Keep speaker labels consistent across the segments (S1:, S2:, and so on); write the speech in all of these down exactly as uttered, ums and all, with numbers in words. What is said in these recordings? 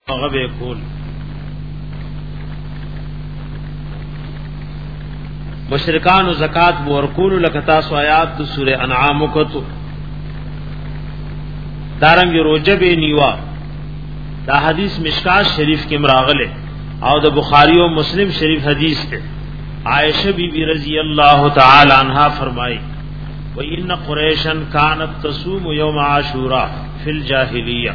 S1: هغه به کول. مشرکان او زکات ورکول لکه تاسو آیات د سوره انعام وکړو. دارنګ روزه به نیوا دا حدیث مشکات شریف کې مراغله او د بخاری او مسلم شریف حدیث ته عائشہ بی بی رضی اللہ تعالی عنہا فرمائی وَإِنَّ قُرَيْشًا كَانَتْ تَصُومُ يَوْمَ عَاشُورَا فِي الْجَاهِلِيَّةِ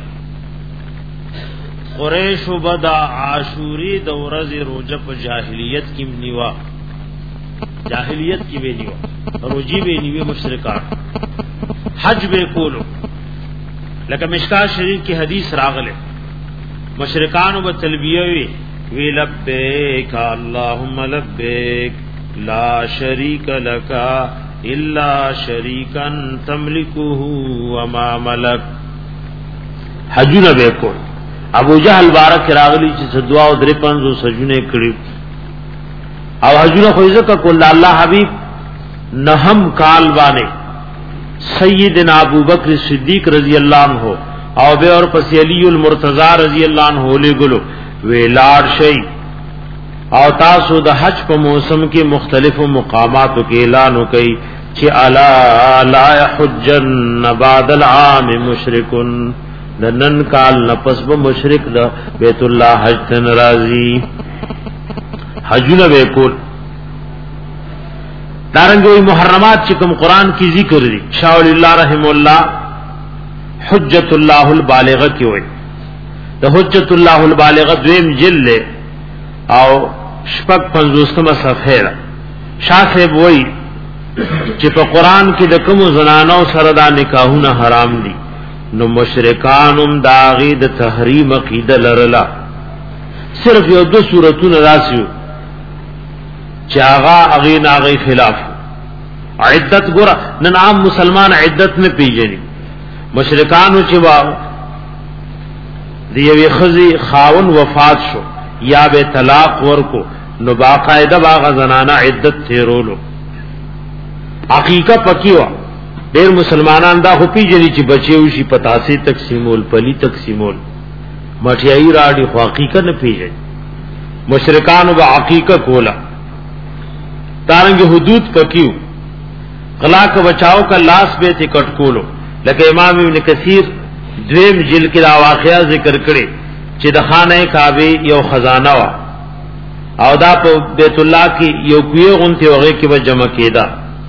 S1: قریش بدا عاشوری د ورځې روزه په جاهلیت کې نیوا جاهلیت کې به نیوا روزي به نیوي مشرکان حج به کولو لکه مشکات شریف کی حدیث راغله مشرکان وب تلبیه وی وی لبیک اللهم لبیک لا شریک لک الا شریکا تملکه وما ملک حجونه به کول. ابو جہل بارک راغلی چې دعا او درې پنځو سجونه کړی او حجونه خو ځکه کول الله حبیب نهم کال باندې سیدنا ابو بکر صدیق رضی اللہ عنہ او به اور پس علی المرتضی رضی اللہ عنہ له ګلو ویلار شي او تاسو د حج په موسم کې مختلفو مقاماتو کې اعلان وکړي چې الا لا يحجن بعد العام مشرکون نن کال نفس به مشرک د بیت الله حج تن راضی حجونه وکول. دارنګوي محرمات چې کوم قران کی ذکر دي شاہ ولی اللہ رحم الله حجت الله البالغه کی وای د حجت الله البالغه دویم جلد او شپږ پنځوسمه صفحه ده. شاه صاحب وای چې په قران کې د کوم زنانو سره دا نکاحونه حرام دي نو مشرکانم داغی د تحریم عقیده لرلا صرف یو دو سورتون راسیو چاغا اغین آغی خلاف عدت گورا نن عام مسلمان عدت میں پیجنی مشرکانو چوا دیوی خزی خاون وفات شو یا بے طلاق ورکو نو باقاعدہ باغا زنانا عدت تیرولو عقیقہ پکیوا ډیر مسلمانان دا خو پیجنی چې بچیو شي پتاسي تقسیمول پلی تقسیمول مټیای راډي خو حقیقت نه پیژني. مشرکان او حقیقت کولا دارنګ حدود پکیو غلا کا بچاو کا لاس به ته کټ کولو لکه امام ابن کثیر دویم جلد کې دا واقعیا ذکر کړي چې د خانه کعبه یو خزانه وا او دا په بیت الله کې یو کوی غونته وغه کې به جمع کېدا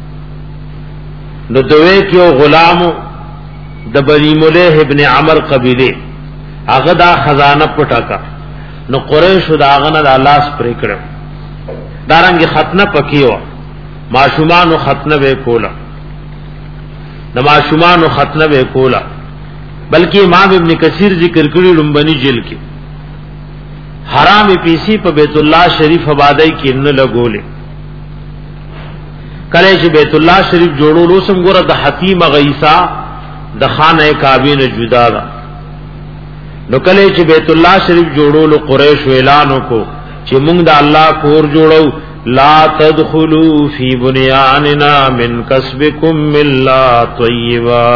S1: نو دوی کیو غلامو د بنی ملیح ابن عمر قبیله هغه دا خزانه پټاکا نو قریش دا غنه د الله سپری کړو دارنګ ختنه پکیو ماشومان ختنه به کولا د ماشومان ختنه به کولا بلکې امام ابن کثیر ذکر کړی لومبني جیل کې حرام پیسی په بیت الله شریف آبادی کې نه لګولې کله چې بیت الله شریف جوړولو سم ګره د حتیم غیسا د خانه کعبه نه جدا ده نو کله چې بیت الله شریف جوړولو قریش اعلان وکړو چې موږ د الله کور جوړو لا تدخلوا فی بنیاننا من کسبکم الا طیبا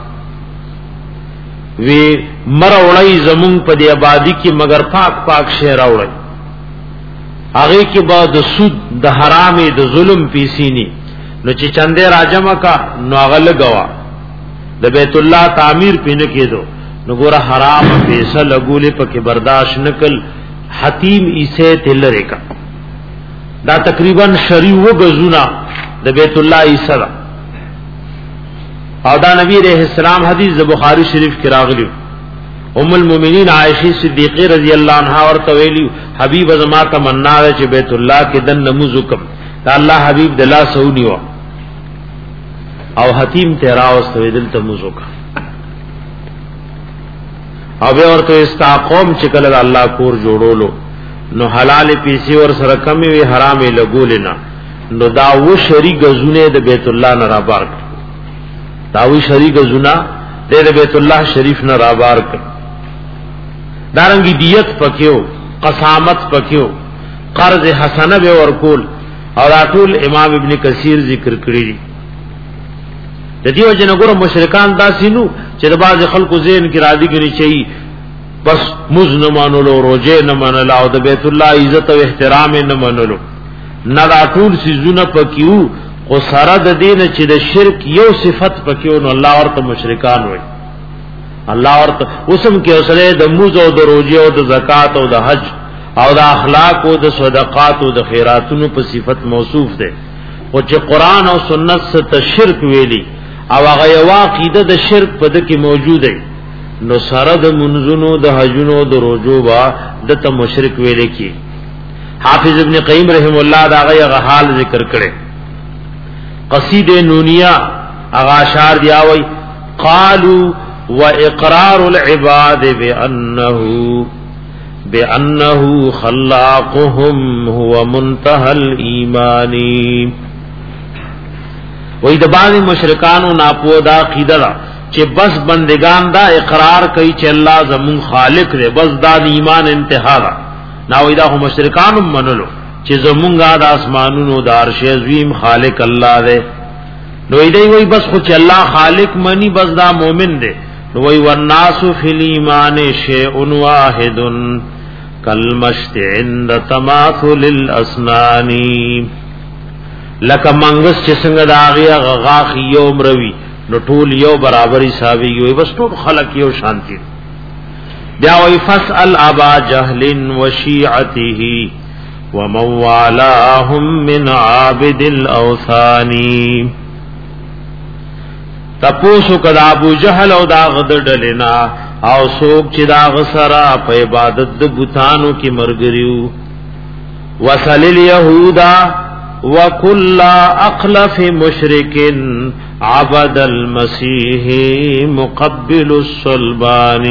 S1: وی مروړی زمون په دی آبادی کې مگر پاک پاک شهر راوړی هغه کې بعد سود د حرامې د ظلم پیسینی نو چې چندې راجمه کا نو غل غوا د بیت الله تعمیر پینې کېدو نو ګوره حرام پیسې لګولې پکې برداشت نکل حتیم ایسه تلره کا دا تقریبا شریع و غزونا د بیت الله ایسه او دا نبی علیہ السلام حدیث د بخاری شریف کې راغلی ام المؤمنین عائشہ صدیقہ رضی اللہ عنہا ورته ویلی حبیب زما تمنا ده چې بیت الله کې دن نماز وکم دا الله حبیب دلا سونی و او حتیم تیرا واستوي دل تماز وکم او به ورته استقام چې کله الله کور جوړولو نو حلال پیسې ور سره کمی وی حرام لګول نه نو دا و شری غزونه د بیت الله نه را بار داوی شریک زنا د بیت الله شریف نه را بار کړ دارنګي دیت پکيو قسامت پکيو قرض حسنه به ورکول او راټول امام ابن کثیر ذکر کړی دی د دیو جن ګور مشرکان داسینو چې د باز خلکو زین کې را دي کړي چي بس مز نه منلو روزه نه منلو او د بیت الله عزت او احترام نه منلو نه دا ټول سيزونه پکيو خو سره د دین چې د شرک یو صفت پکيو نو الله ورته مشرکان وای الله ورته وسم کې اوسره د موز او د روزه او د زکات او د حج او د اخلاق او د صدقات او د خیراتونو په صفت موصوف ده او چې قران او سنت څخه شرک ویلي او هغه یو عقیده د شرک په د کې موجود ده نو سره د منځونو د حجونو د روزو با د ته مشرک ویل کی حافظ ابن قیم رحم الله دا هغه حال ذکر کړي قصیده نونیہ هغه اشعار دی اوي قالوا واقرار العباد بانه بانه خلاقهم هو منتهى الايمان وې د باندې مشرکانو ناپو دا عقیده چې بس بندگان دا اقرار کوي چې الله زمون خالق دی بس دا د ایمان انتها ده نو دا هم مشرکان منلو چې زمونږه د اسمانونو د عرش عظیم خالق الله دی نو دې وای بس خو چې الله خالق مني بس دا مؤمن دی نو وای والناس فی الایمان شیء واحد کالمشط عند تماثل الاسنان لکه منګس چې څنګه دا هغه غاغ یو مروي نو ټول یو برابرۍ حسابي یو بس ټول خلق یو شانتی بیا وی فسأل ابا جهل وشيعته ومن والاهم من عابد الاوثان تپوسو کدا ابو جهل او دا غد ډلینا او سوک چې دا غسرا په عبادت د بوتانو کې مرګریو وصل اليهودا وكل اقلف مشرك عبد المسيح مقبل الصلبان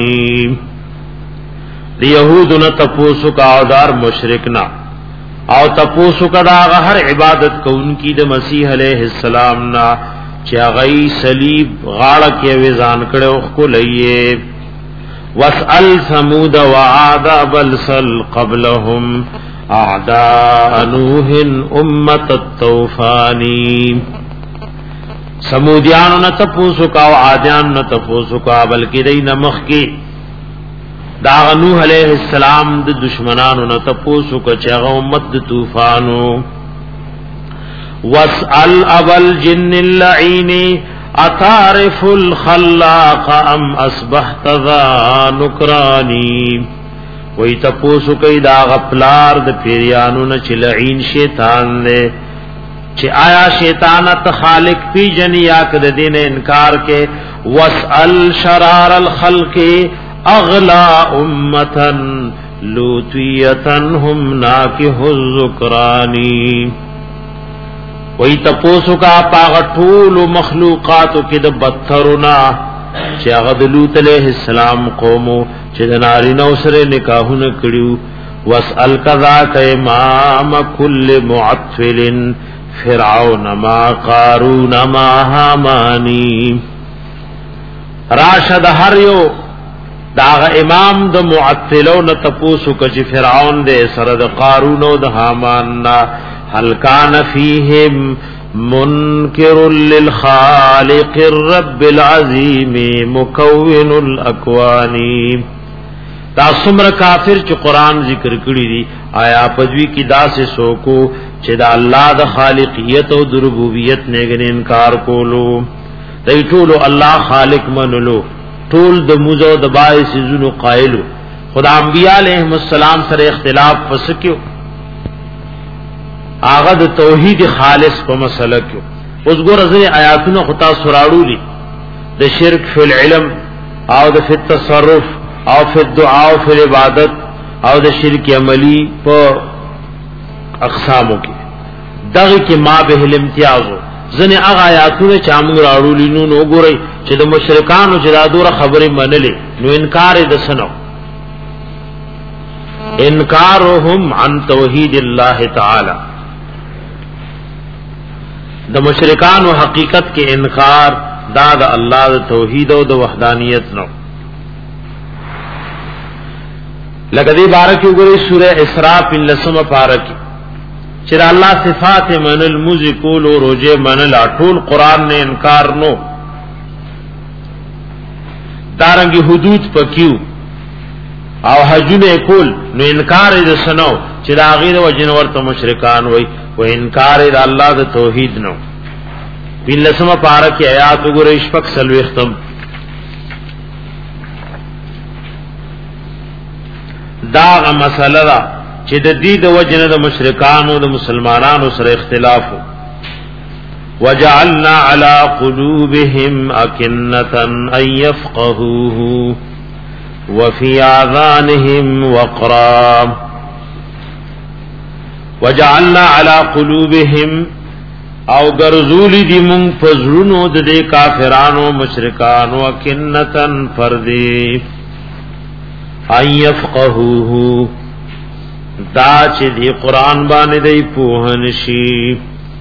S1: یہودنا تپوسو کا اودار مشرکنا او تپوسو کا دا ہر عبادت کو ان کی د مسیح علیہ السلام نا چا غی صلیب غاړه کې وزان کړو خو لئے واسال ثمود وعاد بلسل قبلهم اعداء نوح امه الطوفان سمودیانو نه تپوسو کا او عادیان نه تپوسو کا بلکې دای نمخ کې دا نوح علیہ السلام د دشمنانو نه تپوسو کا چې هغه امت د طوفانو واسال ابل جن اللعين اتعرف الخلاق ام اصبحت ذا نكراني وای تپوسو کای دا غفلار د پیریانو نه چلعين شیطان نه چې آیا شیطانت خالق پی جن یا کد دین انکار کے واسال شرار الخلق اغلا امتا لوتیتا هم ناکه الذکرانی وی تپوسو کا پاغ طول مخلوقاتو کی دا بدترنا چی اغد لوت علیہ السلام قومو چی دا ناری نوسر نکاحو نکڑیو واسال کذاک امام کل معطفل فرعون ما قارون ما حامانی راشد هر یو داغ امام د معطلون تپوسو کچ فرعون دے سرد قارون و د حامان نا هل کان فیہم منکر للخالق الرب العظیم مکون الاکوانی دا سمر کافر چ قرآن ذکر کړی دی آیا پدوی کی دا سے سوکو چې دا الله د خالقیت او د ربوبیت نه غن انکار کولو دای ټول الله خالق منلو ټول د موزو د باعث زونو قائل خدا انبیاء علیهم السلام سره اختلاف پسکیو هغه د توحید خالص په مسله کې اوس ګور ځنه آیاتونه خطا سراړو دي د شرک فی العلم او د فی التصرف او فی الدعاء او فی العبادت او د شرک عملی په اقسامو کې دغه کې ما به الامتیازو ځنه هغه آیاتونه چې موږ راړو لینو نو ګورئ چې د مشرکانو چې دا دوره خبره منلې نو انکار یې دسنو انکارهم عن توحید الله تعالی د مشرکانو حقیقت کې انکار دا د الله د توحید او د وحدانیت نو لکه دې بارے کې وګورئ سورہ اسراء په لسمه پارہ کې چې الله صفات منل مذکول او روزه منل ټول قران نے انکار نو دارنګي حدود پکیو او حجونه کول نو انکار د سنو چې دا غیر وجن ورته مشرکان وای و انکار د الله د توحید نو بلسمه پارک آیات وګورئ شپږ سلوي ختم دا مسله دا چې د دې د وجنه د مشرکانو د مسلمانانو سره اختلاف وجعلنا على قلوبهم أكنة أن يفقهوه وفي آذانهم وقرا وجعلنا على قلوبهم او غرزول دی من فزرونو د دې کافرانو مشرکانو أكنة فردی ان يفقهوه دا چې دی قران باندې دی پوهن شي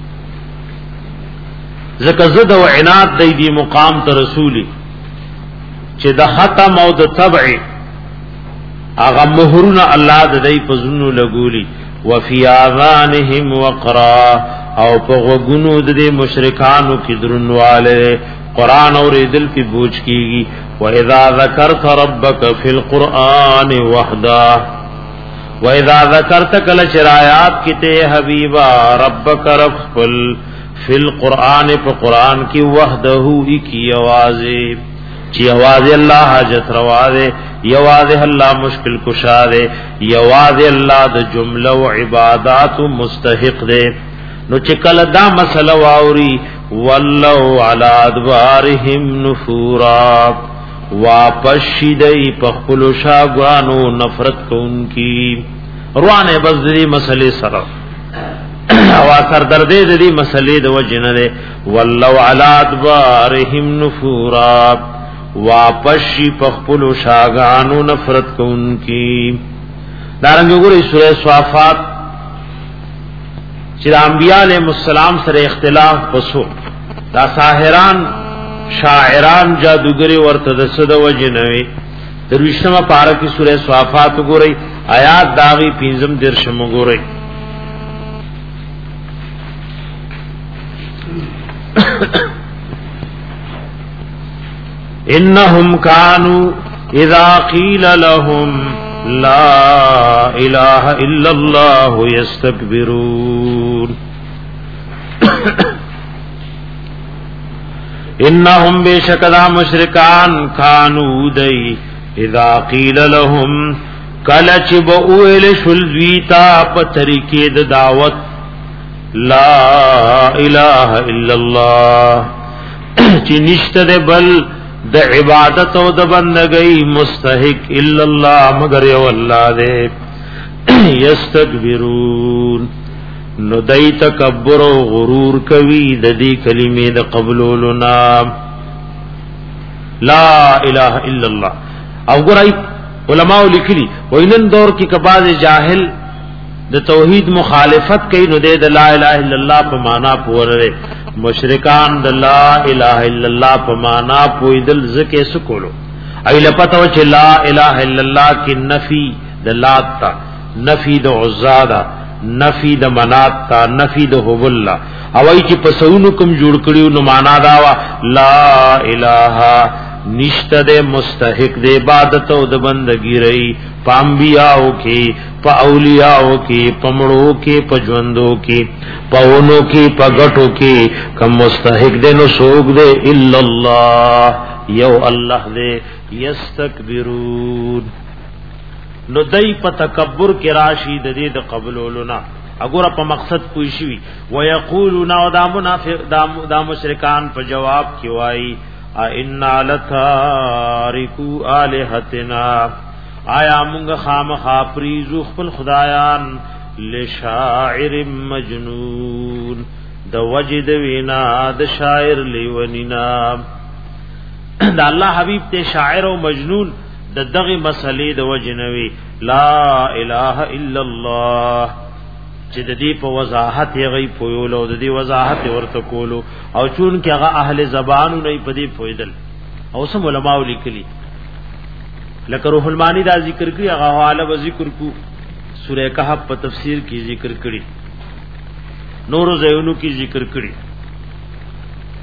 S1: زکه زد او عناد دی دی مقام ته رسولي چې د ختم او د تبع هغه مہرونه الله د دی پزونو لګولي وفي آذانهم وقرا او په غوګونو د مشرکانو کې درنواله قران اوریدل کی بوج کیږي واذا ذکرت ربک فی القرآن وحده واذا ذکرت کل شرایات کته حبیبا ربک رفل فی القرآن په قران کی وحده کی आवाज چی आवाज الله حاجت روا دے یواز الله مشکل کشا دے یواز الله د جمله او عبادت مستحق دے نو چکل دا مسله واوري واللو علی ادبارهم نفورا واپس شیدئی پخپلو شاگوانو نفرت کونکی روانه بس دی مسئلے سر واسر دردے دی مسئلے دو جنہ دے واللو علی ادبارهم نفورا واپس شی پخپلو شاگوانو نفرت کونکی دارنگی گوری سورہ صافات چې انبیاء علیہ السلام سره اختلاف پسو دا ساحران شاعران جادوګری ورته د سد وجنوي دروښتمه پارا کی سورہ صافات وګورئ آیات داغي پنځم درشم وګورئ انهم كانوا اذا قيل لهم لا الہ الا اللہ یستکبرون انہم بے شکدا مشرکان کانو دی اذا قیل لهم کلچ بؤل شلویتا پترکی د دعوت لا الہ الا اللہ چی نشت دے بل د عبادت او د بندګۍ مستحق الا الله مگر یو الله دې یستكبرون نو دای تکبر او غرور کوي د دې کلمې د قبولولنا لا اله الا الله او ګورای علماء لیکلي وینن دور کې کباز جاهل د توحید مخالفت کوي نو د لا اله الا الله په معنا پوره مشرکان د لا اله الا الله په معنا پویدل زکه سکولو ایله پتو چې لا اله الا الله کی نفی د لات تا نفی د عزا دا نفی د منات تا نفی د حب الله او ای چې پسونو کوم جوړ کړیو نو معنا دا وا لا اله نشته د مستحق د عبادت او د بندګی رہی پامبیاو کې په اولیاءو کې پمړو کې پجوندو کې پاونو کې پغټو کې کم مستحق د نو سوګ د الا الله یو الله دې یستكبرون نو دای په تکبر کې راشي د دې د قبولولنا اګوره په مقصد پوي شي ويقولون دا منافق دا مشرکان په جواب کې وایي ان لتارکو الہتنا آیا مونږ خامخا پریزو خپل خدایان لشاعر مجنون د وجد وینا د شاعر لیونینا دا الله حبیب ته شاعر او مجنون د دغه مسلې د وجنوي لا اله الا الله چې د دې په وضاحت یې غي پویول او د دې وضاحت ورته کولو او چون کې هغه اهل زبانو نه په دې پویدل او سم علماء لیکلي لکه روح المانی دا ذکر کړي هغه حواله و ذکر کو سورہ کہف په تفسیر کې ذکر کړي نور زيونو کې ذکر کړي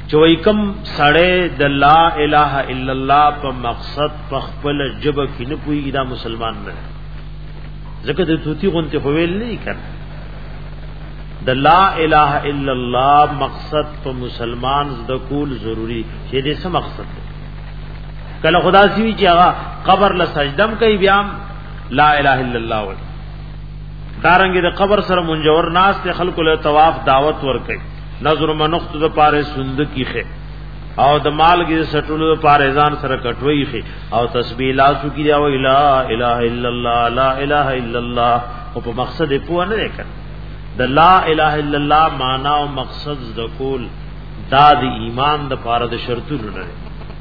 S1: چوي کم سړی د لا اله الا الله په مقصد په خپل جبه کې نه پوي دا مسلمان نه ځکه د توتی غونته هویل نه کړ د لا اله الا الله مقصد په مسلمان د کول ضروری چې دې څه مقصد دی کله خدا سي چې هغه قبر له سجدم کوي بیا لا اله الا الله وایي دارنګ د قبر سره منجور ناس ته خلق له طواف دعوت ور کوي نظر منخت د پاره سند کیخه او د مال کې سټولو د پاره ځان سره کټوي خي او تسبیح لاسو کې او لا اله الا الله لا اله الا الله او په مقصد په نه وکړ د لا اله الا الله معنا او مقصد د کول دا د ایمان د پاره د شرطونو نه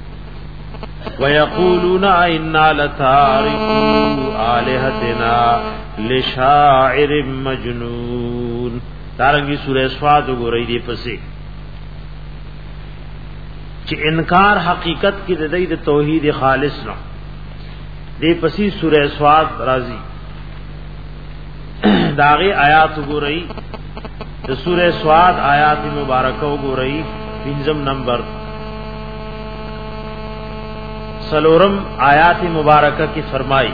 S1: ويقولون إنا لتاركو آلهتنا لشاعر مجنون دارنګي سورہ صاد وګورئ دې پسې چې انکار حقیقت کې د دې د توحید خالص نه دې پسې سورہ صاد راځي داغه آیات وګورئ د سورہ صاد آیات مبارکه وګورئ پنځم نمبر سلورم آیات مبارکہ کی فرمائی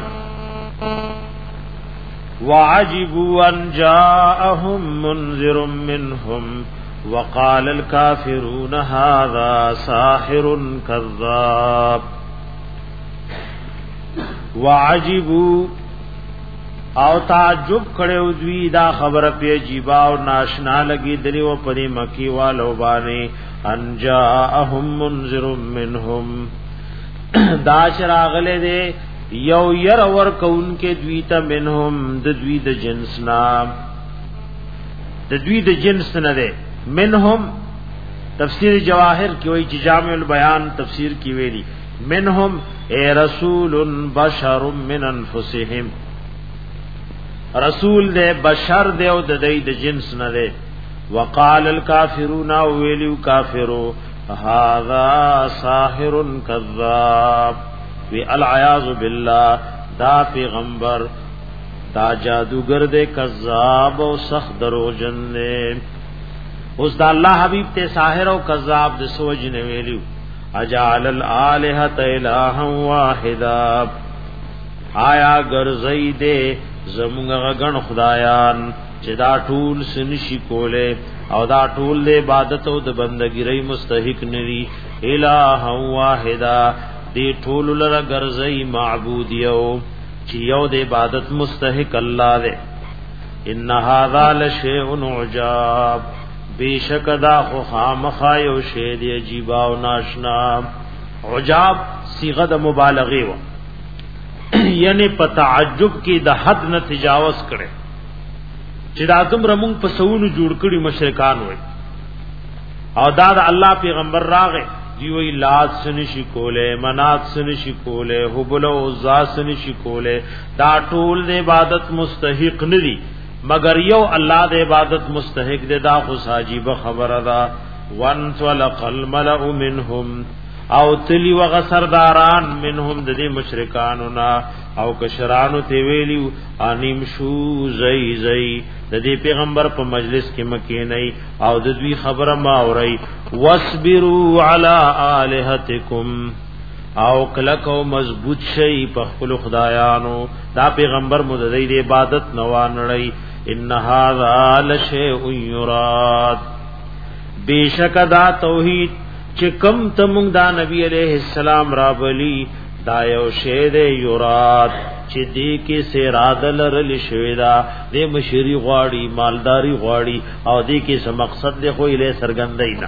S1: وَعَجِبُوا أَنْ جَاءَهُمْ مُنْذِرٌ مِّنْهُمْ وَقَالَ الْكَافِرُونَ هَذَا سَاحِرٌ كَذَّابٌ وَعَجِبُوا او تعجب کړو دوی دا خبره په جیبا او ناشنا لګي دلی و پرې مکی والو باندې ان جاءهم منذر منهم دا شراغله دے یو ير ور کون کې دوی ته منهم د دوی د جنس نام د دوی د جنس نه ده منهم تفسیر جواهر کې وایي چې جامع البیان تفسیر کې ویلي منهم اے رسول بشر من انفسهم رسول دے بشر دے او د دې د جنس نه ده وقال الکافرون ویلو کافرو هذا ساحر کذاب وی العیاذ بالله دا پیغمبر دا جادوگر دے کذاب او سخت دروغجن نے اوس دا الله حبیب ته ساحر او کذاب د سوج نے ویلو اجعل الالهه الها واحدا آیا ګرځي دے زمونږ غن خدایان چې دا ټول سنشي کوله او دا ټول د عبادت او د بندګۍ ری مستحق ندي الہ واحدا دی ټول لره ګرځي معبود یو چې یو د عبادت مستحق الله دی ان هذا لشیء عجاب بیشک دا خو خامخا یو شی دی عجیب او ناشنا عجاب صيغه د مبالغه و یعنی په تعجب کې د حد نه تجاوز کړي چې دا کوم رمون په سونو جوړ کړي مشرکان وي او دا د الله پیغمبر راغې دی وی لات سنشی کوله منات سنشی کوله حبل او عزا سنشی کوله دا ټول د عبادت مستحق ندي مگر یو الله د عبادت مستحق دی دا خو عجیب خبره ده وان طلق الملأ منهم او تلی وغسرداران منهم د دې مشرکانو نا او کشرانو ته ویلیو انیم شو زئی زئی د دې پیغمبر په مجلس کې مکه نه او د دوی خبره ما اوري واصبروا علی الہتکم او کلک او مضبوط شي په خپل خدایانو دا پیغمبر مو د دې عبادت نوانړی ان هذا لشیء یراد بیشک دا توحید چې کم تمون دا نبی علیہ السلام را بلی دا یو شید یراد چې دې کې سرادل رل شویدا دې مشری غواړي مالداری غواړي او دې کې څه مقصد دې خو یې سرګندای نه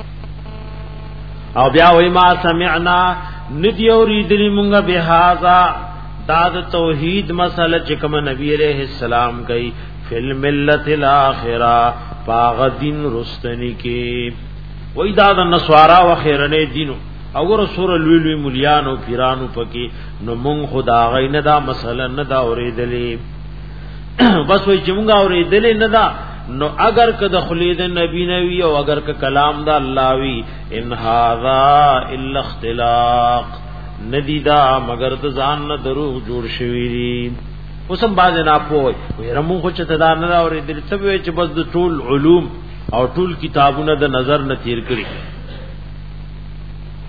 S1: او بیا وای ما سمعنا ندی اوریدلی مونږه به هاذا دا د توحید مسله چې کوم نبی علیہ السلام کوي فل ملت الاخره باغ دین رستنی کې وای دا د نسوارا و خیرنه دینو او رسول لوی لوی مليانو پیرانو پکې نو مونږ خدا غي نه دا مسله نه دا اوریدلې بس وای چې مونږ اوریدلې نه دا نو اگر که د خلید نبی نوی او اگر که کلام دا الله وی ان هاذا الا اختلاق ندی دا مگر د ځان نه دروغ جوړ شوی دي اوسم باز نه پوي رمو خو چې تدا نه اوریدلې څه وای چې بس د ټول علوم او ټول کتابونه د نظر نه تیر کړی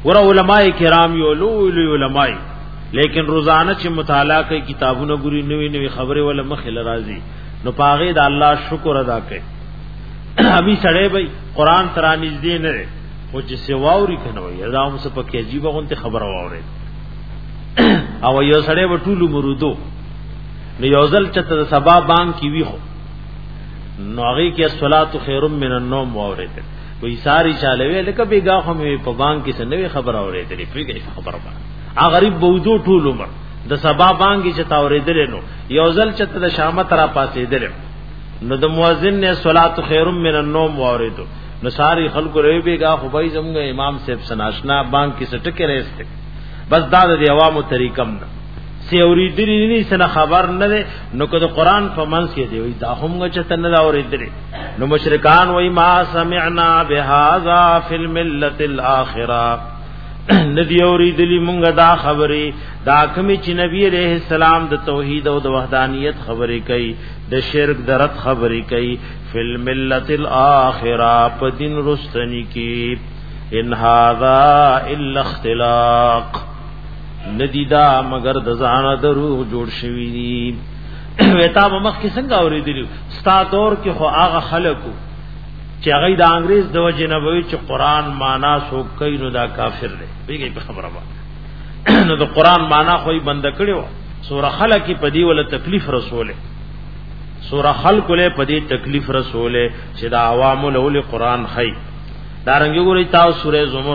S1: ور علماء کرام یو لوی علماء لیکن روزانه چې مطالعه کوي کتابونه ګوري نوې نوې خبره ول مخه لرازي نو پاغه د الله شکر ادا کوي ابي سړې به قران ترانیز دی نه او چې سواوري کنه وي دا هم څه پکې عجیب غونته خبره واوري او یو سړې به ټول مرودو نو یو ځل چې سبا بانګ کی وی خو نو هغه کې الصلاه خير من النوم واوري وی ساری چالوي لکه بیګه خو مې په بانګ کې څه نوې خبره اوري دي پیګه خبره ا غریب بوجو ټول عمر د سبا بانګي چې تاورېدل نو یو ځل چې د شامت را پاتېدل نو د مؤذن نے صلات خیر من النوم واوریدو نو ساری خلق روي بیگا خو بای زمغه امام صاحب سناشنا بانګ کی سټکه رسته بس دا د عوامو طریقم ده سی اوریدلی نه سن خبر نه نو کده قران په منځ کې دی وی دا هم چې تن دا اوریدل نو مشرکان وای ما سمعنا بهذا فی الملة الاخره ندی اوریدلی مونږه دا خبره دا کوم چې نبی عليه السلام د توحید او د وحدانیت خبره کوي د شرک درت خبره کوي فل ملت الاخره په دین رستنی کی ان هذا الا اختلاق ندی دا مگر د ځان درو جوړ شوی دی وتا مخ کې څنګه اوریدلی ستا دور کې خو هغه خلکو چې هغه د انګريز د وجه نه وایي چې قران معنا سو کوي نو دا کافر دی بیګي په خبره باندې نو د قران معنا خو یې بند کړو سوره خلق کې پدی ول تکلیف رسوله سوره خلق له پدی تکلیف رسوله چې دا عوام له قران خي دارنګ ګوري تاسو سوره زمر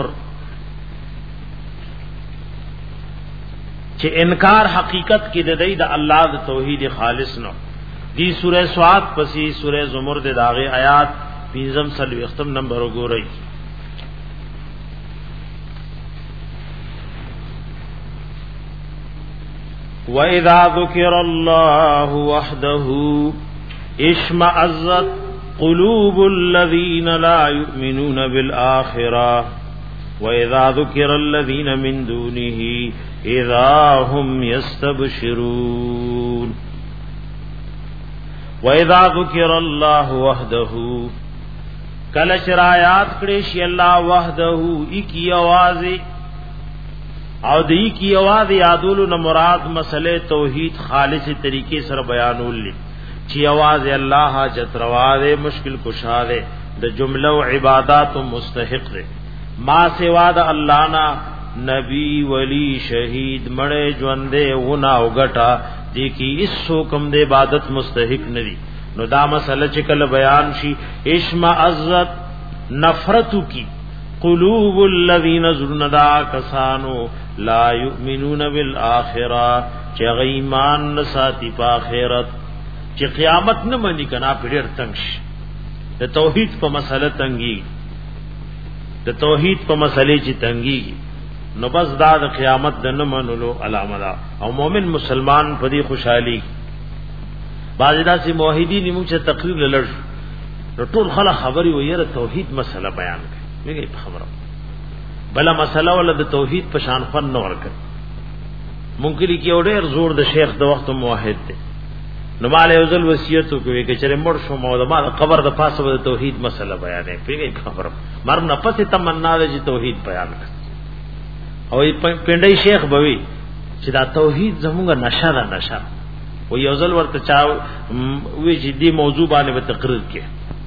S1: چې انکار حقیقت کې د دې د الله د توحید خالص نو دی سوره سواد پسې سوره زمر د داغه آیات پینزم سلوی اختم نمبر گو رئی وَإِذَا ذُكِرَ اللَّهُ وَحْدَهُ اشْمَأَزَّتْ قُلُوبُ الَّذِينَ لَا يُؤْمِنُونَ بِالْآخِرَةِ وَإِذَا ذُكِرَ الَّذِينَ مِن دُونِهِ إِذَا هُمْ يَسْتَبْشِرُونَ وَإِذَا ذُكِرَ اللَّهُ وَحْدَهُ کل شرایات کړي شي الله وحده اکی आवाज او د اکی आवाज یادولو نه مراد مسئله توحید خالص طریقې سره بیانول لي چې आवाज الله حاجت روا ده مشکل کشا ده د جمله او عبادت مستحق ده ما سوا د الله نا نبی ولی شهید مړ ژوندې ونا او غټا دي کی اس حکم د عبادت مستحق ندي نو دا مسئلہ چې کله بیان شي اشمعزت نفرتو کی قلوب الذین زرندا کسانو لا یؤمنون بالآخرہ چې ایمان نساتی په آخرت چې قیامت نه مني کنا پیډر تنگ شي د توحید په مسئله تنگي د توحید په مسئله چې تنگي نو بس دا د قیامت د نه منلو علامه ده او مؤمن مسلمان په دې خوشحالي بعضی داسې موحدین موږ ته تقریر لړ ټول خلک خبري ويره توحید مسله بیان کړي میګي په خبره بلا مسله ول د توحید په شان فن نور کړ ممکن کې اورې زور د شیخ د وخت موحد دی نو مال یوزل وصیت کوي چې چر مړ شو مو د ما قبر د پاسه د توحید مسله بیانې پیګي په خبره مر نه پسې تمنا د توحید بیان کړ او پندای شیخ بوي چې دا توحید زموږه نشه ده نشه و یوزل ورته چا وی چې دی موضوع باندې به تقریر کې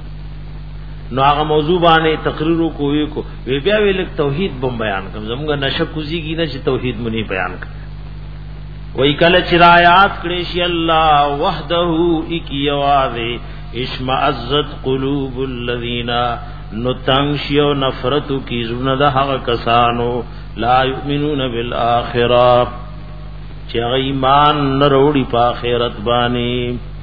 S1: نو هغه موضوع باندې تقریر کوی کو وی بیا ویل توحید بم بیان کوم زموږه نشه کوزیږي نه چې توحید مونږ بیان کړ وی کله چې آیات کړي شي الله وحده اکی आवाज اشمعزت قلوب الذین نتنشیو نفرت کی زونه د هغه کسانو لا یؤمنون بالآخرہ چې ایمان نروړي په آخرت باندې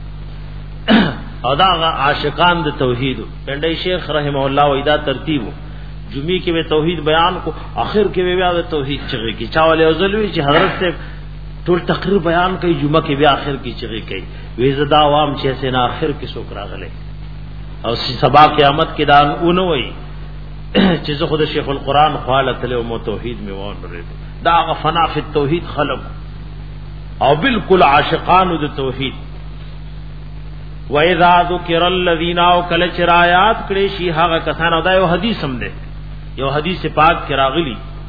S1: او دا عاشقان د توحید پندای شیخ رحم الله و ادا ترتیب جمعې کې به توحید بیان کو اخر کې به بیا د توحید چغې کی چاوله ازلوی چې حضرت سے ټول تقریر بیان کوي جمعه کې بیا اخر کې چغې کوي وې زدا عوام چې سينه اخر کې څوک راغله او سبا قیامت کې دان اون وای چې زه خود شیخ القرآن خالت له مو توحید می وون لري دا غفنا فی التوحید خلق او بالکل عاشقان د توحید و اذا ذکر الذین او کل چرایات کړي شي هغه کسان او دا یو حدیث هم ده یو حدیث پاک کې راغلی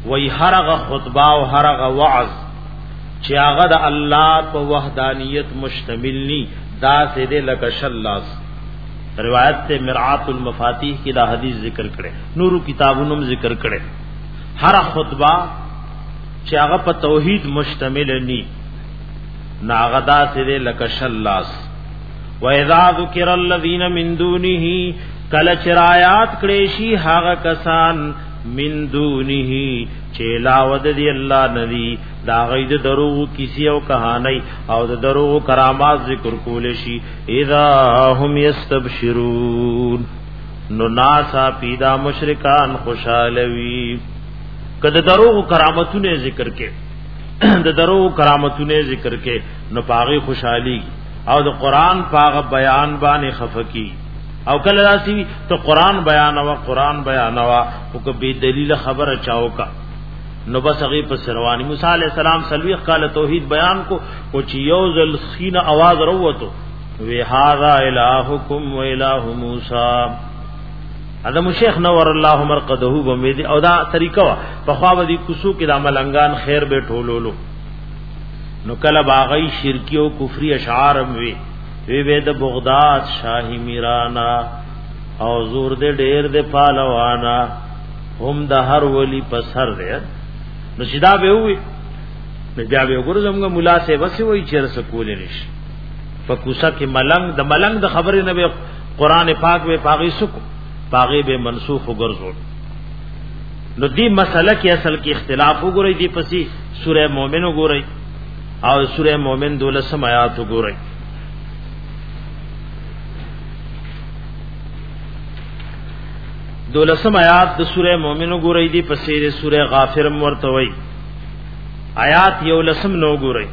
S1: وی هرغه خطبه او هرغه وعظ چې هغه د الله په وحدانیت مشتمل ني دا سیده لک شلاس. روایت ته مرعات المفاتیح کی دا حدیث ذکر کړي، نورو کتابونو ذکر کړي. هر خطبه چې هغه په توحید مشتمل ني ناغدا سیده لک شلاس. و اذا ذکر الذین من دونه کل چرایات کړي شي هغه کسان من دونه چې لاود دی الله ندی دا غید دروغ کسی او کہانی او د دروغ کرامات ذکر کول شي اذا هم یستبشرون نو ناسا پیدا مشرکان خوشالوی کده دروغ کرامتونه ذکر کې د دروغ کرامتونه ذکر کې نو پاغي خوشحالي او د قران پاغه بیان باندې خفقی او کله راسی تو قران بیان او قران بیان او کو به دلیل خبر چاو کا نو بس هغه په سروانی موسی علی السلام سلوی قال توحید بیان کو کو چې یو ذل خین आवाज وروته وی هاذا الہکم و الہ موسی. ادم شیخ نور الله مرقده بمید او دا طریقہ په خوا ودی کوسو کې د عملنګان خیر به ټولولو نو کله باغی شرکی او کفری اشعار وی وی وی د بغداد شاهی میرانا او زور دې ډیر دې پالوانا هم د هر ولی په سر دې نو شدا به وی بیا به ګورځمغه مولا سے وسی وی چیر سکول نشي فکوسا کې ملنګ د ملنګ د خبرې نه به قران پاک به پاغي سکو پاغي به منسوخ وګرځول. نو دی مسله کې اصل کې اختلاف وګورئ دی پسې سوره مومن وګورئ او سوره مومن دولسم آیات وګورئ. دولسم آیات د سوره مومن وګورئ دی پسې د سوره غافر مرتوي آیات یو لسم نو وګورئ.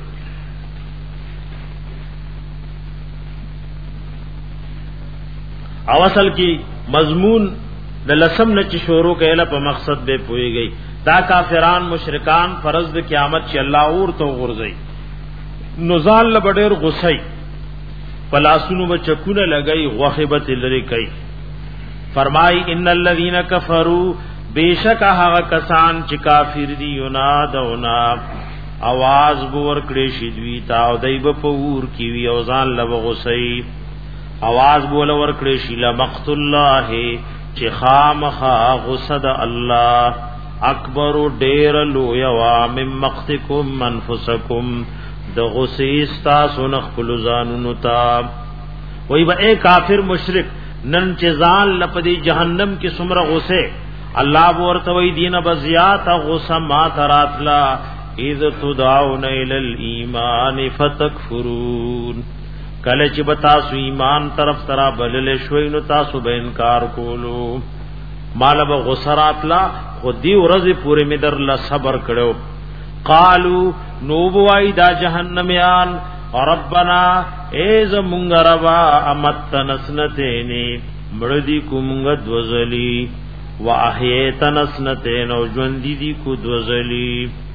S1: او اصل کی مضمون د لسم نه چې شروع کړه په مقصد به پوي گئی دا کافران مشرکان فرض د قیامت چې الله اور تو غرزي نزال لبډر غصي پلاسونو بچکونه لګي غوخبت لري کوي. فرمای ان الذين كفروا بیشک هغه کسان چې کافر دي ینادونا आवाज بور کړي شي دوی تا او دایب په ور کی وی او ځان لب غصي आवाज بول ور کړي شي لمقت الله چې خامخا غصد الله اکبر ډیر لو یوا مم مقتکم انفسکم د غصې تاسو نه خپل ځانونو تا وای به اے کافر مشرک نن چې ځان لپدی جهنم کې سمره غصه الله ورته وای دینه بزیات غصه ما تراتلا اذ تدعون الى الايمان فتكفرون کله چې بتا سو ایمان طرف ترا بلل شوي نو تاسو به انکار کولو مال به غسرات لا خودی ورځ پورې می در لا صبر کړو. قالو نو بوای دا جهنميان ربنا ایز مونږ روا امت نسنتین مړدی کومګ دوزلی واحیت نسنتین او ژوند دي کو دوزلی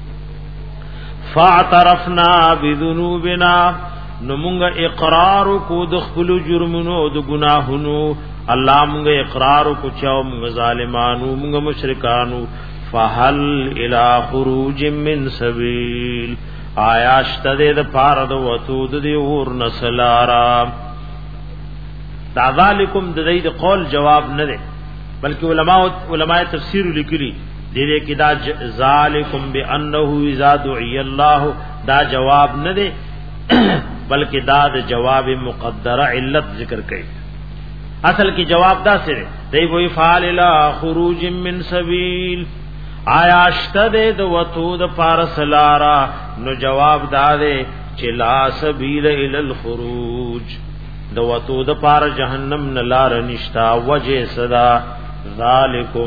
S1: فاعترفنا بذنوبنا نو مونږه اقرار کو د خپل جرمونو د ګناهونو الله مونږه اقرار کو چاو مونږه ظالمانو مونږه مشرکانو فهل الى خروج من سبيل آیا شته د پاره د وتود دی اور نسلارا. دا ذالکم د دې قول جواب نه دی بلکې علما علماء تفسیر لیکلي دې کې دا ذالکم بانه اذا دعي الله دا جواب نه دی بلکہ داد جواب مقدرہ علت ذکر کئی. اصل کی جواب دا سرے دی وی فعل لا خروج من سبیل آیا اشتد دو وطود پارس لارا نو جواب دا دے چلا سبیل الى الخروج دو وطود پار جہنم نلار نشتا وجہ صدا ذالکم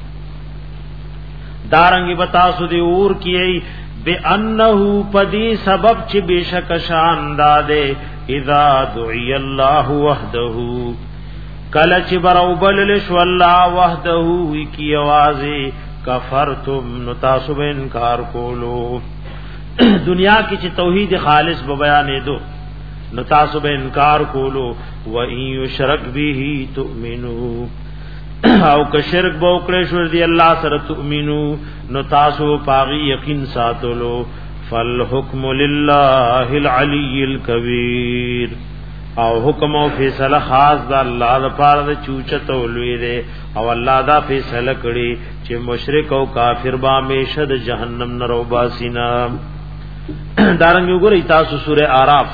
S1: دارنگی بتاسو دی اور کیئی بانه پدی سبب چې بشک شان داده اذا دعي الله وحده کله چې برو بلل شو الله وحده وی کی आवाज کفرتم نو تاسو به انکار کولو. دنیا کې چې توحید خالص به بیانې دو نو تاسو به انکار کولو. و ان یشرک به تؤمنو او که شرک به وکړې شو دی الله سره تؤمنو نو تاسو پاغي یقین ساتلو فالحکم لله العلی الکبیر او حکم او فیصله خاص د الله لپاره د چوچت او لوی دی او الله دا فیصله کړي چې مشرک او کافر به همیشه د جهنم نه روباسینا دارنګ وګورئ تاسو سوره اعراف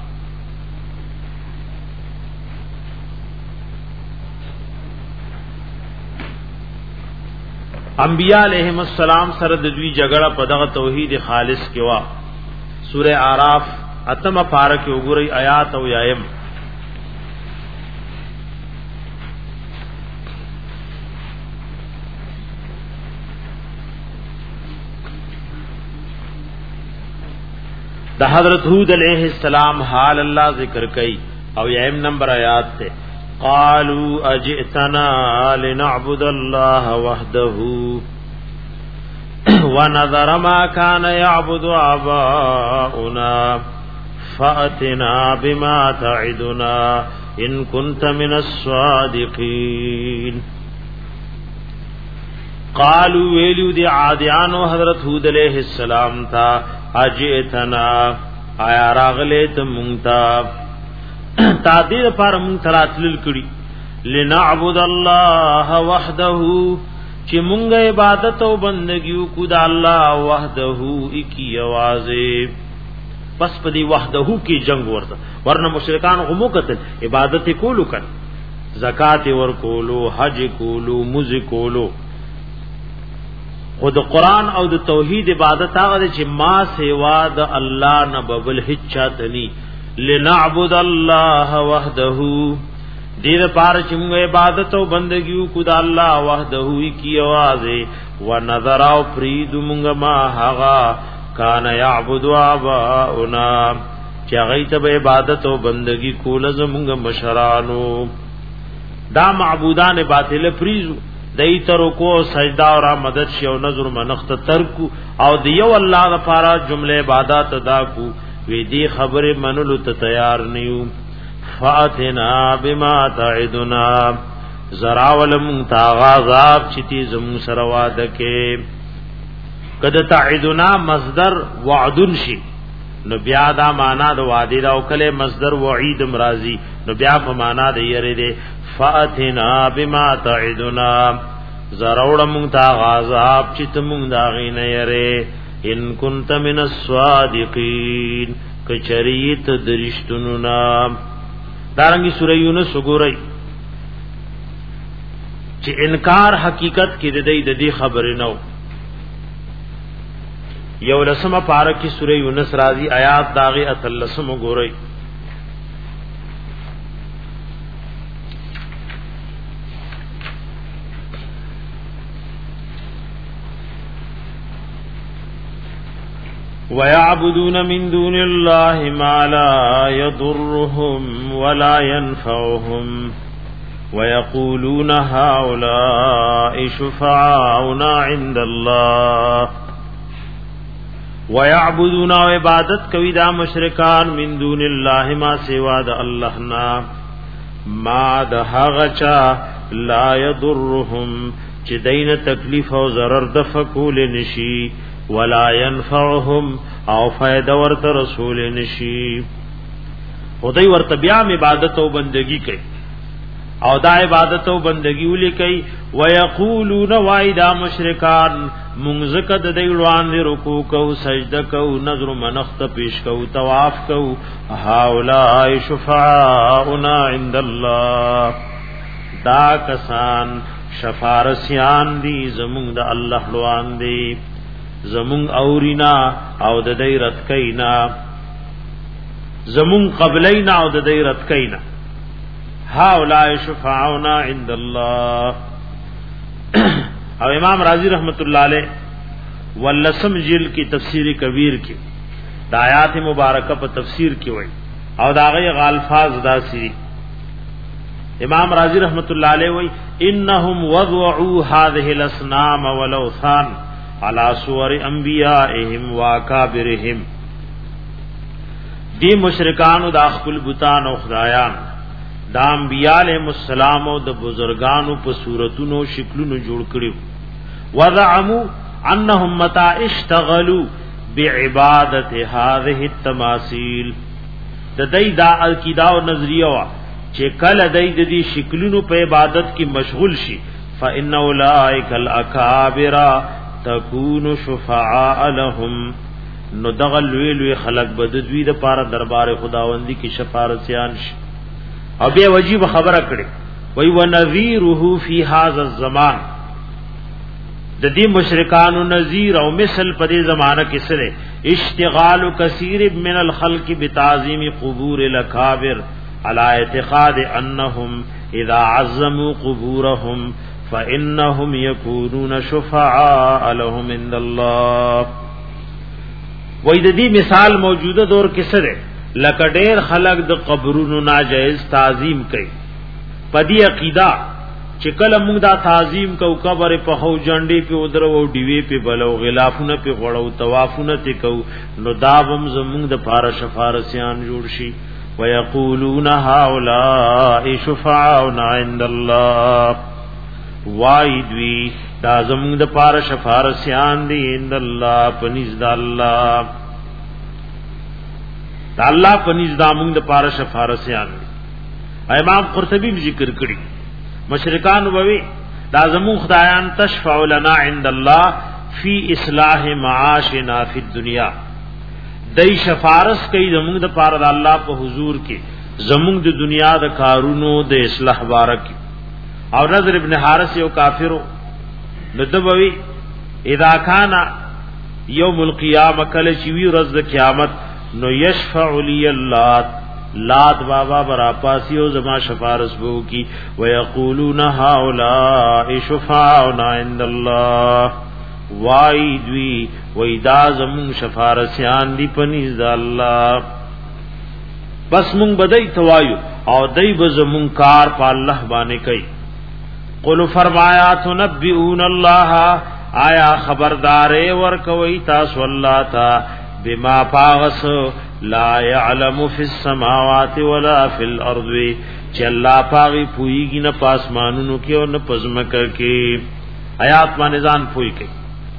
S1: انبیاء علیہم السلام سره د دوی جګړه په دغه توحید خالص کې وا سوره اعراف اتم پارک وګورئ آیات او یایم د حضرت ہود علیہ السلام حال اللہ ذکر کئی او یایم نمبر آیات تے قالوا اجئتنا لنعبد الله وحده ونذر ما كان يعبد آباؤنا فأتنا بما تعدنا ان كنت من الصادقين قالوا ویلو دی عادیانو حضرت ہود علیہ السلام تا اجئتنا آیا راغلے تمونتا تعدیر پر منتراتلل کړي لنعبد الله وحده چې مونږ عبادت او بندګي کو د الله وحده اکی आवाजه بس پدی وحده کی جنگ ورته ورنه مشرکان غمو قتل عبادت کولو کړ زکات ور کولو حج کولو مز کولو خود قرآن او د توحید عبادت هغه چې ما سوا د الله نه ببل هیڅ چاتنی لنعبد الله وحده دیر پار چې موږ عبادت او بندګي کو د الله وحده کی आवाज و نظر او فرید موږ ما هغه کان یعبد اباؤنا چې هغه ته عبادت او بندګي کول زموږ مشرانو دا معبودان باطل فریزو دای تر کو سجدا او مدد شي او نظر منخت ترک او دیو الله لپاره جمله عبادت ادا کو وی دی خبر منلو ته تیار نیو فاتنا بما تعدنا زراول منتغاذاب چتی زمو سره وعده کې کده تعدنا مصدر وعدن شي نو بیا دا معنا د وعده دا او کله مصدر وعید مرضی نو بیا په معنا د یری دی فاتنا بما تعدنا زراول منتغاذاب چت مون دا غینه یری ان کنت من الصادقین کچریت درشتونو نام دارنگی سورہ یونس وګورئ چې انکار حقیقت کې د دې د دې خبرې نو یو لسمه پارک کی سورہ یونس راضی آیات داغه اتلسم وګورئ وَيَعْبُدُونَ مِن دُونِ اللَّهِ مَا لَا يَضُرُّهُمْ وَلَا يَنفَعُهُمْ وَيَقُولُونَ هَؤُلَاءِ شُفَعَاؤُنَا عِندَ اللَّهِ وَيَعْبُدُونَ عبادت کوي دا مشرکان من دون الله ما سوا د الله نا ما د هغه چا لا يضرهم چې دین تکلیف او ضرر د فکول نشي ولا ينفعهم او فائدہ ورته رسول نشي خدای ورته بیا عبادت او بندگی کوي او دا عبادت او بندگی ولي کوي ويقولون وایدا مشرکان منزک د دی روان رکوع کو سجده کو نظر منخت پیش کو طواف کو هؤلاء شفعاؤنا عند الله دا کسان شفارسیان دی زمون د الله روان دی زمون اورینا او د دې رد کینا زمون قبلینا او د دې رد کینا هؤلاء شفاعنا عند الله او امام رازی رحمت اللہ علیہ واللسم جل کی تفسیر کبیر کی دا آیات مبارکہ پر تفسیر کی وئی او دا غی غالفاظ دا سی امام رازی رحمت اللہ علیہ وئی انہم وضعوا هذه الاسنام والاوثان علی صور انبیائهم واکابرهم دی مشرکان دا خپل بوتان او خدایان دا انبیاء علیہ السلام او د بزرگانو په صورتونو شکلونو جوړ کړیو وزعموا انهم متى اشتغلوا بعبادت هذه التماثيل د دې دا عقیده او نظریه وا چې کله دای د دې شکلونو په عبادت کې مشغول شي فإن أولئك الأكابر تكون شفعاء لهم نو دغل ویلوی خلق بددوی د پاره دربار خداوندی کی شفاعتیان شي او بیا وجیب خبره کړي وای ونذیره فی هذا الزمان د دې مشرکانو نذیر او مثل په دې زمانہ کې سره اشتغال کثیر من الخلق بتعظیم قبور الاکابر على اعتقاد انهم اذا عظموا قبورهم فانهم يكونون شفعاء لهم عند الله. وای د دې مثال موجوده دور کې سره لکه ډېر خلق د قبرونو ناجائز تعظیم کوي په دې عقیده چې کله موږ دا تعظیم کو قبر په هو جنډې په ودرو او دیوی په بلو غلافونه په غړو طوافونه ته کو نو داوم زموږ د پاره شفارسیان جوړ شي ويقولون هؤلاء شفعاؤنا عند الله وایدوی دا زموږ د پاره شفارسیان دي عند الله پنځ د الله دا الله پنځ د موږ د پاره شفارسیان دي. امام قرطبی ذکر کړی مشرکان ووی دا زمون خدایان تشفع لنا عند الله فی اصلاح معاشنا فی الدنیا دای شفارس کوي زمون د پاره د الله په حضور کې زمون د دنیا د کارونو د اصلاح بارک او نظر ابن حارث یو کافرو ندبوی اذا کان یوم القیامه کله چې وی ورځ د قیامت نو یشفع لی الله لات بابا برا پاسیو زما شفارس بو کی ويقولون هؤلاء شفاعنا عند الله وایدوی ویدا زمون شفارسیان دی پنیز دا الله بس مون بدای توایو او دای بزمون کار پا اللہ بانے کئی قلو فرمایا تنبئون اللہ آیا خبردارے ورکوئی تاسو اللہ تا بما پاغس لا يعلم في السماوات ولا في الارض چې الله پاغي پويږي نه پاسمانونو کې او نه پزمکه کې آیات باندې ځان پوي کوي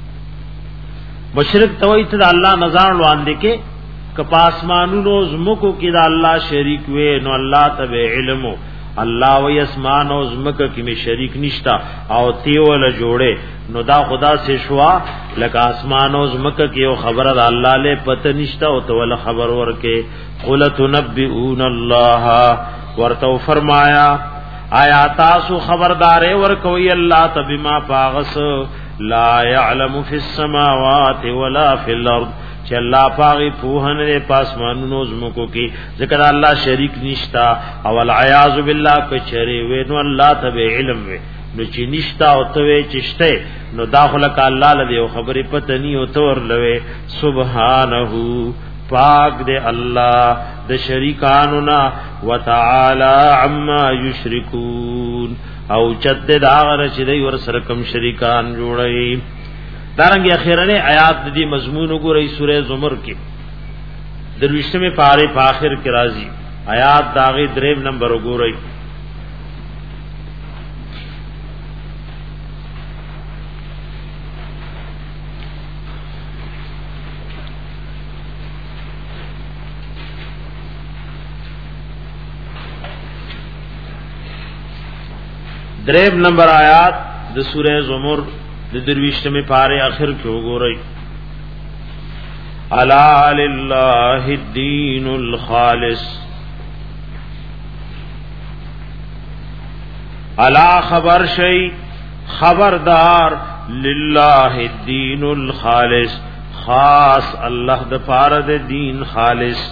S1: مشرک توحید د الله نظر وړاندې کې ک پاسمانونو زمکو کې د الله شریک وې نو الله تبع علم الله و اسمان او زمکه کې می شریک نشتا او تیول جوړه نو دا خدا سے شوا لکه اسمان او زمکه کې او خبره د الله له پته نشتا او تول خبر ورکه قل تنبئون الله ورته فرمایا آیا تاسو خبردارې ورکوي الله تبما پاغس لا يعلم في السماوات ولا في الارض چې الله پاغي پوهنه پاسمانونو زمکو کې ذکر الله شریک نشتا او العیاذ بالله کچری وینو الله تبع علم وی نو چې نشتا او ته چشته نو داخله ک الله لدی او خبرې پته نی او تور لوي سبحانه پاک دے الله د شریکانو نا وتعالى عما یشرکون او چت دا غره چې دی ور سره کم شریکان جوړي دارنګه اخیرنه آیات دی مضمون وګورئ سورہ زمر کې درویشتمه پاره په اخر کې راځي آیات داغه دریم نمبر وګورئ دریم نمبر آیات د سورہ زمر د درویشتمه پاره اخر کې وګورئ الا لله الدین الخالص الا خبر شئی خبردار لله الدین الخالص خاص الله د پاره د دین خالص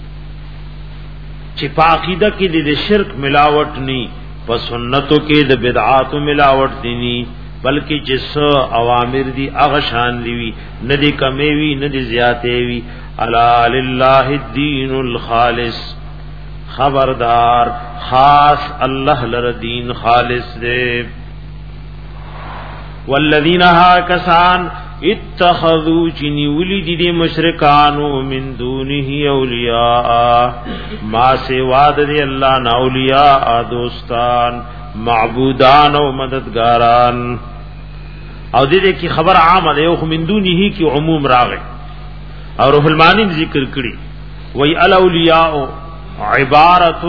S1: چې پاکیده کې د شرک ملاوت ني په سنتو کې د بدعات ملاوت دي بلکې جس اوامر دي هغه شان دي وي ندي کمي وي ندي زیاتې وي الا لله الدين الخالص خبردار خاص الله لر دین خالص دے والذین ها کسان اتخذوا چنی ولید دی مشرکانو من دونه اولیاء ما سوا د الله نا اولیاء دوستان معبودان او مددگاران. او دې کې خبر عام ده یو من دونه کی عموم راغی او روح المانی ذکر کړي وی الاولیاء عبارت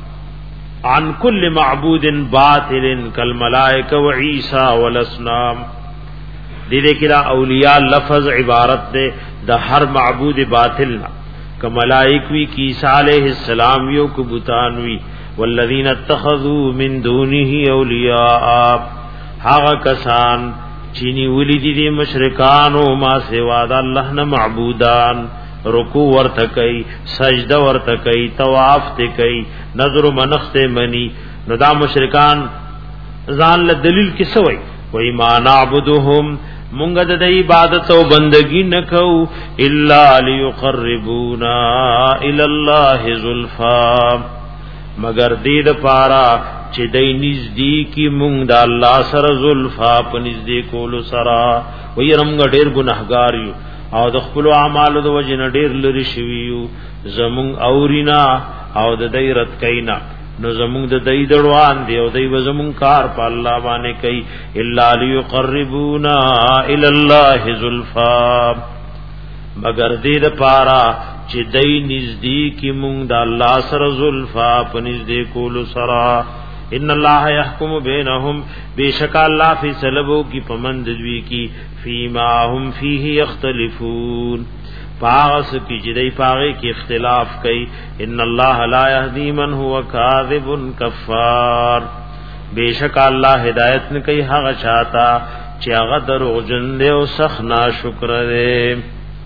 S1: عن كل معبود باطل كالملائکه وعیسی والاصنام. دې دې کې دا اولیاء لفظ عبارت ده د هر معبود باطل نه ک ملائک وی کی عیسی علیہ السلام یو کو بوتان وی والذین اتخذوا من دونه اولیاء هغه کسان چینی ولیدی دی مشرکانو ما سوا د الله نه معبودان رکوع ورته کوي سجده ورته کوي طواف ته کوي نظر منخت منی نو دا مشرکان ځان له دلیل کې سوي وای ما نعبدهم مونږ د عبادت او بندگی نکو الا ليقربونا الى الله زلفا مگر دې د پارا چې دای نږدې کی مونږ د الله سره زلفا په نږدې کولو سره وای رمغه ډیر ګناهګار یو او د خپل اعمالو د وجه نه ډیر لري شویو زمون اورینا او د دای رات کینا نو زمون د دای دړوان دی او دای زمون کار په الله باندې کوي الا ليقربونا الى الله زلفا مگر دې د پارا چې دای نږدې کی مونږ د الله سره زلفا په نږدې کولو سره ان الله يحكم بينهم بشک الله فی سلبو کی پمند دوی کی فيما هم فيه يختلفون پاس کی جدی پاغه کی اختلاف کئ ان الله لا يهدي من هو كاذب كفار بشک الله ہدایت نه کئ هغه چاہتا چې هغه دروغجن دی او سخ ناشکر دی.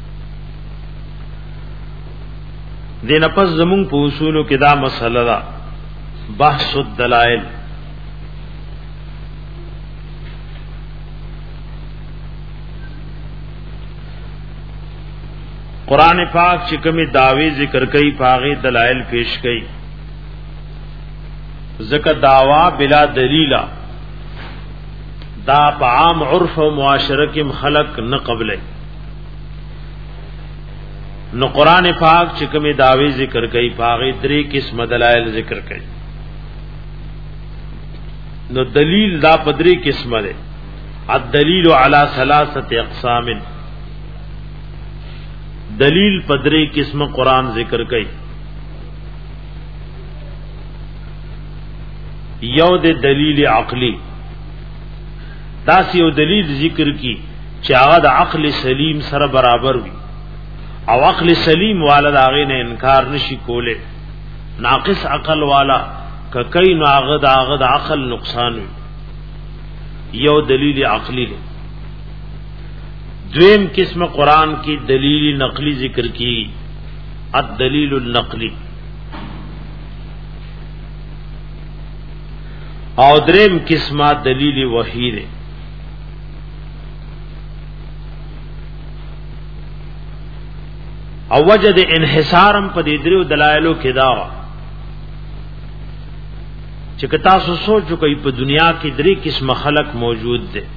S1: دین پس زمون په اصولو کې دا مسله ده بحث الدلائل. قرآن پاک چې کومه دعوی ذکر کوي پاغه دلائل پیش کوي ذکر دعوا بلا دلیلا دا په عام عرف او معاشره کې خلق نه قبله. نو قرآن پاک چې کومه دعوی ذکر کوي پاغه درې قسم دلائل ذکر کوي. نو دلیل دا پدری قسمه ده. الدلیل علی ثلاثه اقسام دلیل پدری قسم قرآن ذکر کئی. یو د دلیل عقلی داس یو دلیل ذکر کی چې هغه د عقل سلیم سره برابر وي او عقل سلیم والا داغه نه انکار نشي کوله ناقص عقل والا کای نو هغه د هغه د عقل نقصان وي یو دلیل عقلی دی. دویم قسم قرآن کی دلیل نقلی ذکر کی الدلیل النقلی او دریم قسمه دلیل وحی دی. او وجد انحصارم په دې درو دلایلو کې دا چې کتا سو سوچو کوي په دنیا کې درې قسم خلق موجود دي.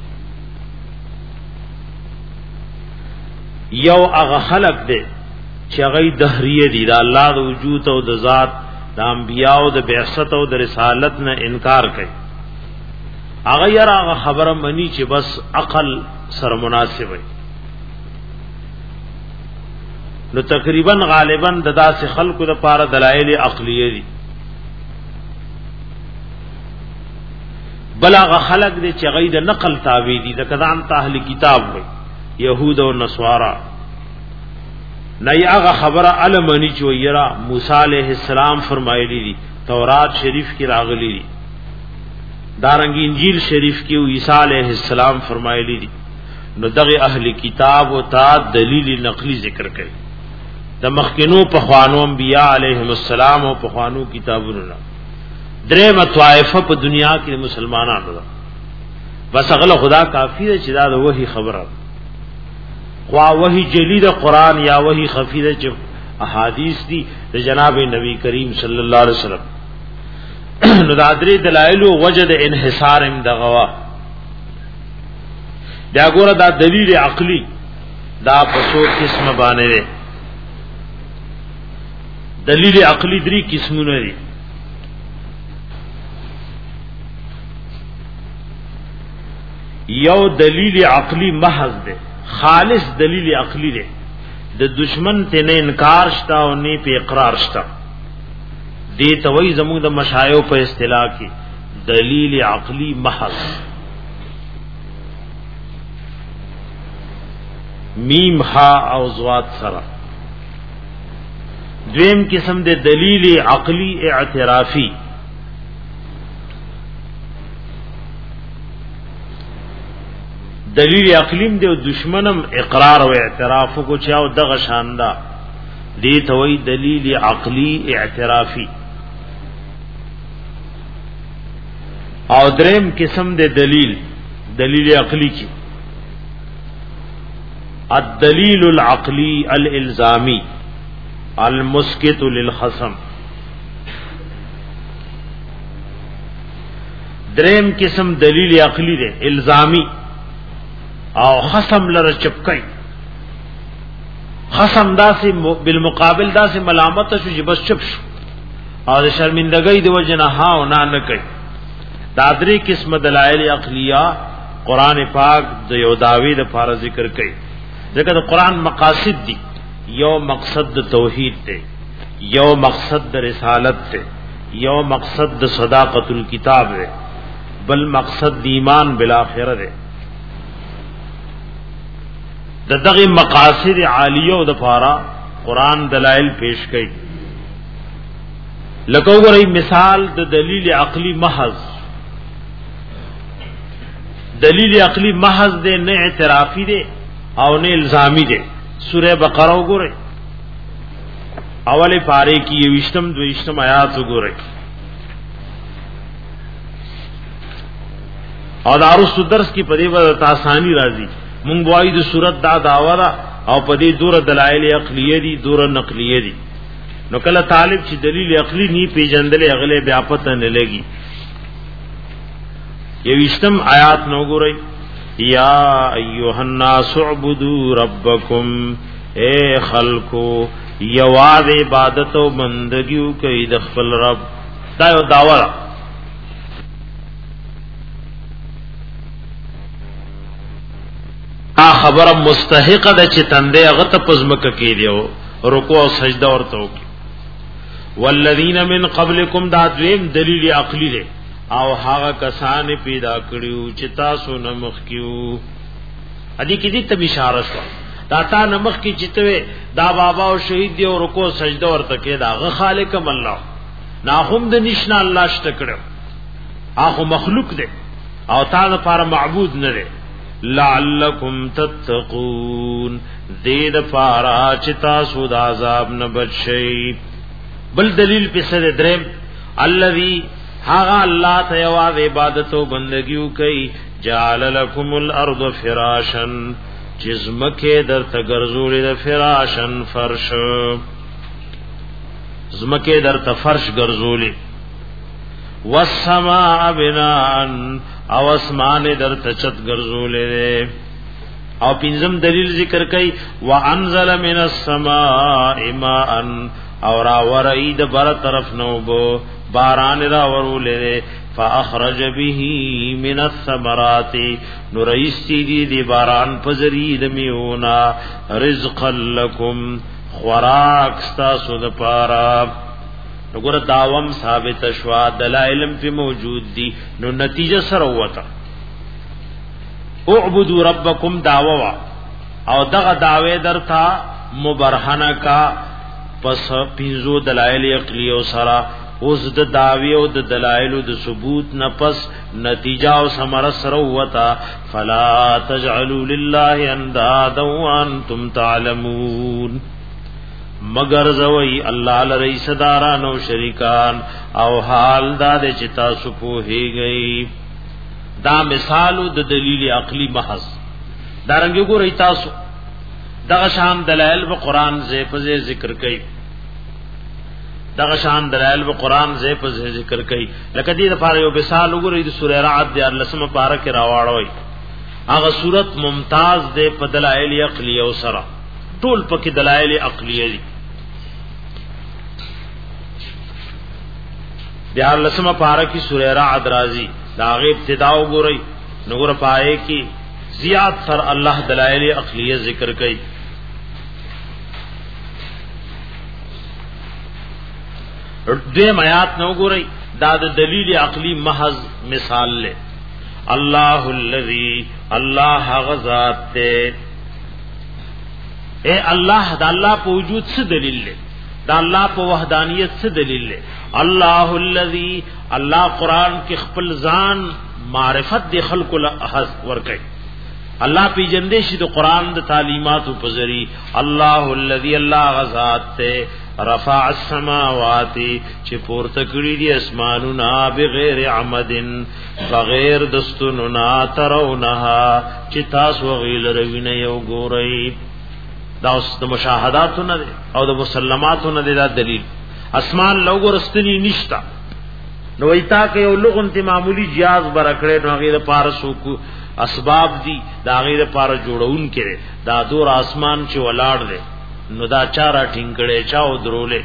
S1: یو هغه خلق دي چې هغه دهریه دي د الله د وجود او د ذات د انبیاء او د بعثت او د رسالت نه انکار کوي. هغه یاره هغه خبره مني چې بس عقل سره مناسب وي. نو تقریبا غالبا د داسې خلقو د پاره دلایل عقلیه دي. بلغه خلق دي چې غي د نقل تابع دي د کذان ته اهل کتاب وي يهود او نصارا نه هغه خبره علمانی چې ویرا موسی عليه السلام فرمایلی دي تورات شریف کې راغلي دي دارنګ انجیل شریف کې عیسی علیہ السلام فرمایلی دي. نو دغه اهل کتاب او تا دلیل نقلی ذکر کړي د مخکینو په خوانو انبیاء علیهم السلام او په خوانو کتابونو نه درېمه طائفه په دنیا کې مسلمانانو ده بس هغه خدا کافی ده چې دا د وحی خبره خوا وحی جلی د قران یا وحی خفی ده چې احادیث دي د جناب نبی کریم صلی الله علیه وسلم. نو دا درې دلایل وجد انحصار ام دغوا بیا ګوره دا دلیل عقلی دا پسو قسم باندې دلیل عقلی درې قسمونه دي. یو دلیل عقلی محض ده، خالص دلیل عقلی ده، د دشمن ته نه انکار شتا او نه په اقرار شتا. دې توي زموږ د مشایخ په اصطلاح کې دلیل عقلی محض. میم ها او زوات سره. دویم قسم دے دلیل عقلی اعترافی. دلیل عقلیم دے دشمنم اقرار و اعتراف کو چاو دغه شاندا دی توي دلیل عقلی اعترافی. او دریم قسم دے دلیل دلیل عقلی کی الدلیل العقلی الالزامی المسکت للخصم. دریم قسم دلیل عقلی دے الزامی او خصم لره چپکای. خصم دا سے بالمقابل دا سے ملامت شو چې بس چپ شو او شرمندگی دی وجنه ها او نه نه کوي. دا درې قسم دلایل عقلیه قران پاک د یو داوی د فار ذکر کوي. ځکه د قران مقاصد دي، یو مقصد د توحید ته، یو مقصد د رسالت ته، یو مقصد د صداقت الکتاب ده، بل مقصد د ایمان بالآخرت ده. د دغه مقاصد عالیه او د فارا قران دلائل پیش کړي. لکه وګورئ مثال د دلیل عقلی محض. دلیل عقلی محض ده نه اعترافی ده او نه الزامی ده. سورہ بقرہ وګورئ اوله پاره کې یوشتم دویشتم آیات وګورئ. او د ارسطو درس کې په دې وخت آسانی راځي. مونږ وایو د صورت دا داوا دا او په دې دور دلایل عقلیه دي، دور نقلیه دي. نو کله طالب چې دلیل عقلی نی پیژندل اغله بیا پته نه لګي. یوشتم آیات نو ګورئ یا ایها الناس اعبدوا ربکم، اے خلقو یواد عبادت او بندگیو کوي د خپل رب. دا یو داوا خبر مستحق ده چې تندې هغه ته پزمک کې دیو رکوع او سجده ورته وکي. والذین من قبلکم دا دویم دلیل عقلی ده او هغه کسان پیدا کړیو چې تاسو نمخ کیو. ادي کې دې ته اشاره شو دا تا نمخ کی چتوي دا بابا او شهید دی او رکوع سجده ورته کې دا غ خالق الله نا هم د نشنا الله شته کړو هغه مخلوق دی او تا لپاره معبود نه دی. لعلکم تتقون دې د پارا چې تاسو د عذاب نه بچئ. بل دلیل په سره درم الذي هاغه الله ته یوازې عبادت او بندګیو کوي. جعل لكم الارض فراشا جزمکه در تګرزولې د فراشن فرش، زمکه در تفرش ګرځولې. والسماء بناء او اسمان در تچت ګرځولې. او پنځم دلیل ذکر کوي وانزل من السماء ماء اور اورید بر طرف نو بو باران را ورولې. فاخرج به من الثمرات نورئیستی دی دی باران پزری دمیونا رزقا لکم خوراک ستاسو د پارا. نګور داوم ثابت شوا دلائلم پی موجود دی نو نتیجه سره وتا. اعبدوا ربکم داوا او دغه داوی درتا مبرهنه کا پس پینزو دلائل عقلی او سرا اوس د داوی او د دلایل او د ثبوت نه پس نتیجه او ثمره سره وتا. فلا تجعلوا لله اندادا وانتم تعلمون مگر زوی الله لری صداران او شریکان او حال دا د چتا سپو هیږي. دا مثال د دلیل عقلی محض. دارنګ ګورئ تاسو دغه شان دلایل په قران زې په ذکر کوي. دغه شان دلایل په قران زې په ذکر کوي. لکه دې لپاره یو مثال وګورئ د سوره رعد د لسمه پاره کې راوړوي. هغه صورت ممتاز ده په دلایل عقلیه او سره ټول پکې دلایل عقلیه دي. بیا لسمه پارا کی سورہ رعد رازی دا غی ابتدا وګورئ نور پائے کی زیات تر الله دلائل عقلیه ذکر کړي. دیم آیات نو ګورئ دا د دلیل عقلی محض مثال لے. اللہ الذی اللہ غزات تے اے اللہ دا اللہ پہ وجود سے دلیل لے دا اللہ پہ وحدانیت سے دلیل لے. اللہ الذی اللہ قرآن کی خپل ذان معرفت دی خلق الاحد ورکے اللہ پی جندے شد قرآن دا تعلیمات و پزری. اللہ الذی اللہ غزات تے رفع السماوات چی پورتکڑی دی اسمانونا بغیر عمدن بغیر دستنونا ترونها چی تاس وغیل روین یو گورئی دا اس دا مشاہداتو نا دے او دا مسلماتو نا دے دا دلیل. اسمان لوگو رستنی نشتا نو ایتا کہ یو لغن تی معمولی جیاز برکڑے نو غیر پارسو کو اسباب دی دا غیر پار جوڑون کرے دا دور آسمان چی ولاڑ دے نو دا چارا ٹھنکڑے چاو درولے.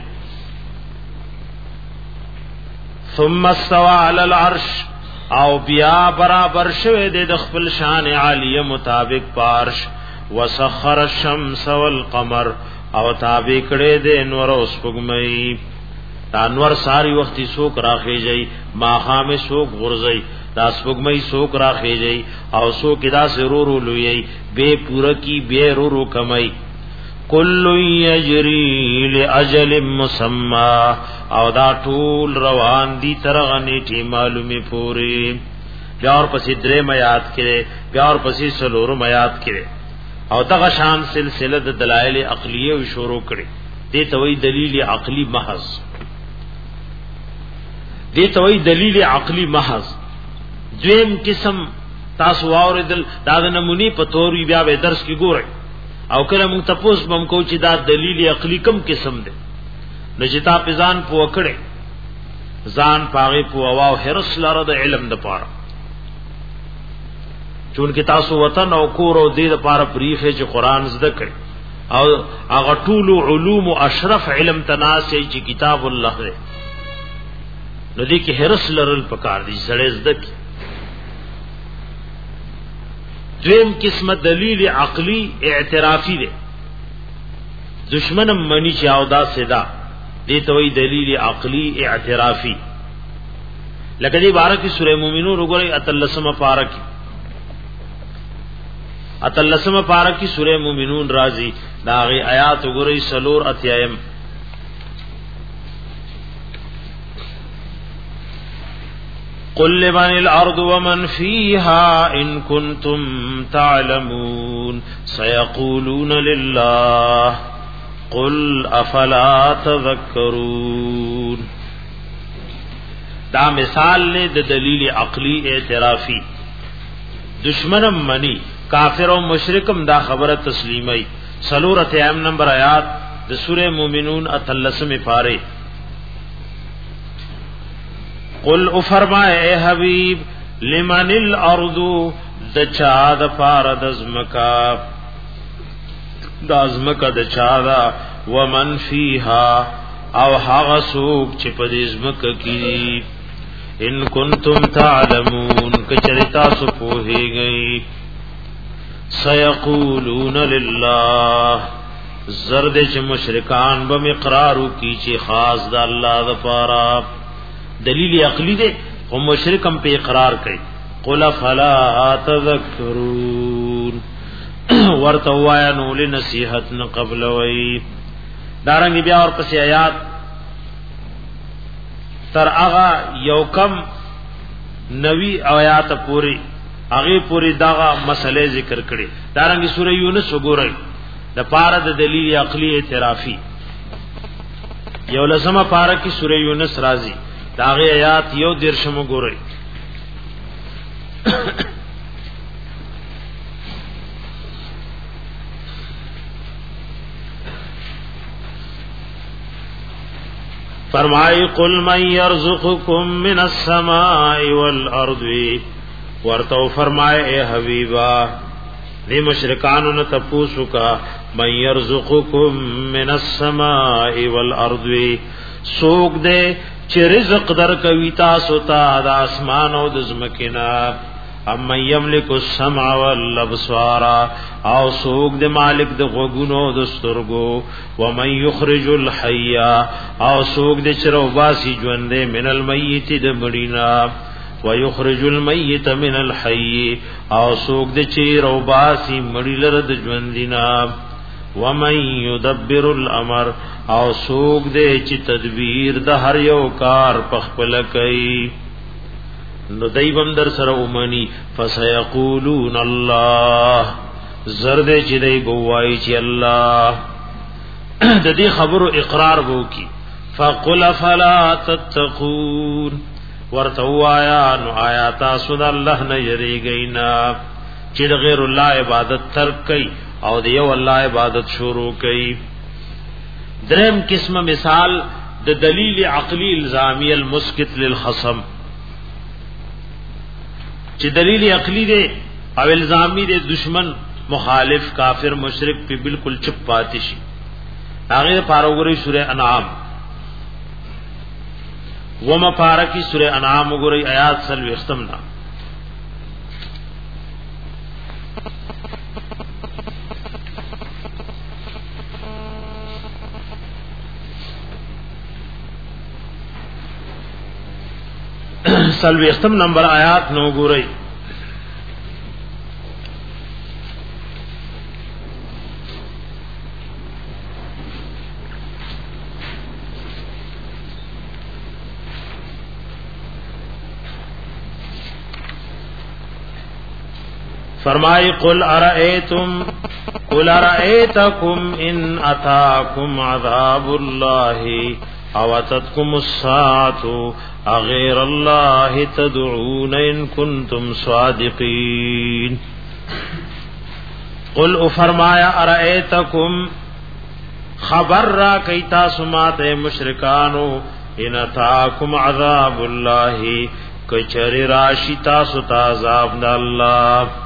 S1: ثم استوى على العرش او بیا برابر شوه دے دخپل شان عالیه مطابق پارش. وسخر الشمس والقمر او تابع کړي دے نور اوس پګمئی انور ساری وختي سوک راخی جئی ماخام سوک غرزئی دا سپګمئی سوک راخی جئی او سوک دا سرورو لوی بے پورا کی بے رورو کمئی. کل یجری لاجل مسمى او دا ټول روان دي ترغنی ټی معلومی پوری. بیا اور پسې درې میات کړي بیا اور پسې سلور میات کړي او دغه شان سلسله د دلایل عقلیه شروع کړي. دې توي دلیل عقلی محض دې توي دلیل عقلی محض. دویم قسم تاسو اوریدل دا د نمونی په تور بیا به درس کې ګورئ او کله مونږ تاسو بم کو چې دا دلیل عقلی کم قسم ده نو چې تا په ځان پوه کړي ځان پاغه پوه واو هرڅ لاره د علم د پاره چون کې تاسو وطن او کور او دې د پاره پریخه چې قران زده کړي او هغه ټول علوم او اشرف علم تناسي چې کتاب الله ده نو دې کې هرڅ لرل پکار دي سړې زده کړي. دویم قسم دلیل عقلی اعترافی دے دشمنم منی چاودا صدا دیتا وی دلیل عقلی اعترافی. لکہ دی بارہ کی سورہ مومنون رگوری اتلسم پارہ کی اتلسم پارہ کی سورہ مومنون رازی داغی آیات رگوری سلور اتیائم. قل لمن الارض ومن فيها ان كنتم تعلمون سيقولون لله قل افلا تذكرون. دا مثال لے د دلیل عقلی اعترافی. دشمنم منی کافر و مشرکم دا خبر تسلیمی. سلور اتیام نمبر آیات د سورہ مومنون اتلسم پارے. قل او فرمائے اے حبیب لمن الارض دچا د پار دزمکا دازمکا دچا دا ومن فیها او هغه سوق چې په دې زمکا کې ان کنتم تعلمون کچریتا سو پوهیږي. سيقولون لله زرد چې مشرکان به اقرارو کی چې خاص د الله د پاره دلیل عقلی دے او مشرکم پہ اقرار کئی. قل فلا تذکرون ورتوایا نول نصیحت نہ قبل وئی. دارنگی بیا اور پس آیات تر اغا یوکم نوی آیات پوری اغه پوری داغه مسئلے ذکر کړي. دارنگی سورہ یونس وګورئ د پاره د دلیل عقلی اعترافی. یو لسمه پاره کی سورہ یونس رازی داغه آیات یو درشم ګورئ. فرمائی قل من یرزقکم من السماء والارض ورته فرمائے اے حبیبا دی مشرکانو نه تپوسو کا من يرزقكم من السماء والارض سوق دے چې رزق در کوي تاسو ته د اسمان او د زمکینا ام یملک السمع والابصار او سوق د مالک د غوګونو د سترګو و من یخرج الحی او سوق د چرو باسی ژوندې من المیت د مړینا و یخرج المیت من الحی او سوق د چیرو باسی مړی لره د ژوندینا و من یدبر الامر او سوق دې چې تدبیر د هر یو کار پخپل کوي نو دایبم در سره اومني فسيقولون الله زرد چې دی بوای چې الله د دې خبرو اقرار وو کی فقل فلا تتقون ورتوایا نو آیات سن الله نه یریږینا چې د غیر الله عبادت ترک کوي او د یو الله عبادت شروع کوي دریم قسمه مثال د دلیل عقلی الزامی المسکت للخصم چې دلیل عقلی دی او الزامی دی دشمن مخالف کافر مشرک په بالکل چپ پاتې شي هغه پاروګری سوره انعام وما پارکی سوره انعام وګورئ آیات سلوي ختمنا سلوي ختم نمبر آیات نو ګورئ فرمائی قل ارائیتم قل ارائیتکم ان اتاکم عذاب اللہ او اتتکم الساعة اغیر اللہ تدعون ان کنتم صادقین قل او فرمایا ارائیتکم خبر را کیتا سمات مشرکانو ان اتاکم عذاب اللہ کچر راشی تاسو تعذاب دا اللہ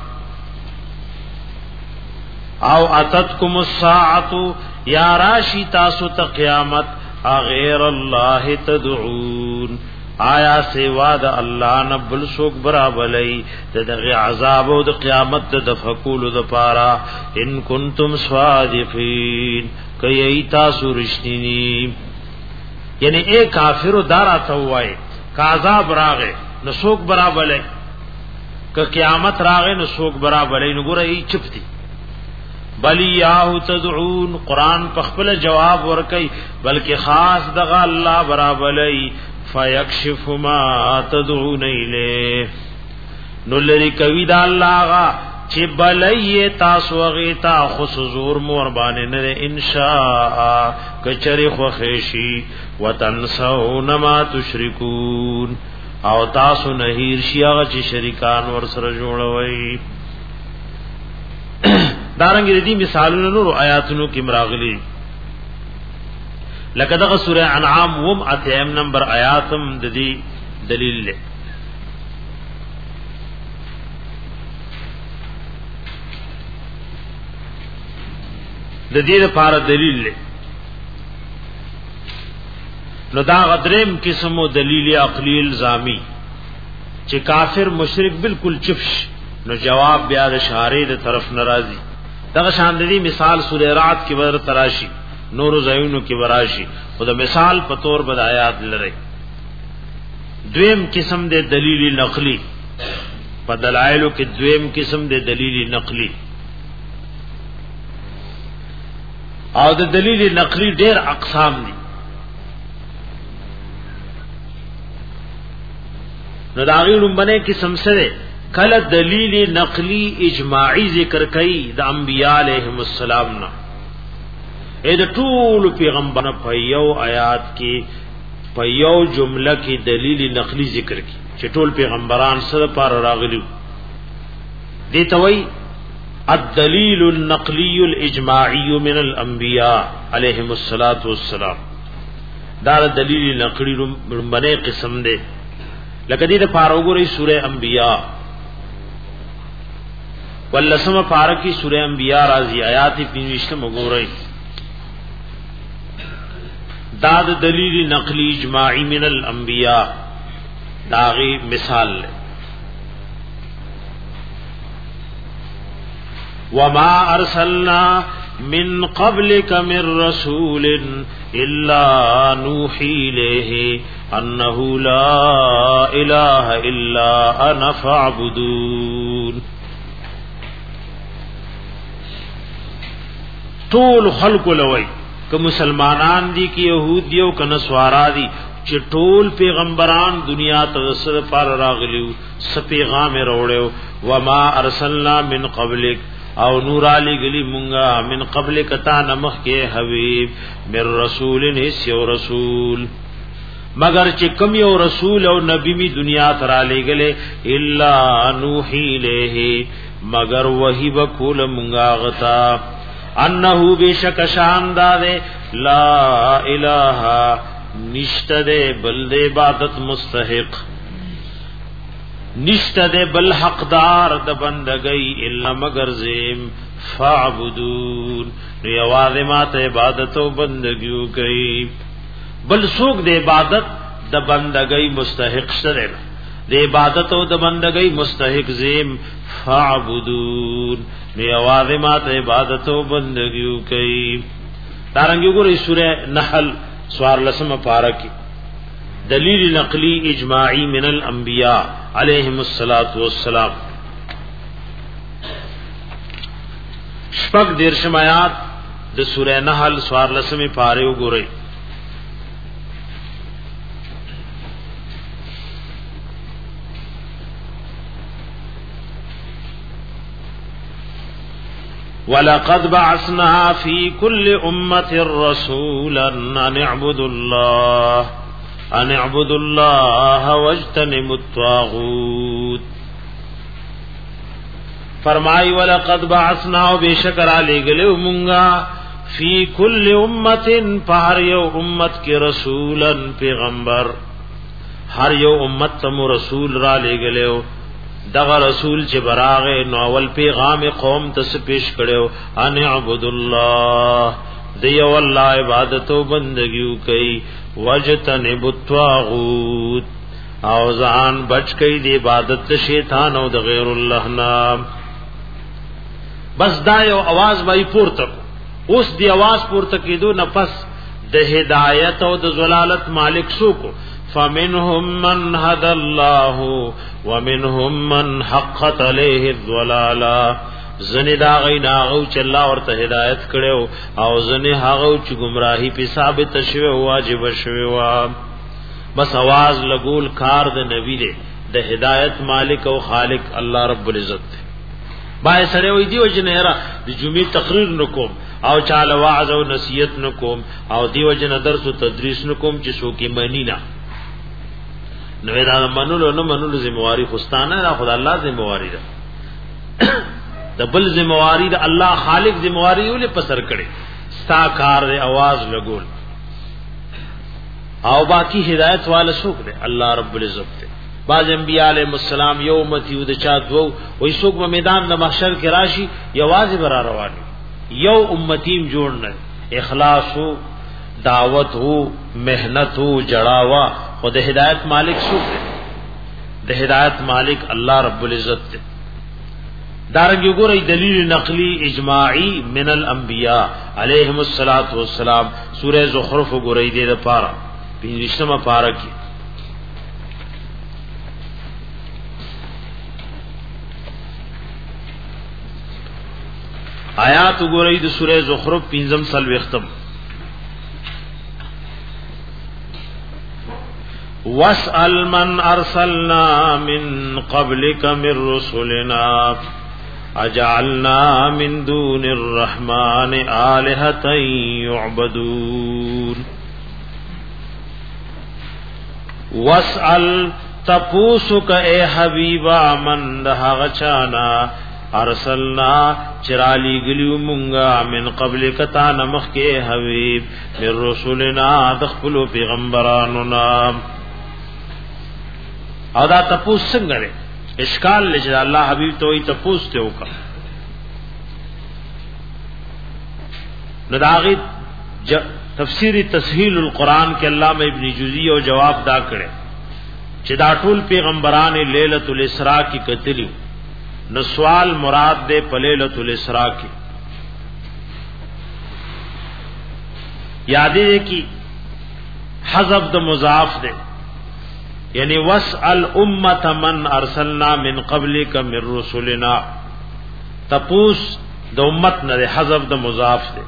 S1: او اتتکم الساعة یا راشی تاسو تا قیامت اغیر اللہ تدعون آیا سوا دا اللہ نبل سوک برابلی دا دغی عذاب و دا قیامت دا دفقول دا پارا ان کنتم صادقین کئی ای تاسو رشنینی یعنی اے کافر دارا تاوائی کا عذاب راغے نسوک برابلی کا قیامت راغے نسوک برابلی نگورا ای چپ دی بلی یاہو تدعون قرآن پخپل جواب ورکی بلکہ خاص دغا اللہ برابلی فیکشف ما تدعون ایلے نلری کوي دا اللہ آغا چی بلی تاسو غیتا خصوصور موربانی نرے انشاء کچری خوخیشی وتنسون ما تشرکون او تاسو نهیر شی آغا چی شرکان ورسر جوڑوئی دارنګ دې مثالونو نور آیاتونو کې مراغلي لکه دغه سوره انعام وم اتیم نمبر آیاتم د دې دلیل له د دې لپاره دلیل له نو دا غدریم قسمو دلیل عقلی الزامی چې کافر مشرک بالکل چپش نو جواب بیا د شارع د طرف ناراضي دغه شاندلی مثال سورہ رعد کی ور تراشی نور زینو کی وراشی خدا مثال په تور بد آیات لره دویم قسم دے دلیل نقلی په دلایلو کې دویم قسم دے دلیل نقلی او د دلیل نقلی ډیر اقسام دي نو دا غیرم بنے قسم سره کله دلیل نقلی اجماعی ذکر کئی د انبیاء علیہم السلام نا اې د ټول پیغمبر په یو آیات کې په یو جمله کې دلیل نقلی ذکر کی چې ټول پیغمبران سره پر راغلي دي توي الدلیل النقلی الاجماعی من الانبیاء علیہم الصلوۃ والسلام دا دلیل نقلی رمبنه قسم ده لکه دې د فاروګوري سوره انبیاء ولسم پارکی سورہ انبیاء رازی آیات پینوشت مگوری داد دلیل نقلی اجماعی من الانبیاء داغی مثال لے وما ارسلنا من قبلك من رسول الا نوحي اليه انه لا اله الا انا فاعبدون. طول خلق لوی کہ مسلمانان دی کی یہود دیو کہ نسوارا دی چې ټول پیغمبران دنیا ته رسول پر راغلیو س پیغام وروړو وما ارسلنا من قبلک او نور علی گلی مونگا من قبلک تا نمخ کے حبیب من رسول نیس یو رسول مگر چې کم یو رسول او نبی می دنیا ته را لګلې الا نوحی له مگر وحی بکول مونگا غتا انه بشک شان داده لا الہ نشت دے بل دے عبادت مستحق نشت دے بل حقدار د بندگی الا مگر زیم فاعبدون ریواز مات عبادت و بندگیو کئی بل سوک دے عبادت د بندگی مستحق سره دے عبادت و د بندگی مستحق زیم فاعبدون ریواز مات عبادت و بندگیو کئی. دارنگی گوری سورہ نحل سوار لسم پارکی دلیل نقلی اجماعی من الانبیاء علیہم الصلاۃ والسلام شپږ دیرشم آیات د سورہ نحل سوار لسم پاره وګورئ. وَلَقَدْ بَعَثْنَا فِي كُلِّ أُمَّةٍ رَسُولًا أَنِ اعْبُدُوا اللَّهَ أَنِ اعْبُدُوا اللَّهَ وَاجْتَنِبُوا الطَّاغُوتَ. فرمائی وَلَقَدْ بَعَثْنَا بِشَكْرَ لِگلو مونگا فی کل امت پہر یو امت کے رسولا پیغمبر ہر یو امت تم رسول را لگلو دغه رسول چې براغه نو اول پیغام قوم ته پیش کړو ان عبد الله دیو الله عبادت او بندگیو کوي وجتنب الطاغوت او ځان بچ کئ دی عبادت شیطان او د غیر الله نام. بس دا یو आवाज وای پورته اوس دی आवाज پورته کیدو نفس د هدایت او د زلالت مالک سو کو فمنهم من هدى الله ومنهم من حقت عليه الضلاله. زنی دا غینا او چې الله ورته هدایت کړو او زنی هغه چې گمراهی په ثابت شوی واجب شوی وا. بس आवाज لګول کار د نبی دی د هدایت مالک او خالق الله رب العزت دی. بای سره وی دی او جنهرا د جمعې تقریر نکوم او چاله واعظ او نصیحت نکوم او دیو جن درس او تدریس نکوم چې سو کې معنی نه نو دا منولو نه منولو ذمہواری خوستانه دا خدای الله ذمہواری ده د بل ذمہواری ده الله خالق ذمہواری ولې پسر کړي ستا کار دی आवाज لګول او باقی هدایت والا څوک دی الله رب العزت دی. باز انبیاء علیهم السلام یو امتی ود چا دو وې څوک په میدان د محشر کې راشي یوازې برا رواني یو امتیم جوړ نه اخلاص ہو دعوت ہو محنت ہو جڑاوا خود ہدایت مالک سو دے د ہدایت مالک اللہ رب العزت دے. دارنگی گو رہی دلیل نقلی اجماعی من الانبیاء علیہم الصلاۃ والسلام سورہ زخرف گو رہی دے پارا پینځمه پارا کی آیات گو رہی د سورہ زخرف پینځم سلوي ختم واسأل من ارسلنا من قبلك من رسلنا اجعلنا من دون الرحمن آلهة يعبدون. واسأل تپوسک اے حبیبا من دہا غچانا ارسلنا چرالی گلیو منگا من قبل کتا نمخ کے حبیب من رسولنا دخلو پیغمبراننا. او دا تپوس څنګه لري اشکال لږه الله حبیب ته وي تپوس ته وکړه نداغی تفسیری تسهیل القرآن کې علامہ ابن جوزی او جواب دا کړي چې دا ټول پیغمبران لیلۃ الاسراء کې کتلی نو سوال مراد دے په لیلۃ الاسراء کې یادې کی حذف د مضاف دے یعنی واسأل امت من ارسلنا من قبلک من رسلنا تپوس د امت نه حذف د مضاف دے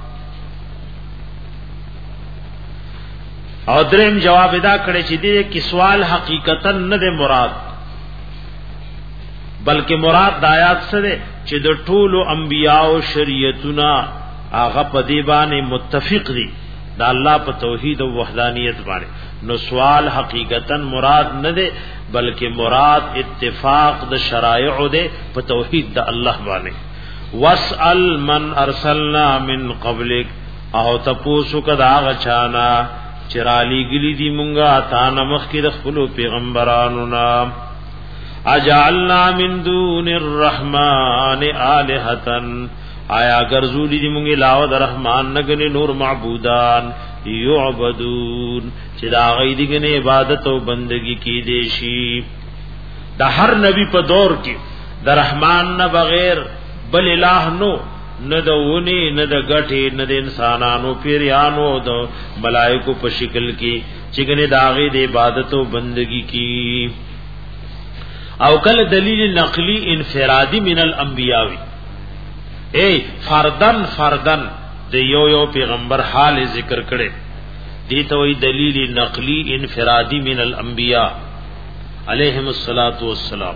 S1: او دریم جواب ادا کړي چې دې کې سوال حقیقتا نه د مراد بلکې مراد د آیات سره چې د ټولو انبیاء او شریعتونه هغه په دی باندې متفق دي د الله په توحید او وحدانیت باندې نو سوال حقیقتا مراد نه ده بلکې مراد اتفاق د شرایع ده په توحید د الله باندې واسأل من ارسلنا من قبلک او تپوسو کدا غچانا چرالی گلی دی منگا تا نمخ کی دخلو پیغمبرانو نا اجعلنا من دون الرحمن آلہتن آیا گرزولی دی منگی لاو در رحمان نگنی نور معبودان یعبدون چی دا غیدی گنی عبادت و بندگی کی دیشی دا ہر نبی پا دور کی دا رحمان نا بغیر بل الہ نو نه د ونی نه د غټي نه د انسانانو پیرانو د ملائکو په شکل کې چې ګنې داغه د عبادت او بندگی کی او کله دلیل نقلی انفرادی من الانبیاء اے فردن فردن د یو یو پیغمبر حال ذکر کړي دي ته وی دلیل نقلی انفرادی من الانبیاء علیهم الصلاۃ والسلام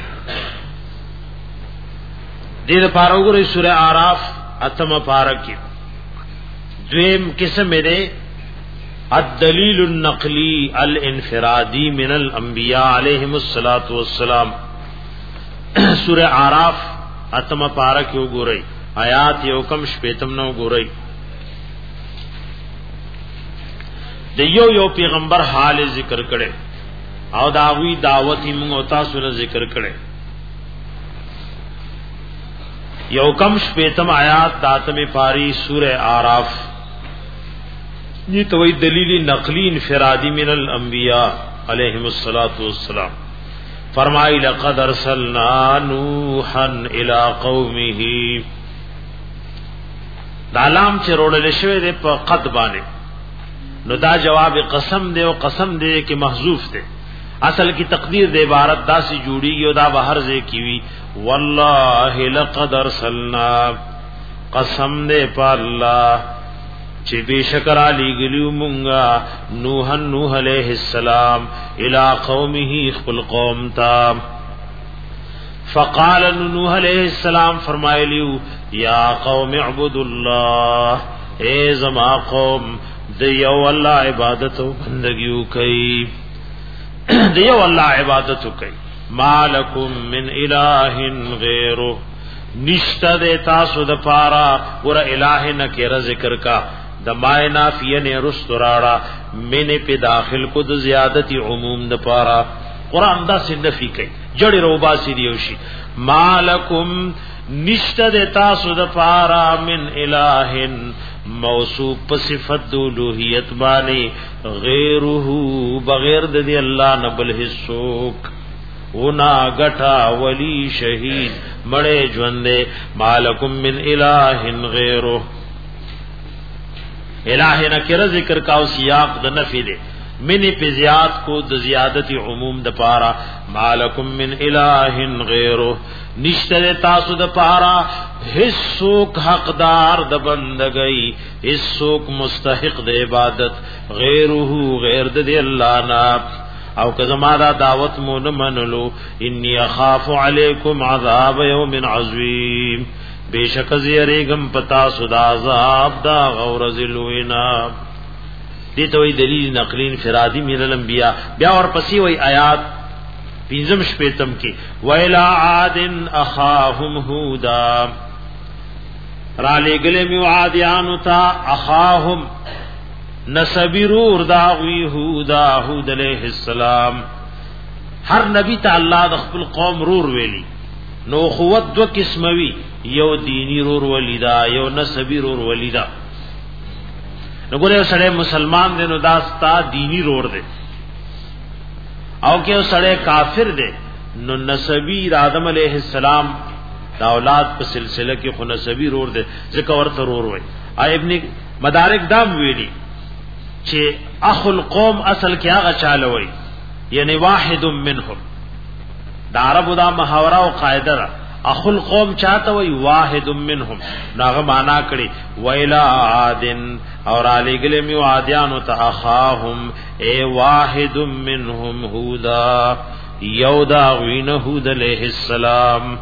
S1: دیر پاروگوری سورہ آراف اتم پارکی دویم قسم دے الدلیل النقلی الانفرادی من الانبیاء علیہم الصلاۃ والسلام سورہ آراف اتم پارکی گوری آیات یو کم شپیتم نو گوری دیو یو پیغمبر حال ذکر کرے او داوی دعوتی منگوتا سورہ ذکر کرے یو کم شپیتم آیات داتم پاری سورہ آراف یہ توئی دلیل نقلی انفرادی من الانبیاء علیہم الصلاۃ والسلام فرمائی لقد ارسلنا نوحا الى قومه دالام چې روړل شوی دی په قد باندې نو دا جواب قسم دی او قسم دی کہ محذوف دی اصل کی تقدیر دے عبارت دا سی جوڑی گی او دا بہر زے کیوی واللہ لقد ارسلنا قسم دے پا اللہ چی بے شکر علی گلیو منگا نوح نوح علیہ السلام الى قومه خپل قوم تا فقال نوح علیہ السلام فرمائے لیو یا قوم اعبدوا اللہ اے زما قوم دیو اللہ عبادت و بندگیو کئی دیو اللہ عبادت کئی مالکم من الہ غیرو نشتا دے تاسو دا پارا ورا الہ نکیر ذکر کا دا مائے نافین رست راڑا من پی داخل کو دا زیادتی عموم دا پارا قرآن دا سے نفی کئی جڑی روبا سی دیوشی مالکم نشتا دے تاسو دا پارا من الہ موصوف په صفت الوهیت باندې غیره بغیر د دی الله نه بل هیڅوک ونا غټا ولی شهید مړې ژوندې مالکم من الہ غیره الہ نکره ذکر کا او سیاق د نفی دے من په زیات کو د زیادت عموم د پارا مالکم من الہ غیره نشتر تاسو د پارا حصوک حقدار د بندگی حصوک مستحق د عبادت غیره غیر د اللہ نا او کزما دا دعوت مون منلو انی اخاف علیکم عذاب یوم عظیم بیشک زیریگم پتا سدا عذاب دا غور ذلوینا دیتا وی دلیل نقلی انفرادی من الانبیاء بیا اور پسی وی آیات پینزم شپیتم کی وَإِلَىٰ عَادٍ أَخَاهُمْ هُودًا را لے گلے میں عادیانو تا اخاہم نسبی رور داغوی ہودا ہود علیہ السلام ہر نبی تا اللہ دخل قوم رور ویلی نو قوت دو قسموی یو دینی رور ولیدا یو نسبی رور ولیدا نو ګوره سړی مسلمان دی نو دا ستا دینی روړ دی، او کې سړی کافر دی نو نسبی آدم علیہ السلام دا اولاد په سلسله کې خو نسبی روړ دی ځکه ورته روړ وای. ابن مدارک دا ویلي چې اخو القوم اصل کې هغه چاله وای، یعنی واحد منهم. دا عربو دا محاوره او قاعده ده، اخو القوم چاته وای واحد منهم، داغه معنا کړي ویلا عادن اور علی گله میو عادیانو ته اخاهم ای واحد منهم هودا، یودا وین هود علیہ السلام.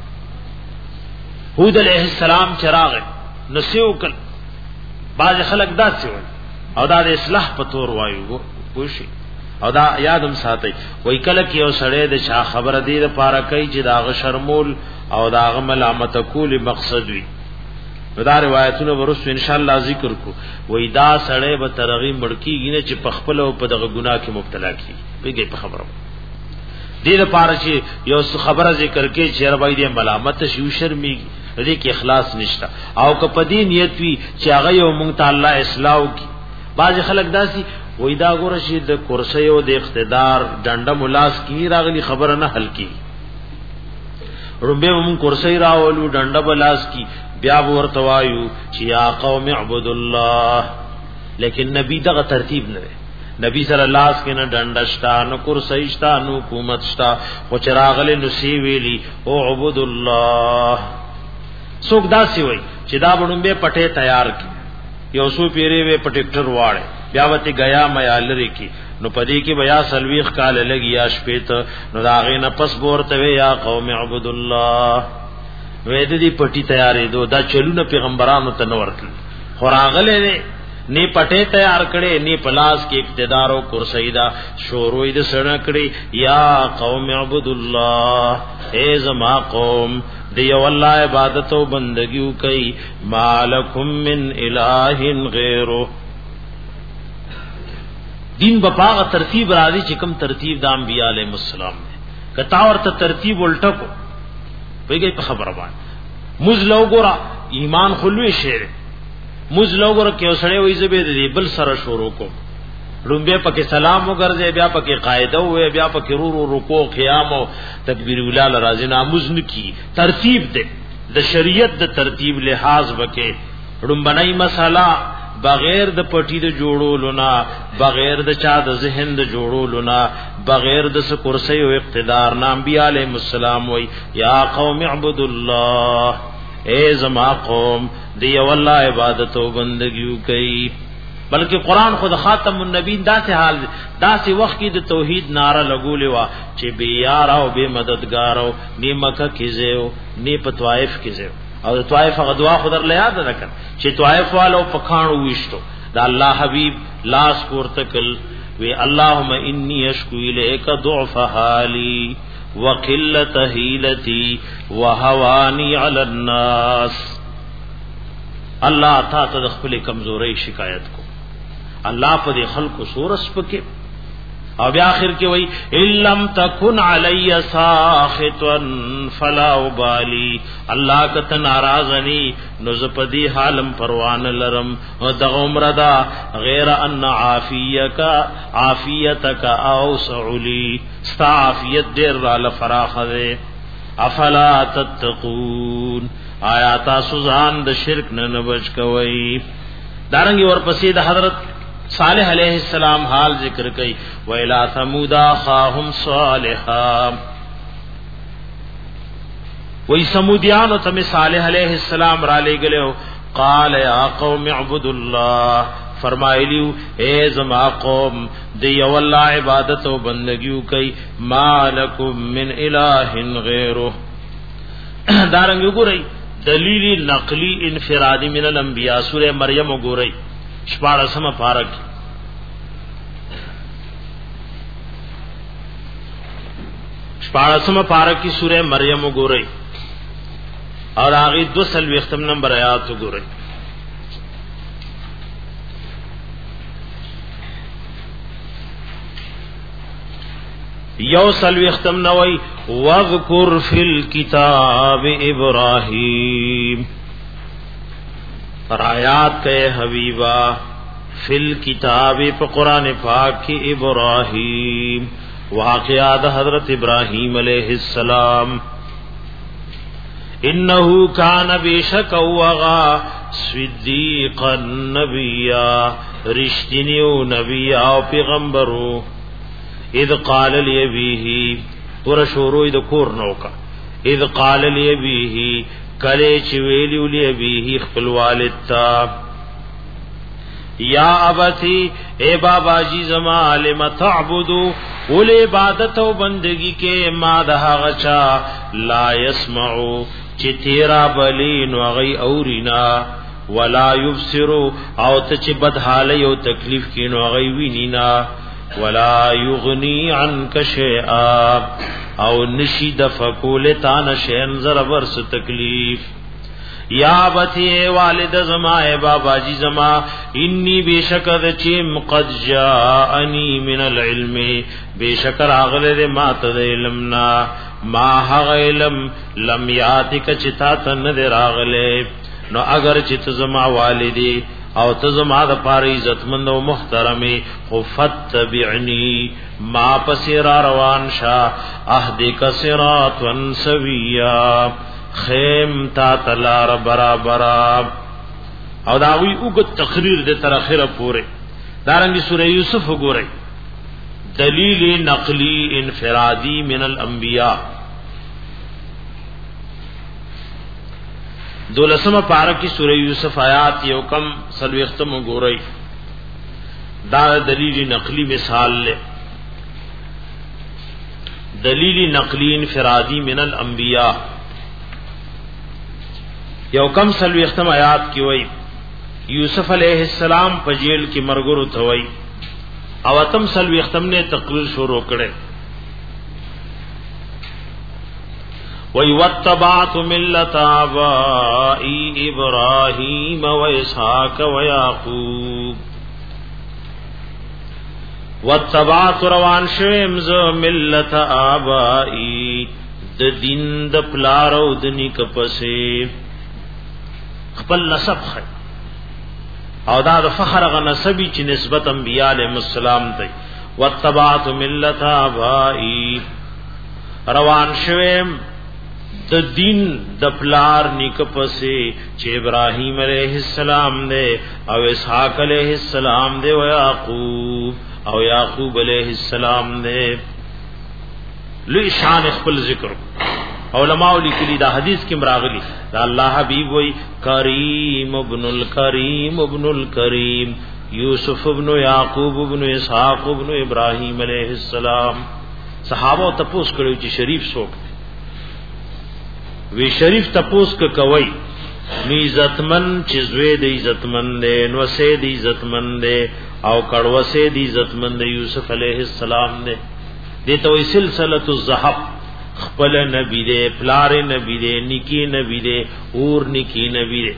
S1: هود علیہ السلام چراغ نسیو کل باز خلق دا سی وای او دا د اصلاح په تور وایو وشي، او دا یادم ساتي وای کله کې یو سړی د شاه خبره دی لپاره کوي چې دا غ شرمول او دا غ ملامت کول مقصد وي. دا روایتونه ورسو ان شاء الله ذکر کو. وای دا سړی به ترغی مړکیږي نه چې په خپل او په دغه ګناه کې مبتلا کی پیږي په خبره دې لپاره چې یو خبره ذکر کې چې ربای دې ملامت شي شرمېږي دې کې اخلاص نشته، او که په دې نیت وي چې هغه یو مونږ ته الله اصلاح کی. بعض خلک داسي وای دا ګور شي د کرسي او د اقتدار ډنډه ملاس کی راغلی خبره نه حل کی، ربه مون کرسي راولو ډنډه بلاس کی بیا ورته وایو چې یا قوم اعبدوا الله. لیکن نبی دغه ترتیب نه، نبی صلی الله علیه وسلم نه ډنډه شتا نو کرسي شتا نو حکومت شتا، خو چراغله نو سی ویلی او عبد الله. څوک داسي وای چې دا بډومبه پټه تیار کی، یو سو پیری وې پټیکټر واړې بیا وتی گیا میا لری کی، نو پدې کې بیا سلويخ کال لګي یا شپېت، نو داغه نه پس ورته یا قوم عبد الله. وې دې پټی تیارې دو دا چلونه پیغمبرانو ته نو ورتل، خوراغله نه پټه تیار کړي نه پلاس کې اقتدار او کرسیدا شوروي د سره کړي یا قوم عبد الله، اے زما قوم دی والله عبادت او بندگیو کوي، مالکم من الہ غیره. دین بپاغه ترتیب راځي چې کوم ترتیب د انبیاء علیهم السلام دی، کتا ورته ترتیب الټا کو پیږي په خبره باندې. مزلو ګورا ایمان خلوی شعر مزلو ګورا کې وسړی وې زبې دی بل سره شروع کو، لومبه پکې سلام وګرځي بیا پکې قاعده وې بیا پکې رو رو رکوع قیام او تکبیر ولال راځي ناموزن کی ترتیب ده د شریعت د ترتیب لحاظ وکې. لومبنای مساله بغیر د پټی د جوړولو نه، بغیر د چا د ذهن د جوړولو نه، بغیر د کرسی او اقتدار نه، انبیاء علیهم السلام وای یا قوم اعبدوا الله، اے زما قوم دی والله عبادت او بندگیو کوي. بلکہ قرآن خود خاتم النبیین دا سے حال دا سے وقت کی د توحید نعرہ لګولې وا چې بے یار او بے مددگار او نی مکه کیزو نی په طائف کیزو، او طائف غدوا خدر له یاد راکړ چې طائف والو پخانو وشتو دا الله حبیب لاس پورتکل وی اللهم انی اشکو الیک ضعف حالی وقلت حیلتی وهوانی علی الناس. الله تا ته خپل کمزوري شکایت کو، الله په دې خلکو سورس پکې، او بیا اخر کې وای لم تکن علی ساخطا فلا ابالی، الله کته ناراضنی نو زپدی حالم پروان لرم، او د عمر دا غیر ان عافیک عافیتک اوسع لی، ستا عافیت ډیر را فراخ ده. افلا تتقون، آیا تاسو ځان د شرک نه نه بچ کوئ. دارنګي ورپسې د حضرت صالح علیہ السلام حال ذکر کئی وَإِلَى ثَمُودَ أَخَاهُمْ صَالِحًا، وہی سمودیانو تم صالح علیہ السلام را لے گلے ہو. قال یا قوم اعبدوا اللہ، فرمائلیو اے زما قوم دی واللہ عبادت و بندگیو کئی، ما لکم من الہ غیرہ. دارنگو گو رئی دلیل نقلی انفرادی من الانبیاء سورہ مریم گو رئی شپاڑسم پارک شپاڑسم پارک کی سورہ مریم گو رئی اور آگی دو سلوی اختم نمبر آیات گو رئی. یو سلوی اختم نوئی وَاذْكُرْ فِي الْكِتَابِ إِبْرَاهِيمَ، پر آیات کہ حبیبا فی الکتاب په قران پاک کې ابراهیم واقعات حضرت ابراہیم علیہ السلام انه کان بیشک وغا صدیقا نبیا رشتنیو نبی او پیغمبرو اذ قال لیبیه ور شروع د کور نوکا اذ قال لیبیه کله چې ویلو لیبیه خپل والد تا یا ابتی اے بابا جی زما علم تعبدو ول عبادت او بندگی کې ما ده غچا لا يسمعو چې تیرا بلین وغي اورینا ولا يبصرو او ته چې بد حال یو تکلیف کې نو غي وینینا ولا یغنی عنک شیئا او نشی د فقول تا نشین زر ورس تکلیف یا بتی والد زما اے بابا جی زما انی بیشکر چیم قد جاءنی من العلم بیشکر اغلد ما تد علمنا ما حق علم لم یاتک چتا تن در اغلے نو اگر چت زما والدی او تزما د پاره عزتمند او محترمه خفت تبعنی ما پسیر روان شا اهدک صراطا سویا خیم تا تلار برابر او داوی اوګ تقریر د تر اخره پوره دارنګي سوره یوسف وګورئ دلیل نقلی انفرادی من الانبیاء دولسمه پارہ کی سورہ یوسف آیات یو کم سلوختم وګورئ دا دلیل نقلی مثال لے دلیل نقلی انفرادی من الانبیاء یو کم سلوختم آیات کی وئی یوسف علیہ السلام په جیل کې مرګرو ثوي او اتم سلوختم نے تقریر شروع کړي وَي وَاتَّبَعْتُ مِلَّةَ آبَائِي إِبْرَاهِيمَ وَإِسْحَاقَ وَيَعْقُوبَ وَاتَّبَعْتُ روان شویم ز مِلَّةَ آبَائِي د دین د پلارو د نیک پسې خپل نسب خي او دا د فخر غ نسبی چې نسبت انبیاء علیهم السلام دی وَاتَّبَعْتُ مِلَّةَ آبَائِي روان شویم د دین د پلار نیک پسې چې ابراهیم علیہ السلام دے او اسحاق علیہ السلام دے او یعقوب او یعقوب علیہ السلام دے لوی شان خپل ذکر علماء لیکلی دا حدیث کې مراغلی دا الله حبیب وای کریم ابن الکریم ابن الکریم یوسف ابن یعقوب ابن اسحاق ابن ابراهیم علیہ السلام صحابه تپوس کړو چې شریف څوک وی شریف تپوس ک کوي نو عزتمن چې زوی د عزتمن دې نو سه د عزتمن دې او کړو سه د عزتمن دې یوسف علیہ السلام دې دې ته وی سلسله الذهب خپل نبی دې پلار نبی دې نکی نبی دې اور نکی نبی دې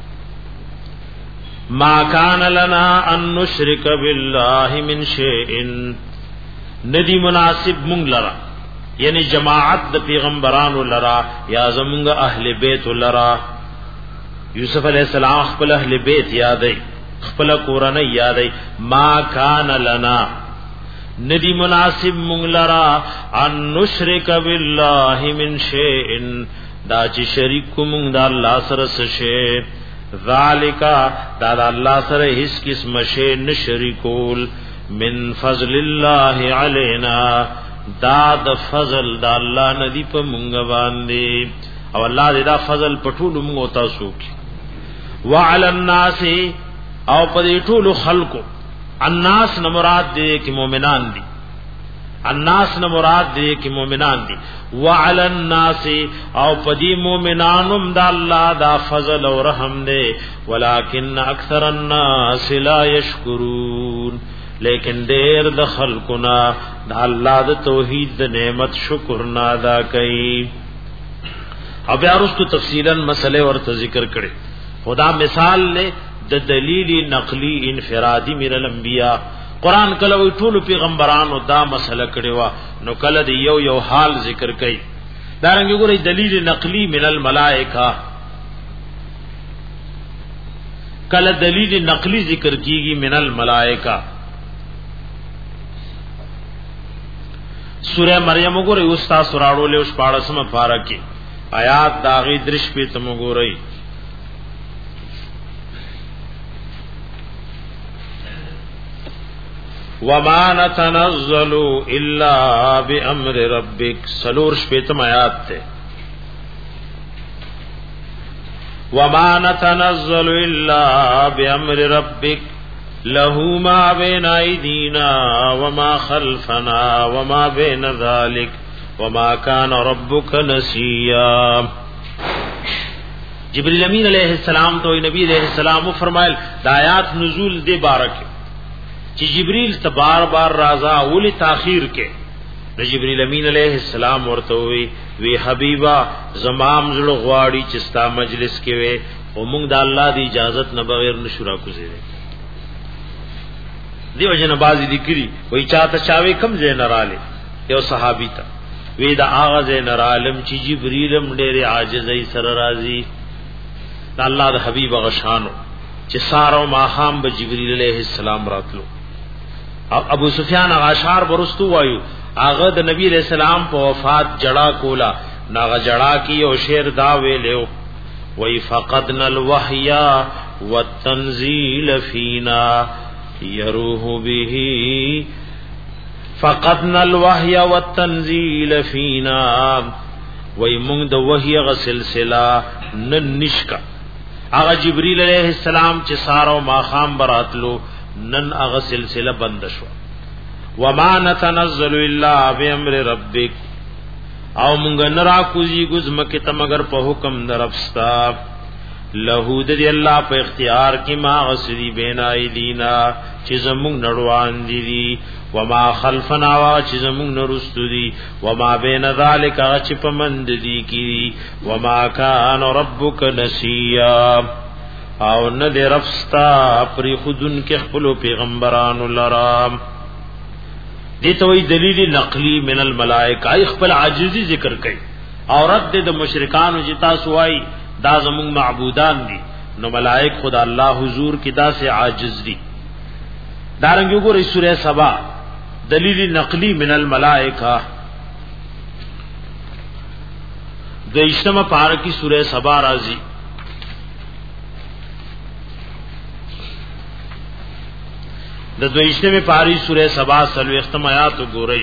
S1: ما کان لنا ان نشرک بالله من شیء ندی مناسب مونږ لرا یعنی جماعت د پیغمبرانو لرا یا زمونږ اهل بیت لرا یوسف علیہ السلام خپل اهل بیت یادې خپل قرآن یادې ما کان لنا ندی مناسب مونږ لرا ان نشرک بالله من شیء دا چې شریک کوم د الله سره شي ذالک دا د الله سره هیڅ قسم شی نشریکول من فضل الله علینا دا د فضل دا الله ندی په مونږ باندې او الله دې دا فضل په ټول مونږ تاسو کې وعلى الناس او په دې ټول خلقو الناس نه مراد دې کې مؤمنان دي الناس نه مراد دې کې مؤمنان دي وعلى الناس او په دې مؤمنانم دا الله دا فضل او رحم دې ولکن اکثر الناس لا یشکرون لیکن دیر د خلقنا د الله د توحید د نعمت شکر نه ادا کوي او بیا وروسته تفصیلا مسئله ورته ذکر کړي خدا مثال له د دلیل نقلی انفرادی من الانبیاء قران کله وی ټول پیغمبرانو دا مسئله کړي وا نو کله د یو یو حال ذکر کړي دا رنګ ګورې دلیل نقلی من الملائکه کله دلیل نقلی ذکر کیږي من الملائکہ. سورہ مریم وګورئ استاد سراړو له شپاړسمه پارا کې آیات داغي درش په تم وګورئ. وما نتنزل الا بامر ربک سلور شپیتم آیات ته. وما نتنزل الا بامر ربک له ما بين ايدينا وما خلفنا وما بين ذلك وما كان ربك نسيا. جبريل امین علیہ السلام تو نبی علیہ السلام فرمایل د آیات نزول دے بارک چې جبريل تبار بار رازا اولی تاخير کې د جبريل امین علیہ السلام ورته وی وی حبیبا زمام زړه غواړي چې ستا مجلس کې وي او موږ د الله دی اجازت نه بغیر نشورا کوزي دیو جن بازی ذکری وی چاته چاوي کم زین رااله یو صحابی تا وی دا اغاز نرالم چې جبريل ډېر عاجزۍ سره راضي الله د حبیب غشانو چې سارو ماخام به جبريل علیہ السلام راتلو. ابو سفیان غاشار برستو وایو هغه د نبی علیہ السلام په وفات جڑا کولا ناغه جڑا کی او شعر دا ویلو وی فقدنا الوحی والتنزيل فينا يروح به فقدنا الوحی والتنزيل فينا وی مونږ د وحی غ سلسله نن نشکا هغه جبريل علیہ السلام چې سارو ماخام براتلو نن هغه سلسله بند شو. وما نتنزل الا بامر ربک او مونږ نرا کوزي گزمکه ته مگر په حکم درپستا له د الله په اختیار کې ما غسری بینای دینا چې زمونږ نړوان دي وما خلفنا وا چې زمونږ نرستو دي وما بین ذالک چې په مند دي کی وما کان ربک نسیا او نه د رفستا پر خودن کې خپل پیغمبرانو لرام. دي ته وی دلیل نقلی من الملائکه ای خپل عاجزی ذکر کړي او رد د مشرکانو جتا سوای دا زمون معبودان دي نو ملائک خدا الله حضور کی دا سے عاجز دي. دارنګ وګورئ سورہ سبا دلیل نقلی من الملائکه د اجتماع پار کی سورہ سبا راضی د دویشته می پاری سورہ سبا سلو ختم آیات وګورئ.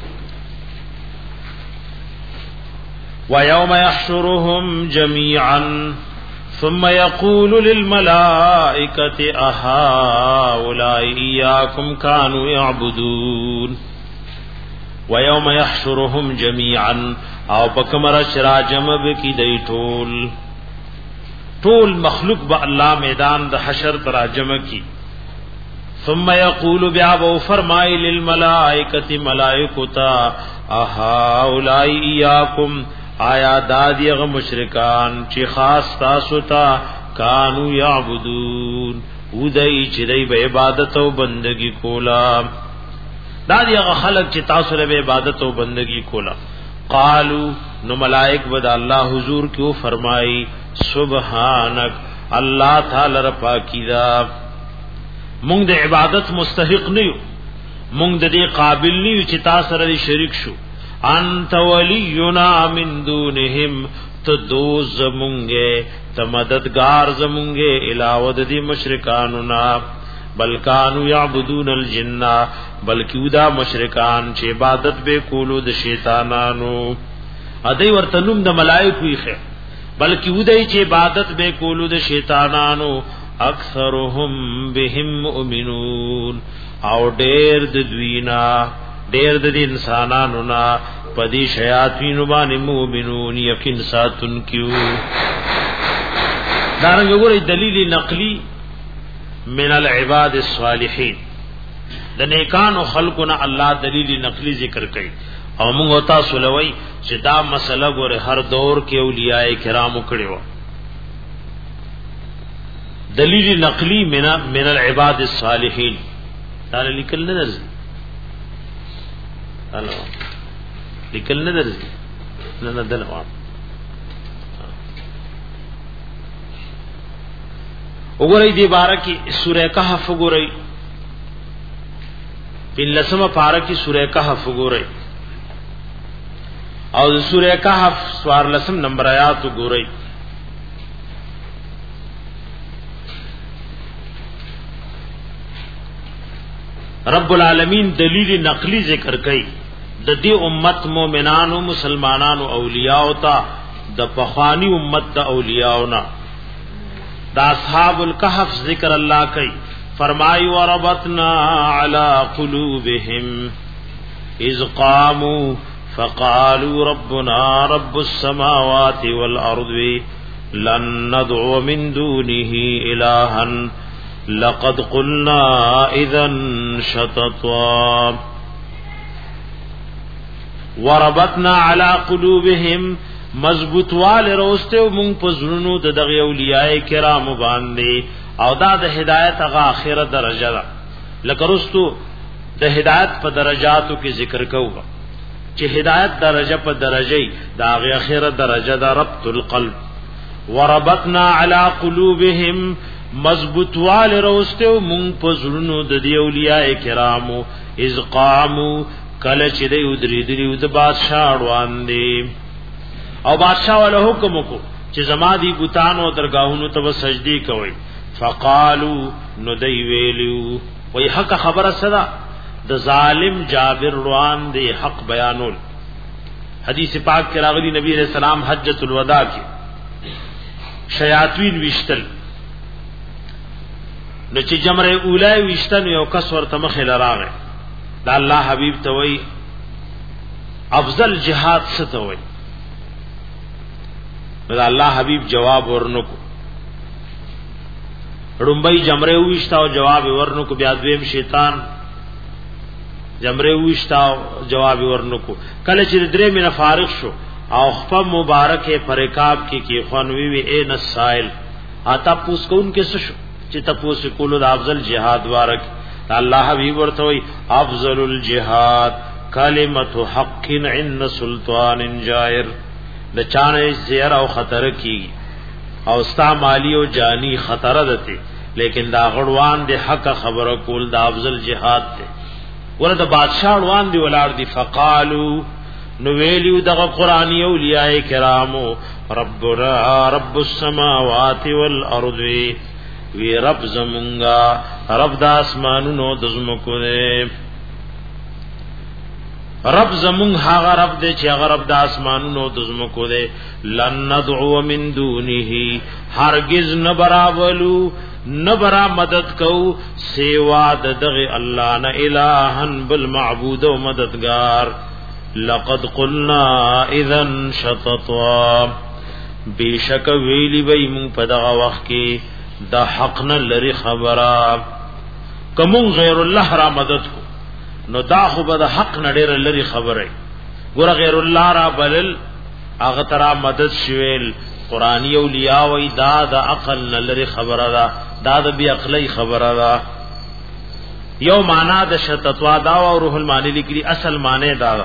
S1: وَيَوْمَ يَحْشُرُهُمْ جَمِيعًا ثُمَّ يَقُولُ لِلْمَلَائِكَةِ أَهَؤُلَاءِ إِيَّاكُمْ كَانُوا يَعْبُدُونَ. وَيَوْمَ يَحْشُرُهُمْ جَمِيعًا او پکمر شرا جمع کی دی ټول ټول مخلوق با الله میدان د حشر تراجم کی. ثم يقول بیا فرمای للملائکه ملائکتا اهؤلاء اياكم آیا دادیغه مشرکان چې خاص تاسو ته کانوا یعبدون ودای چې دی به عبادت او بندگی کولا دادیغه خلق چې تاسو له عبادت او بندگی کولا. قالو نو ملائک ود الله حضور کیو فرمای سبحانك الله تعالی ر پاکیدا مونږ د عبادت مستحق نه یو مونږ د دې قابل نه یو چې تاسو سره شریک شو. انت ولینا من دونهم تو دوز زمونږه ته مددگار زمونږه علاوه د دې مشرکانو نا بلکانو یعبدون الجن بلکی ودا مشرکان چې عبادت به کولو د شیطانانو ادی ورته نوم د ملائکو یې بلکی ودای چې عبادت به کولو د شیطانانو اکثرهم بهم مؤمنون او ډیر د دوینا ډیر د انسانانو نا پدی شیاطین باندې مؤمنون یقین ساتن کیو. دارنګ وګورئ دلیل نقلی من العباد الصالحین د نیکانو خلقنا الله دلیل نقلی ذکر کړي او موږ تاسو لوي چې دا مسله ګوره هر دور کې اولیاء کرامو کړي و. دلیل نقلی من من العباد الصالحین دا لیکل نه درځي الله لیکل نه درځي نه نه دلوا وګورئ دی بارہ کی سورہ کہف وګورئ بلسمه پارہ کی سورہ کہف وګورئ او سورہ کہف سوار لسم نمبر آیات وګورئ رب العالمین دلیل نقلی ذکر کړي د دې امت مؤمنانو مسلمانانو اولیاء او تا د پخوانی امت د اولیاء نا د اصحاب الکهف ذکر الله کوي فرمای وربطنا علی قلوبهم اذ قاموا فقالوا ربنا رب السماوات والارض لن ندعو من دونه الها لقد قلنا اذا شططا وربطنا على قلوبهم مضبوط وال روسته مون پزړونو د دغه اولیاء کرام باندې او دا د هدایت هغه اخره درجه ده لکه رستو د هدایت په درجاتو کې ذکر کوو چې هدایت درجه په درجه دا هغه اخره درجه ده ربط القلب وربطنا على قلوبهم مضبوط وال روسته مون پزړونو د دی اولیاء کرامو اذ قاموا کله چې دی ودری دی د بادشاہ روان دي او بادشاہ ول حکم کو چې زما دی بوتانو درگاہونو ته سجدي کوي فقالوا ندی ویلو وای حق خبره صدا د ظالم جابر روان دی حق بیانول حدیث پاک کې راغلی نبی علیہ السلام حجۃ الوداع کې شیاطین وشتل نو چې جمره اولای وشتن یو کس ورته مخه لراغه دا الله حبیب ته وای افضل جهاد څه ته وای دا الله حبیب جواب ورنکو رمبئی جمره وشتا او جواب ورنکو بیا دویم شیطان جمره وشتا او جواب ورنکو کله چې درې مینه فارغ شو او خپل مبارک پرکاب کې کې خوانوي وی اے نسائل آتا پوس کون کې څه شو چې تاسو کولو د افضل جهاد وارک الله حبیب ورته وی افضل الجهاد کلمت حق عند سلطان جائر د چانه زیر او خطر کی او ستا مالی او جانی خطر دته لیکن دا غړوان د حق خبره کول د افضل جهاد ته ورته بادشاہ روان دی ولار دی فقالو نو ویلیو دغه قرآنی اولیاء کرامو ربنا رب السماوات والارض وی رب زمونگا رب د اسمانونو د زمکو دے رب زمونگ هاغه رب دے چې هغه رب د اسمانونو د زمکو دے لن ندعو من دونه هرگز نبراولو نبرا مدد کو سیوا د دغه الله نه الہن بالمعبود او مددگار لقد قلنا اذا شططا بیشک ویلی وی مون په دغه وخت کې دا حق نه لري خبره کوم غیر الله را مدد کو نو دا خو به د حق نه ډیر لري خبره ګور غیر الله را بلل هغه ترا مدد شویل قرآنی اولیاء وی دا د عقل نه لري خبره دا دا د بی عقلی خبره دا یو معنا د شتتوا دا او روح المانی لیکلي اصل معنی دا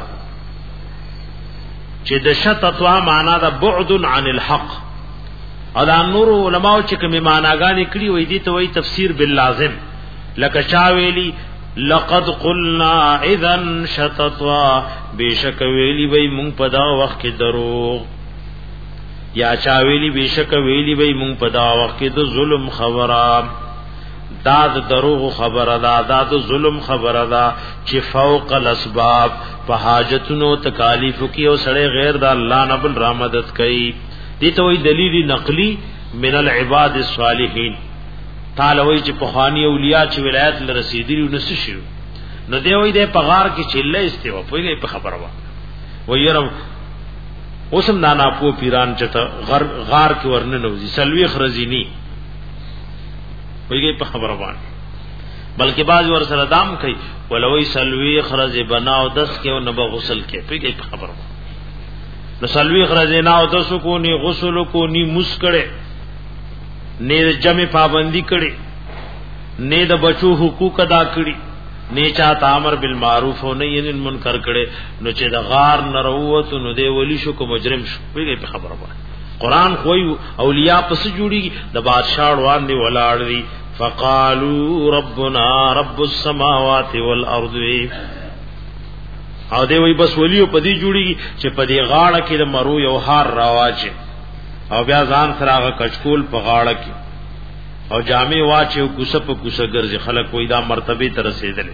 S1: چې د شتتوا معنا دا بعد عن الحق او دا نور علماء چې کوم معناګانې کړي وې دي ته وې تفسیر باللازم لکه چا ویلی لقد قلنا اذا شططا بیشک ویلی وې مونږ په دا وخت کې دروغ یا چا ویلی بیشک ویلی وې مونږ په دا وخت کې د ظلم خبره دا د دروغ خبره دا دا د ظلم خبره دا چې فوق الاسباب په حاجتونو تکالیف کې او سړی غیر د الله نه بل را مدد کوي دي ته وی دلیل نقلی من العباد الصالحین تعالی وی چې پخوانی اولیاء چې ولایت لرسیدلی نس شي نو دی وی د پغار کې چله استوا په په خبره وا ويرم اوسم نانا پو پیران چته غر غار کې ورنه نوځي سلوي خرزینی ویږي په خبره باندې بلکې باز ور سره دام کوي ولوي سلوي خرز بناو دس کې او نبه غسل کې پیږي په خبره نو سلوی خرزینا او دسو کو نی غسل کو نی مسکڑے نی جمع پابندی کړي نه د بچو حقوق ادا کړي نه چاته امر بالمعروف او نهی عن المنکر کړي نو چې د غار نروت نو دی ولی شو کو مجرم شو په خبره باندې قران خوې اولیاء پس جوړي د بادشاہ روان دی ولاړ دي فقالوا ربنا رب السماوات والارض او دی وی بس ولیو پدی جوړي چې پدی غاړه کې د مرو یو هار راواچه او بیا ځان سره هغه کچکول په غاړه کې او جامع واچو کوسه په کوسه ګرځي خلک وې دا مرتبه تر رسیدل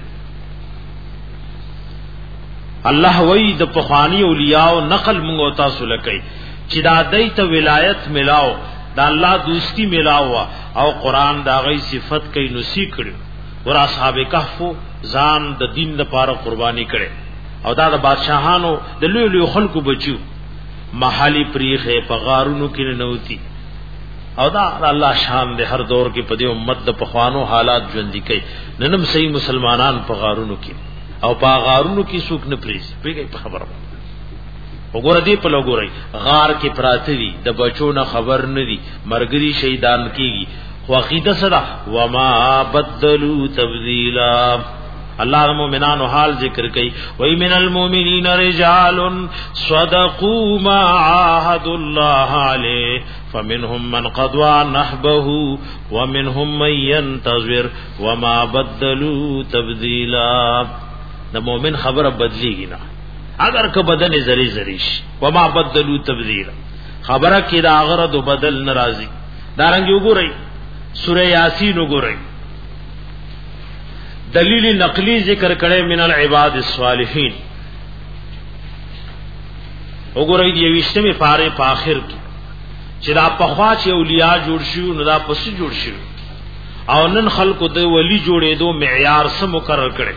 S1: الله وی د پخوانی اولیاء او نقل موږ تاسو لکې چې دا دایته ولایت ملاو دا الله دوستی ملاو او قران دا غي صفت کوي نسی کړو ور اصحاب کهف ځان د دین لپاره قرباني کړي او دا د بادشاہانو د لوی لوی خلکو بچو محالي پریخه په غارونو کې نه نوتی او دا الله شان دې هر دور کې په دې امت د پخوانو حالات ژوند کوي ننم صحیح مسلمانان په غارونو کې او په غارونو کې څوک نه پریز پیږي په خبره وګوره دې په لګوري غار کې پراته دي د بچو نه خبر نه دي مرګري شهیدان کیږي خو عقیده سره وما بدلوا تبديلا الله المؤمنانو حال ذکر کوي وای من المؤمنین رجال صدقوا ما عاهدوا الله عليه فمنهم من قضى نحبه ومنهم من ينتظر وما بدلوا تبديلا د مؤمن خبره بدلیږي نه اگر که بدن زری زریش وما بدلوا تبديلا خبره کې دا غرض بدل ناراضي دارنګ وګورئ سوره یاسین وګورئ دلیل نقلی ذکر کړي من العباد الصالحین وګورئ دی وشتمه پاره په اخر کې چې دا په خوا چې اولیاء جوړ شي نو دا پس جوړ شي او نن خلکو د ولی جوړېدو معیار سم مقرر کړي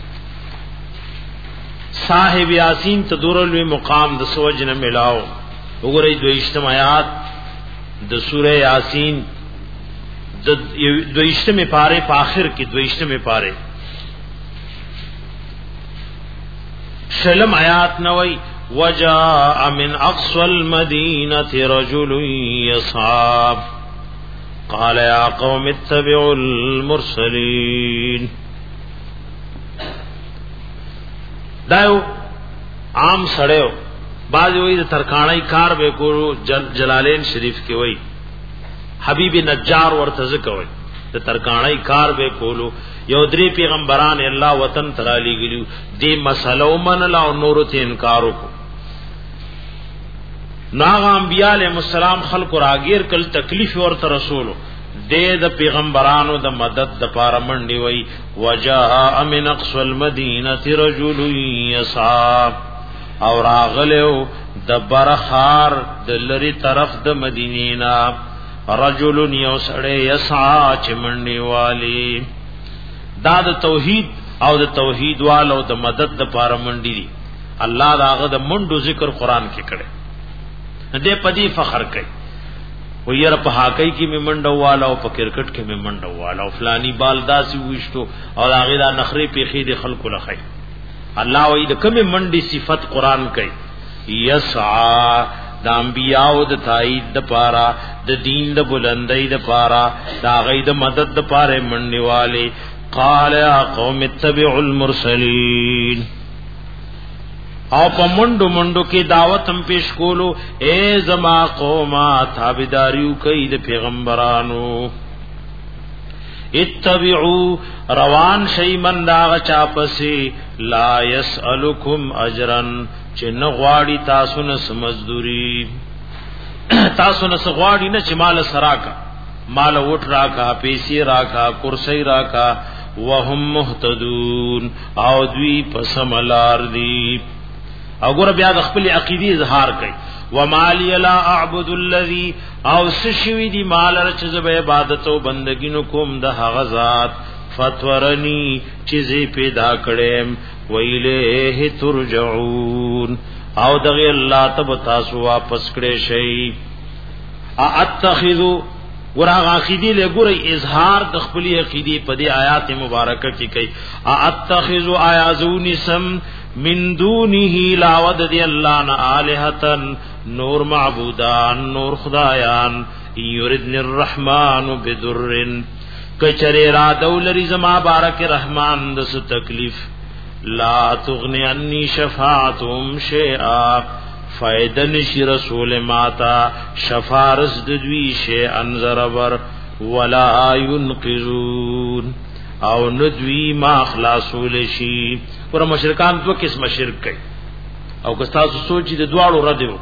S1: صاحب یاسین تدورلوی مقام د سوجنه ملاو وګورئ دوی اجتماعات د سوره یاسین د دوی اجتماع پاره په اخر کې دوی اجتماع پاره شلم آیات نوئی وجاء من اقصى المدينه رجل يصعب قال يا قوم اتبعوا المرسلين دایو عام سړیو باز وی د ترکاڼی کار به کو جل جلالین شریف کې وای حبیب نجار ورته ځکوي د ترکاڼی کار به کولو یو درې پیغمبران الله وطن ترالی ګلو دې مسلو من لا او نور ته انکار وکړو ناغ انبیاء علیہ السلام خلق راگیر کل تکلیف ورته رسولو دې د پیغمبرانو د مدد د پاره منډي وای وجاء من اقصى المدينه رجل يسعى او راغلو د برخار د لری طرف د مدینینا رجل یوسړی یسعى چې منډي والی دا د توحید او د توحید والو د مدد د پاره منډي دي الله داغه د منډو ذکر قران کې کړي دې پدی فخر کوي و یره په هاکی کې می منډو والا او په کرکټ کې می منډو والا او فلانی بال داسي وښتو او هغه دا نخري پیخي دي خلکو لخي الله وې د کومه منډي صفت قران کوي یسعى د انبیاء د تایید د پارا د دین د بلندۍ د پارا دا غي د مدد د پاره منډي والے قال يا قوم اتبعوا المرسلين او په منډو منډو کې دعوت هم پیش کولو اے زما قومه تابعداریو کوي د پیغمبرانو اتبعوا روان شي من دا چا پسې لا يسالكم اجرا چې نه غواړي تاسو نه مزدوري تاسو نه غواړي نه چې مال سراکا مال وټ راکا پیسې راکا کرسي راکا وهم مهتدون او دوی پسملار دي او ګور بیا د خپل عقیدی اظهار کوي ومالی لا اعبد الذی او سشوی دی مال رچ زب عبادت او بندگی نو کوم د هغه ذات فتورنی چیزی پیدا کړم ویله ترجعون او دغه الله تب تاسو واپس کړي شي اتخذو ورغه عقیدی له ګوري اظهار د خپل عقیدی په دې آیات مبارکه کې کوي اتخذو ایازون سم من دونه لا ود دی الله نا الہتن نور معبودان نور خدایان یریدن الرحمن بدرن کچری را دولری زما بارک رحمان دس تکلیف لا تغنی انی شفاعتهم شیئا فائدہ نشی رسول ماتا شفارس ددوی شی انظر ور ولا ينقذون او ندوی ما خلاصول شي. پر مشرکان دو قسم شرک کوي او که تاسو سوچي د دواړو ردیو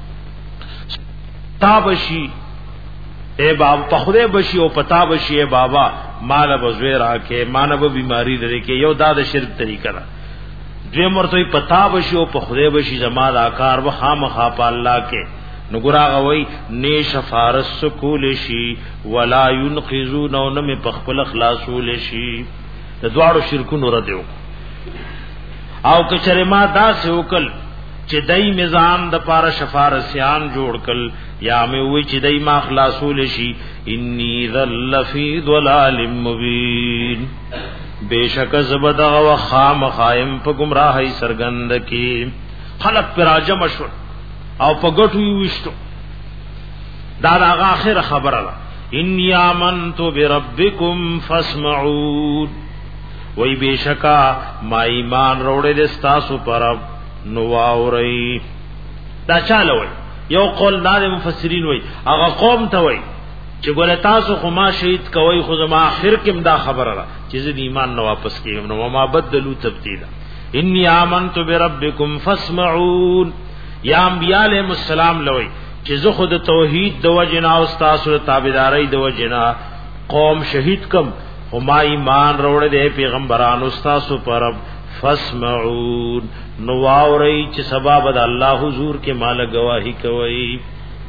S1: تابشي اے بابا پخره بشي او پتا بشي اے بابا مال بزویر راکه مانو بیماری لري کې یو دا د شرک طریقه ده. دوی مرته پتا بشي او پخره بشي زما د آکار و خامخا په الله کې نو ګرا غوي نه شفارس کول شي ولا ينقذون او نه په خپل خلاصول شي. د دواړو شرکونو ردیو او کچره ما دا سوکل چې دای میزان د پاره شفارسیان جوړ کل یا مې وی چې دای ما خلاصول شي انی ذل فی ضلال مبین بیشک زبدا و خام خائم په گمراهی سرګند کې خلق پر راجم شو او په ګټو وشتو. دا دا اخر خبره ده انی آمنت بربکم فاسمعون وای بیشکا ما ایمان روړې د تاسو پر نو واوري. دا چاله وای یو قول دا مفسرین وای هغه قوم ته وای چې ګوره تاسو خو ما شهید کوي خو زما اخر کې دا خبره را چې د ایمان نو واپس کیږم نو ما بدلو تبدیلا. انی آمنت بربکم فاسمعون یا انبیاء علیہ السلام لوی چې زه خود توحید د وجنا او تاسو تابعداري د وجنا قوم شهید کم هما ایمان روړ دې پیغمبرانو تاسو پر فاسمعون نو واوري چې سبب د الله حضور کې مال گواہی کوي.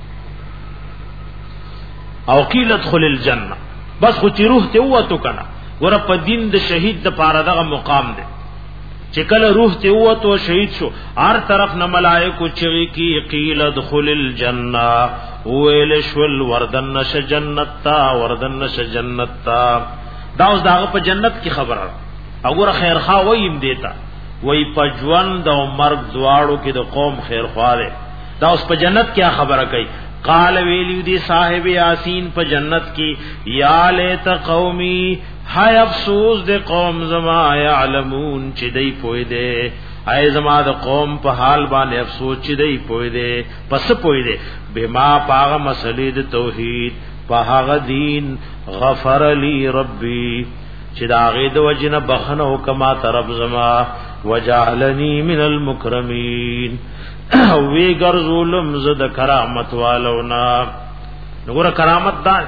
S1: او قیل ادخل الجنه بس خو چې روح ته وته کنه ور په دین د شهید د پاره دغه مقام دی چې کله روح ته وته شهید شو هر طرف نه ملائکه چغي کی قیل ادخل الجنه ویل شول وردن نش جنت تا وردن نش جنت تا. دا اوس داغه په جنت کی خبره وګوره خیر خوا ویم دیتا وای پجوان د مرګ دواړو کې د قوم خیر خوا ده. دا اوس په جنت کیا خبره کوي قال ویلی دی صاحب یاسین په جنت کی یا لیت قومی ہائے افسوس دے قوم زما یعلمون چې دی پوی دے اے زما د قوم په حال باندې افسوس چې دی پوی دے پس پوی دے بما پاغه مسلې د توحید په هغه دین غفر لی ربی چې دا غي د وجنه بخنه کما طرف زما وجعلنی من المکرمین وی گر ظلم زد کرامت والونا. نګوره کرامت دا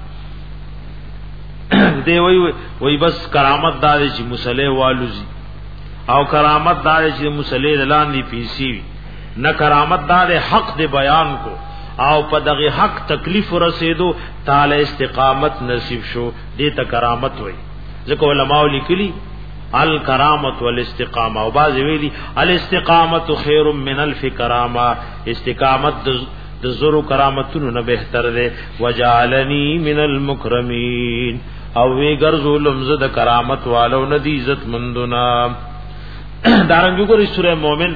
S1: دی وی وی بس کرامت دا چې مصلی والوزی او کرامت دا چې مصلی لاندې پیسی نه کرامت دا حق دی بیان کو او په دغه حق تکلیف رسیدو تعالی استقامت نصیب شو دې ته کرامت وی. ځکه علماء لیکلي الکرامت والاستقامه او باز ویلی الاستقامت خیر من الف کرامه استقامت د زرو کرامتونو نه بهتر ده. وجعلنی من المکرمین او وی ګرځولم زه د کرامت والو نه دی عزت مندونا. دارنګو ګورې سوره مومن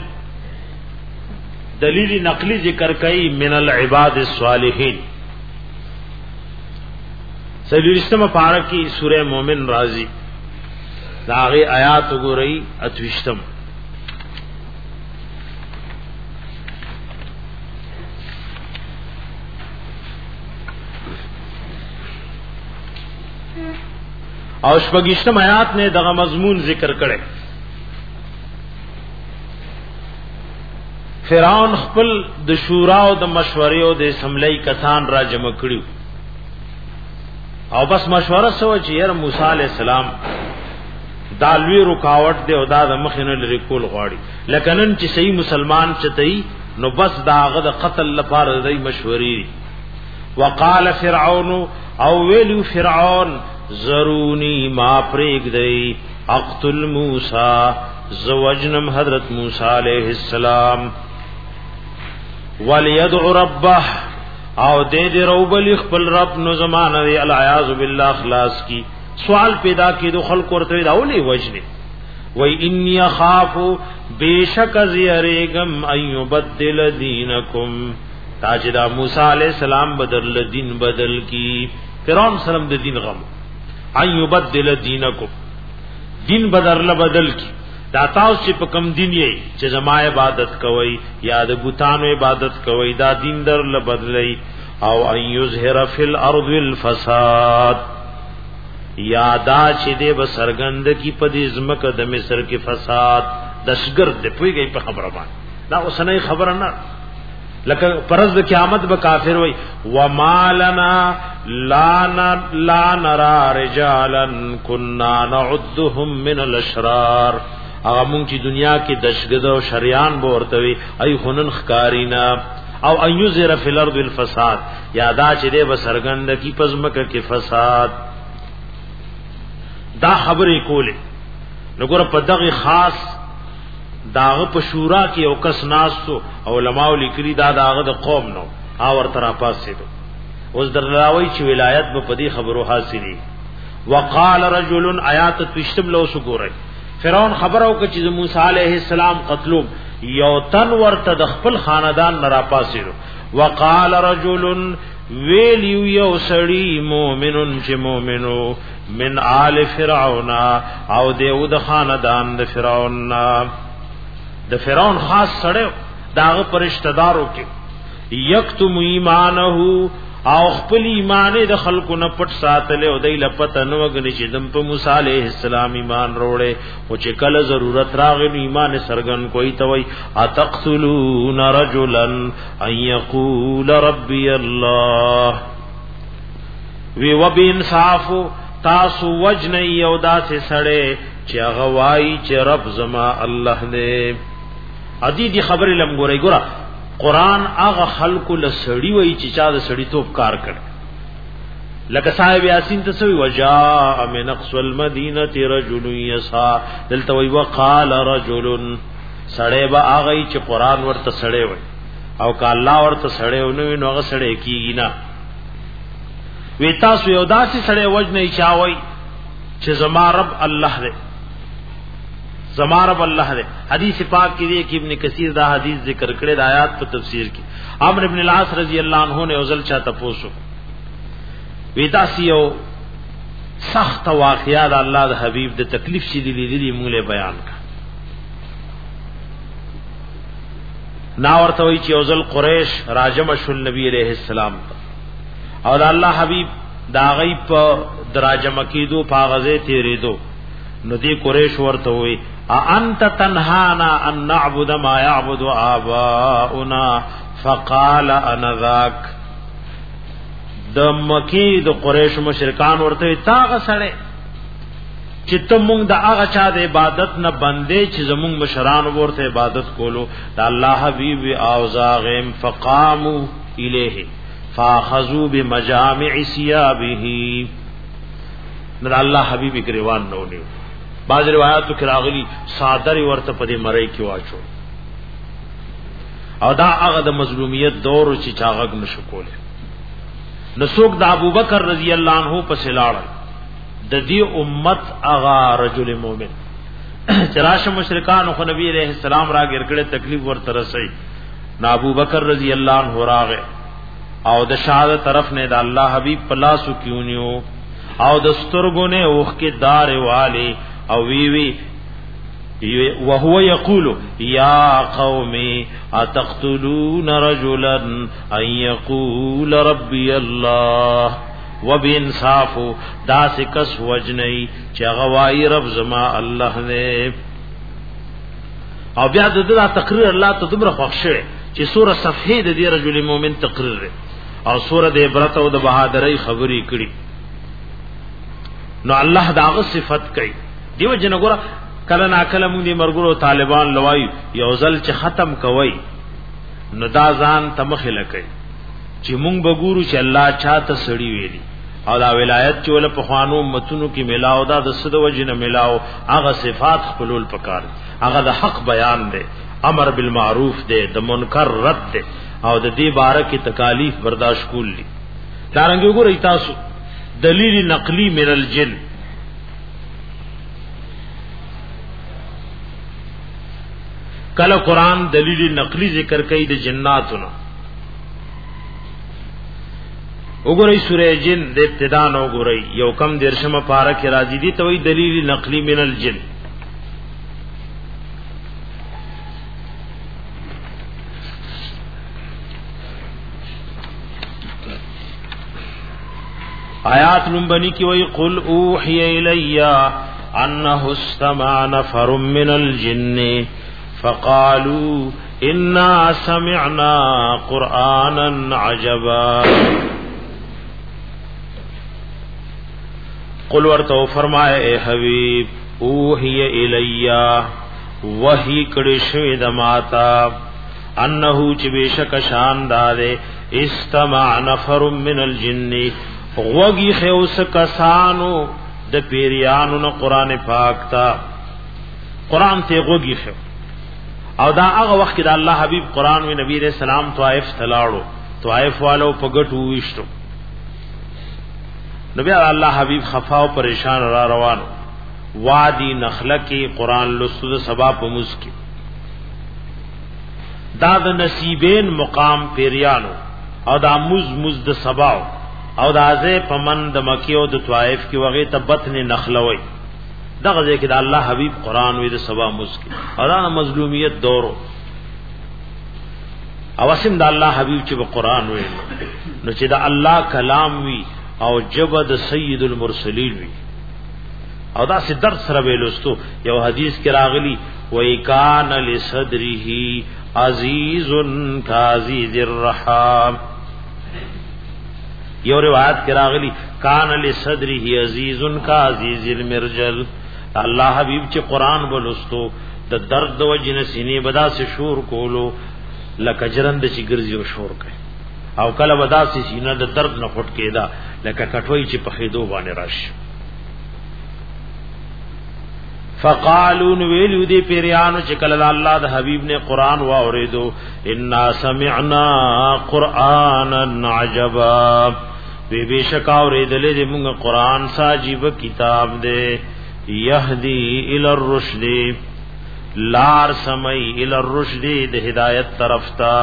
S1: دلیل نقلی ذکر کئی من العباد الصالحین سلیلستم پارکی سورہ مومن رازی داغی آیات گو رئی اتوشتم او شپږشتم آیات نے دغه مضمون ذکر کړي. فرعون خپل د شورا او د مشورې او د اسمبلی کسان را جمع کړیو او بس مشوره سو چې یاره موسی علی السلام دالوی رکاوټ دی او دا د مخینه لري کول غواړي لکنن چې صحیح مسلمان چتای نو بس داغه د قتل لپاره د مشورې. وقال فرعون او ویلو فرعون ضرونی ما پریک دی اقتل موسی زوجنم حضرت موسی علیہ السلام ولیدع ربه او دې دې روبل خپل رب نو زمانه دی العیاذ بالله خلاص کی. سوال پیدا کیدو خلق ورته دا ولي وجنه وای انی اخاف بیشک زیریگم ایبدل دینکم تاجدا موسی علیہ السلام بدل دین بدل کی. فرعون سلام د دین غم ایبدل دینکم دین بدل بدل کی دا تاسو چې په کم دین یې چې زما عبادت کوي یا د بوتانو عبادت کوي دا دین در له بدلی او ان یظهر فی الارض الفساد یا دا چې دې بسرګند کی په دې زمکه د مصر کې فساد دشګرد دې پویږي په خبره باندې دا اوسنۍ خبره نه لکه پرز د قیامت به کافر وای و مالنا لا لا نرى رجالا كنا نعدهم من الاشرار هغه مونږ چې دنیا کې دشګد او شریان به ورته وي ای خنن خکارینا او ان یذر فی الارض الفساد یادا چې دې بسرګند کی پزمکه کې فساد دا خبرې کولې نګور په دغه خاص داغه په شورا کې او کس ناسو علماء لیکلي دا داغه د قوم نو او ورته را پاسې دو اوس دراوی چې ولایت په پدی خبرو حاصلې وقال رجل آیات تشتم لو سګورای فرعون خبرو کې چې موسی علیه السلام قتلو یو تن ورته د خپل خاندان نه را پاسې دو وقال رجل ویلیو یو سړی مؤمنون چې مؤمنو من آل فرعون او دیو د خاندان د فرعون د فرعون خاص سړیو داغه پرشتدارو کې یکتم ایمانه او خپل ایمان د خلکو نه پټ ساتل او دای لپته نو غنی چې دم په موسی علیہ السلام ایمان وروړي او چې کله ضرورت راغی ایمان سرګن کوئی توي اتقتلون رجلا ان يقول ربي الله وی وبانصاف تاسو وجن یودا سے سړې چې هغه وای چې رب زما الله دې ادي دي خبرې لم ګورې ګورا قران هغه خلق له سړی وای چې چا د سړی توپ کار کړ لکه صاحب یاسین تسوی وجاء من اقصى المدینه رجل یسا دلته وی وقال رجل سړی با هغه چې قران ورته سړی وای او که الله ورته سړی ونو نو هغه سړی کیږي نه وی تاسو یو داسې سړی وجنه چاوي چې زما رب الله دې زما رب الله دې حدیث پاک کې دی کہ ابن کثیر دا حدیث ذکر کړی د آیات په تفسیر کې عمرو ابن العاص رضی الله عنه نے اوزل چاته پوسو وی تاسو یو سخت واقعیا د الله د حبیب د تکلیف شې دی لیدلی موږ بیان کا نا ورته وی چې اوزل قریش راجم شل نبی علیہ السلام او د الله حبیب دا غی په دراجم کېدو پاغزه تیرې دو نو دی قریش ورته وی انت تنهانا ان نعبد ما يعبد آباؤنا فقال انا ذاك د مکی د قریش مشرکان ورته تاغه سړی چې ته مونږ د هغه چا د عبادت نه بندې چې زمونږ مشران ورته عبادت کولو د الله حبیب اوزاغم فقاموا الیه فاخذوا بمجامع ثيابه نو الله حبیب گریوان نو نیو بعض روایتو کې راغلي صادر ورته په دې مړی کې واچو او دا هغه د مظلومیت دور چې چاغګ نشو کوله نو څوک د ابوبکر رضی الله عنه په سلاړل د دې امت هغه رجل مؤمن چراشه مشرکان خو نبی عليه السلام را ګرګړې تکلیف ورته رسي نو ابوبکر رضی الله عنه راغه او د شاده طرف نه د الله حبیب پلاسو کیونیو او د سترګو نه اوخ کې دار والے او وی وی وهو يقول يا قومي اتقتلون رجلا ان يقول ربي الله وبانصاف داس کس وجنی چې غوای رب زما الله نه او بیا د دې تقریر الله ته دمر خوښه چې سوره صفحه د دې رجل مؤمن تقریر او سوره د عبرت او د بہادرۍ خبرې کړي نو الله داغه صفت کوي دیو جن ګور کله نا کله مونږ دي مرګرو طالبان لوای یو ځل چې ختم کوي نو دا ځان تمخه لکې چې مونږ بګورو چې الله چاته سړی ویلي او دا ولایت چې ول په خوانو متونو کې ملاو دا د صد وجنه ملاو هغه صفات خپلول پکار هغه د حق بیان دی امر بالمعروف دی د منکر رد دی او د دې باره کې تکالیف برداشت کولی دارنګ وګورئ تاسو دلیل نقلی من الجن کله قران دلیل نقلی ذکر کوي د جناتونو وګورئ سورہ جن د ابتدا نو وګورئ یو کم درشمه پارا کې راځي دي ته وی دلیل نقلی من الجن آیات لنبنی کی وی قل اوحی الی انه استمع نفر من الجن فقالوا انا سمعنا قرآنا عجبا. قل ورتو فرمائے اے حبیب اوحی الی وحی کڑی شوی دماتا انہو چی بیشک شان دادے استمع نفر من الجن غوگی خیوس کسانو د پیریانو نا قرآن پاک تا قرآن تے غوگی خیو او دا اغا وقت دا اللہ حبیب قرآن و نبی علیہ السلام طائف تلاڑو طائف والو پگٹو ویشتو نبی اللہ حبیب خفاو پریشان را روانو وادی نخلہ کی قرآن لسود سبا پموز کی دا دا نصیبین مقام پیریانو او دا مز مز دا سباو او دا ازے پمن دا مکیو دا طائف کی وغی تا بطن نخلوی دا غزے کی دا اللہ حبیب قرآن وی دا سبا مز کی او دا مظلومیت دورو او اسم دا اللہ حبیب چی با قرآن وی نو چی دا اللہ کلام وی او جبد سید المرسلین وی او دا سی درد سر بیلوستو یو حدیث کی راغلی وی کان لصدره عزیز کازیز الرحام یو روایت کی راغلی کان لصدره عزیز کازیز المرجل. اللہ حبیب چی قرآن بلوستو دا درد و جن سینے بدا سے شور کولو لکا جرند چی گرزی و شور کئی او کلا بدا سے سینہ دا درد نخوٹ کے دا لکا کٹوئی چی پخیدو بانے راش. فقالون ویلیو دی پیریانو چکل اللہ دا حبیب نے قرآن واوریدو انا سمعنا قرآنا عجبا بے بے شکا اوریدلے دے منگا قرآن ساجیب کتاب دے یہدی الی الرشد لار سمئی الی الرشد دے ہدایت طرف تا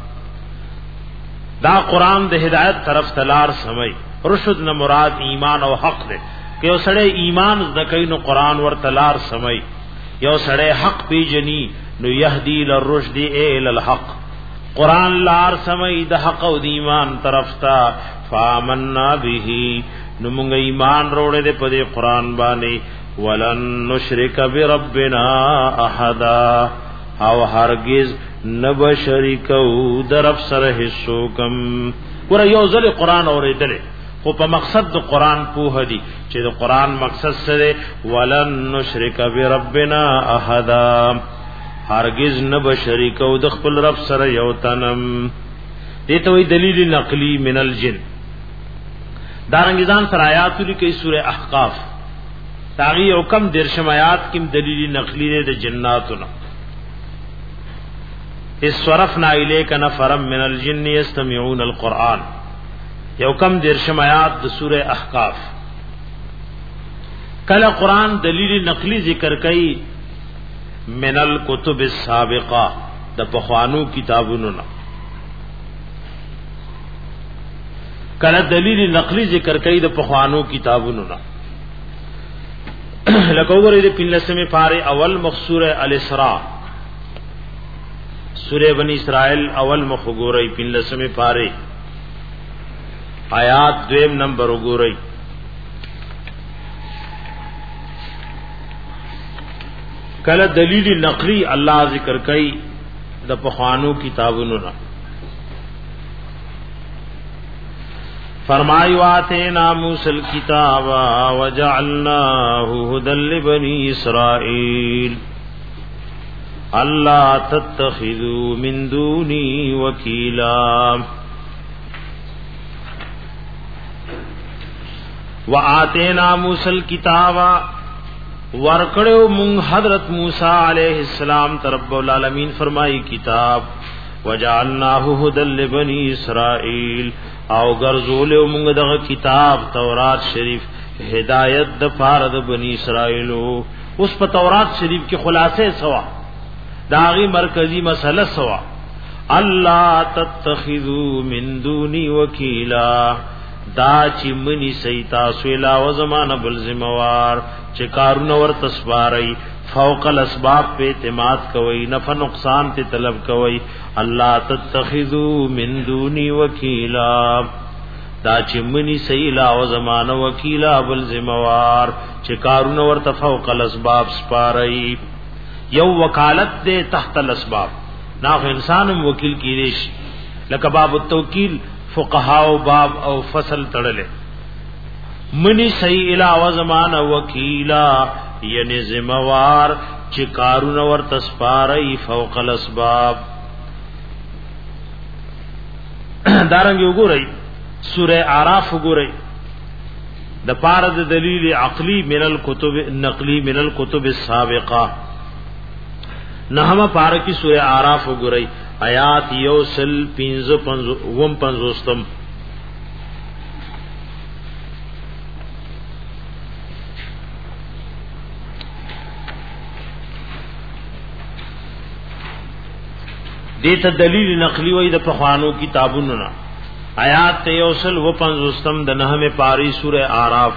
S1: دا قرآن دے ہدایت طرف تا لار سمئی. رشد نہ مراد ایمان او حق دے کہ یو سڑے ایمان دکئی نو قرآن ور تلار سمئی یو سڑے حق پی جنی نو یہدی للرشد اے للحق قرآن لار سمئی دا حق او دی ایمان طرف تا فآمنا به نو منگ ایمان روڑے دے پدے قرآن بانے ولن نشرک بربنا احدا او ہرگز نب شریکو درف سر حصوکم. ورہ یو ذل قرآن اور دلے خو په مقصد د قران په هدي چې د قران مقصد سره ولن نشرک بربنا احد هرگز نه بشریک او د خپل رب سره یو تنم. دې ته وی دلیل نقلی من الجن. دارنګزان سره آیات لیکي سوره احقاف تاغي حکم درشم آیات کیم دلیل نقلی د جناتنا اس صرفنا الیک نفرا من الجن یستمعون القرآن یو کم درشم آیات د سورہ احقاف. کله قرآن دلیل نقلی ذکر کئی من الکتب السابقہ د پخوانو کتابونو نا کله دلیل نقلی ذکر کئی د پخوانو کتابونو نا لکه وګورئ د پنځمه پاره اول مخصوره الاسراء سورہ بنی اسرائیل اول مخ وګورئ پنځمه پاره آیات دویم نمبر وګورئ. کله دلیل نقلی الله ذکر کوي د پخوانو کتابونو نا فرمایي واتینا موسی الکتاب وجعلناه هدى لبني اسرائيل الا تتخذوا من دوني وكيلا وآتینا موسی الکتاب ورکڑو من حضرت موسی علیہ السلام رب العالمین فرمائی کتاب وجعلناه هدى لبني اسرائيل او گرزولو من دغه کتاب تورات شریف ہدایت د فارد بنی اسرائیلو. اس په تورات شریف کی خلاصے سوا داغی مرکزی مسئلہ سوا اللہ تتخذوا من دونی وکیلا دا چی منی سیتا سویلا و زمان بل زموار چی کارون ور تسباری فوق الاسباب پہ اعتماد کوئی نفع نقصان تے طلب کوئی. اللہ تتخذو من دونی وکیلا دا چې منی سیلا او زمانه وکیلا بل ذمہوار چې کارونه ورته فوق الاسباب سپارای یو وکالت دے تحت الاسباب نا انسانم وکیل کیریش لکه باب التوکیل فقهاء باب او فصل تړلې منی سیلا او زمانه وکیلا یعنی ذمہوار چې کارونه ورته سپارای فوق الاسباب. دارنګ وګورئ سورہ اعراف وګورئ د پاره د دلیل عقلی من الکتب نقلی من الکتب السابقه نحما پاره کی سورہ اعراف وګورئ آیات یوسل پنځه پنځه پنځوستم دیتا دلیل نقلی وی د پخوانو کتابونو نا آیات تیوسل و پنزوستم دنہم پاری سورہ آراف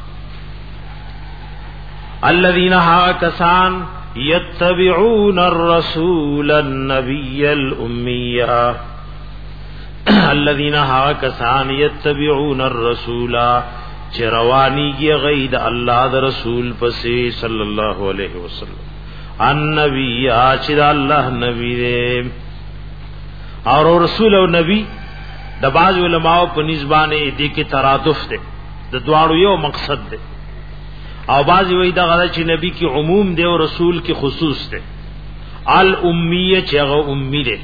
S1: الذین ها کسان یتبعون الرسول النبی الامیہ الذین ها کسان یتبعون الرسول چروانی کی غید اللہ دا رسول پسی صلی اللہ علیہ وسلم النبی آچد اللہ نبی دے اور رسول او نبی د باز علماء په نسبانه دې کې ترادف ده د دواړو یو مقصد ده او باز وی دا غره چې نبی کې عموم ده او رسول کې خصوص ده الامیه چې هغه امی ده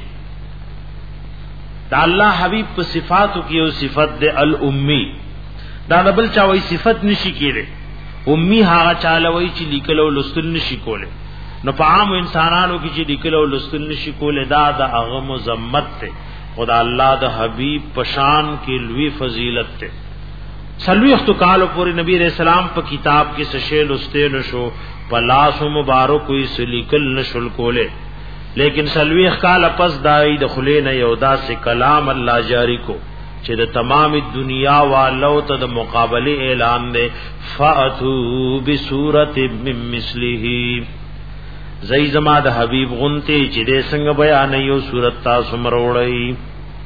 S1: دا الله حبیب په صفاتو کې یو صفت ده الامی دا بل چا وی صفت نشي کېره امی هغه چاله وی چې لیکل او لوستل نشي کوله نو په عام انسانانو کې چې لیکل او لوستل نشي کوله دا د هغه مذمت ته خدا الله د حبیب پشان کې لوی فضیلت ته سلوخت کال پورې نبی رسول الله په کتاب کې سشه لسته نشو پلاس مبارک کوئی سلیکل نشل کوله لیکن سلوخ کال پس دای د خلینه یودا سے کلام الله جاری کو چې د تمام دنیا والو ته د مقابله اعلان ده فاتو بصورت من مثله زئی زما د حبیب غنته چې دې څنګه بیان یو صورت تاسو مروړی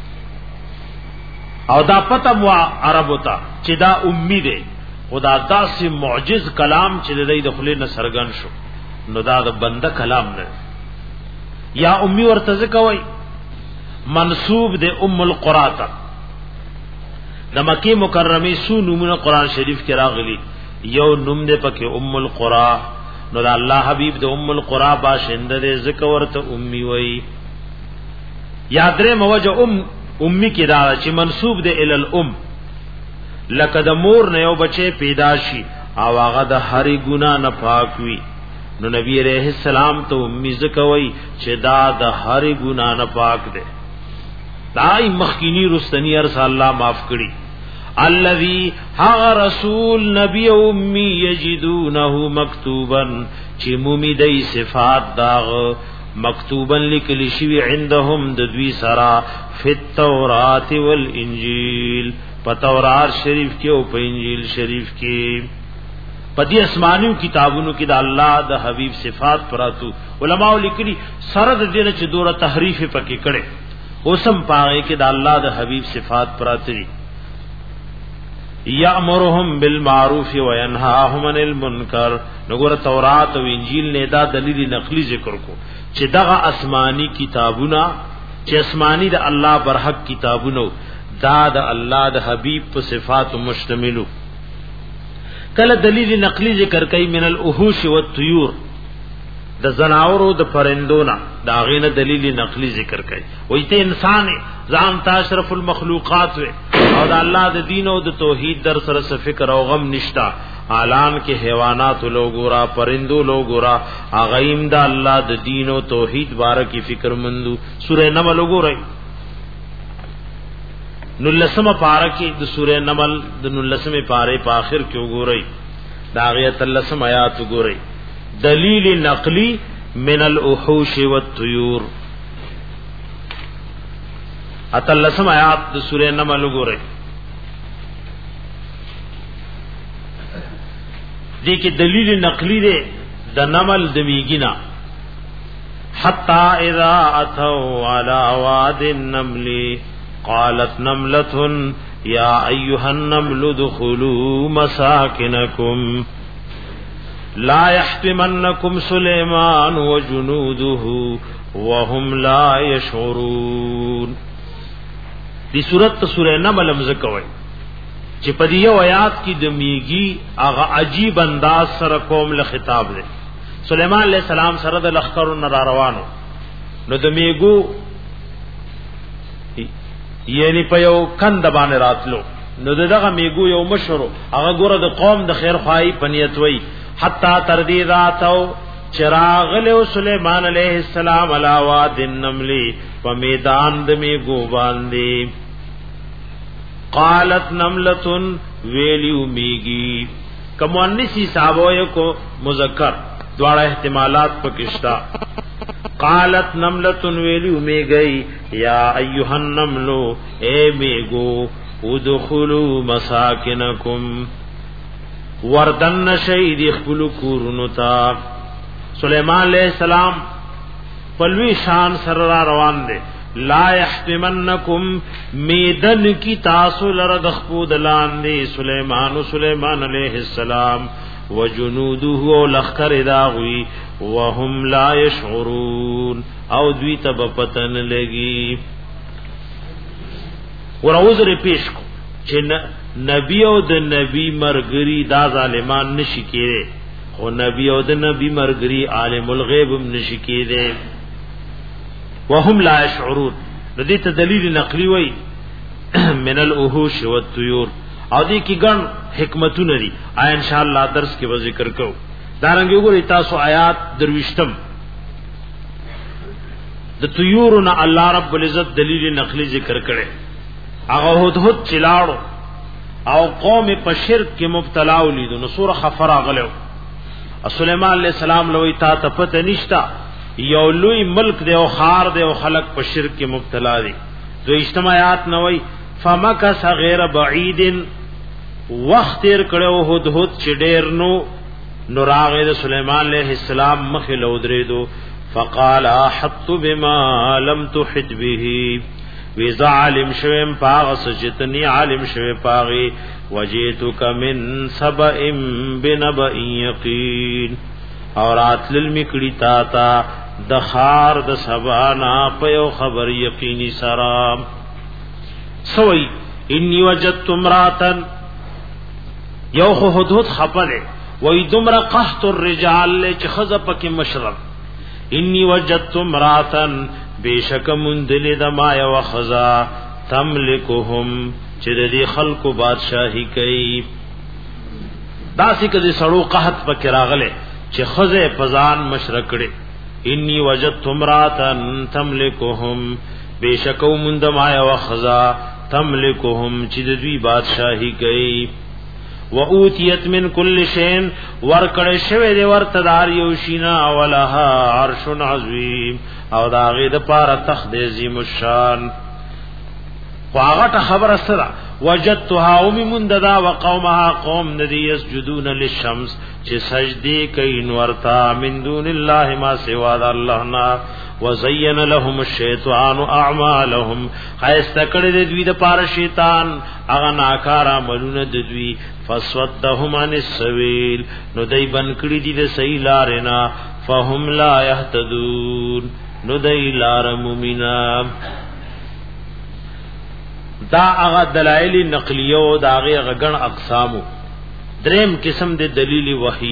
S1: او دا پته مو عربو ته چې دا امی ده خدا داسې معجز کلام چې دې د خلینو سرګن شو نو دا د بنده کلام نه یا امی ورته کوي منسوب ده ام القرآ ته د مکی مکرمه سو نومونه قران شریف کې راغلي یو نوم ده پکې ام القرآ نو دا الله حبیب د ام القرى باشنده دې ذکر ورته امي وای یادره موجه ام امي کې دا چې منسوب دی ال الام لکه د مور نه یو بچي پیدا شي او هغه د هرې ګنا نه پاک وي نو نبی عليه السلام ته امي ذکر وای چې دا د هرې ګنا نه پاک دی دای مخکینی رستنی ارسال الله معاف کړي الذي ها رسول نبی امی یجدونه مکتوبا چې مومی دای صفات داغ مکتوبا لیکل شوی عندهم د دوی سرا فی التوراۃ والانجیل په تورات شریف کې او په انجیل شریف کې په دې اسمانیو کتابونو کې د الله د حبیب صفات پراتو علماء لیکلي سره د دې چې دوره تحریف پکې کړي اوسم پاره کې د الله د حبیب صفات پراتري یامرهم بالمعروف وینهاهم عن المنکر نګور تورات او انجیل نه دا دلیل نقلی ذکر کو چې دغه آسمانی کتابونه چې آسمانی د الله برحق کتابونه دا د الله د حبیب په صفات مشتملو کله دلیل نقلی ذکر کوي من الاوحوش والطيور د زناورو د پرندونا دا غینه دلیل نقلی ذکر کوي وای ته انسان ځان تاشرف المخلوقات او د الله د دین او د توحید در سره فکر او غم نشتا اعلان کې حیوانات لوګورا پرندو لوګورا اغیم د الله د دین او توحید باره کې فکر مندو سورہ نمل وګورئ نلسمه پاره کې د سورہ نمل د نلسمه پاره په اخر کې وګورئ دا غیت اللسم آیات وګورئ دلیل نقلی من الاوحوش والطيور اتلسم آیات د سورہ نمل وګورئ دې کې دلیل نقلی دی د نمل د میګینا حتا اذا اتوا على واد النمل قالت نملة یا ایها النمل ادخلوا مساکنکم لا يحطمنكم سليمان وجنوده وهم لا يشعرون. دی سورۃ سورہ نمل مزکوي چې په دې آیات کې د میږي هغه عجیب انداز سره قوم له خطاب دی. سليمان عليه السلام سره د لخر نر روانو نو د میګو یعنی په یو کند باندې راتلو نو دغه میګو یو مشورو هغه ګوره د قوم د خیر خواهی پنیت وای حتا تر دې راتو چراغ له سليمان عليه السلام علا واد النمل په میدان د میګو باندې قالت نملتن ویلیو میگی کمونسی صحابوی کو مذکر دوارا احتمالات پکشتا. قالت نملتن ویلیو میگئی یا ایوہ النملو اے میگو ادخلوا مساکنکم وردن شید اخبلو کورنتا. سلیمان علیہ السلام پلوی شان سر را روان دے لا يحتمنکم میدن کی تاسو لرد خپود لاندې سلیمان سلیمان علیہ السلام وجنوده لخر داغوی وهم لا يشعرون او دوی تب پتن لگی. ورعوذر پیش کو چې نبی او د نبی مرګری دا ظالمان نشی کېره او نبی او د نبی مرګری عالم الغیب نشی کېره وهم لا يشعرون. دې ته دلیل نقلی وای من الاوحوش والطيور او دې کې ګڼ حکمتونه دي. آیا ان شاء الله درس کې به ذکر کوو. دارنګ وګورئ تاسو آیات درويشتم د طيورنا الله رب العزت دلیل نقلی ذکر کړي. هغه هدهد چلاړو او قوم په شرک کې مبتلا ولیدو نو سوره خفر غلو. سليمان عليه السلام لوی تا ته پته نشتا یو لوی ملک دی او خار دی او خلق په شرک کې مبتلا دي. دو اجتماعات نوئی فمکس غیر بعید وقت تیر کړو هدهد چې ډیر نو نوراغ د سليمان عليه السلام مخ له ودریدو فقال احط بما لم تحط به وی ظالم شوم پاغ سجتنی عالم شوم پاغي وجئتک من سبأ بنبأ یقین اور اتل میکړی تا تا د خار د سبانا په یو خبر یقینی سرام سوئی انی وجدت امراتن یو خو حدود خپله وای دمر قحط الرجال چې خزه پکې مشرب انی وجدت امراتن بیشک مندل د ما یو خزا تملکهم چې د دې خلکو بادشاہي کوي. داسې کدي سړو قحط پکې راغله چې خزه پزان مشرکړي انی وجدت امراتن تملکهم بیشکو مندما یا خزا تملکهم چې د دوی بادشاہي کوي. و اوتیت من کل شین ورکړې شوی دی ورته دار یو شینا ولها عرش عظیم او دا غي د پاره تخت عظیم الشان. واغه خبر سره وجدتها ام منددا وقومها قوم ندی یسجدون للشمس چې سجدي کوي نورتا من دون الله ما سوا الله نا وزين لهم الشیطان اعمالهم خاستکړه د دوی د پاره شیطان هغه ناکار عملونه د دوی فسودهم عن السبيل نو دای بنکړي دي د صحیح لارې نه فهم لا يهتدون نو دای لار مومنا. دا هغه دلایل نقلیو دا هغه غن اقسامو. دریم قسم د دلیل وحی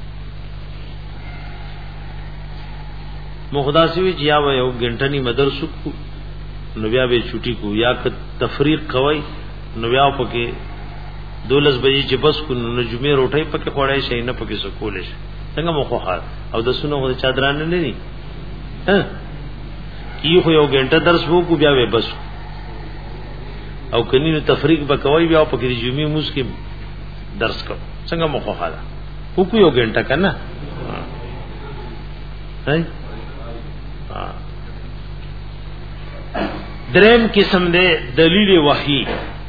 S1: مخدا سی وی جیا و یو غنټنی مدرسو کو نو بیا به چټی کو یا ک تفریق کوي نو بیا پکې دولس بجې چې بس کو نو جمعې روټي پکې خوړای شي نه پکې سکول شي څنګه مخه حال او د سونو غو چادران نه ني ها کی خو یو غنټه درس وو کو بیا به بس او کني نو تفریق بکوي بیا پکې د جمعې موس کې درس کو څنګه مخه حال کو کو یو غنټه کنه هاي دریم قسم دے دلیل وحی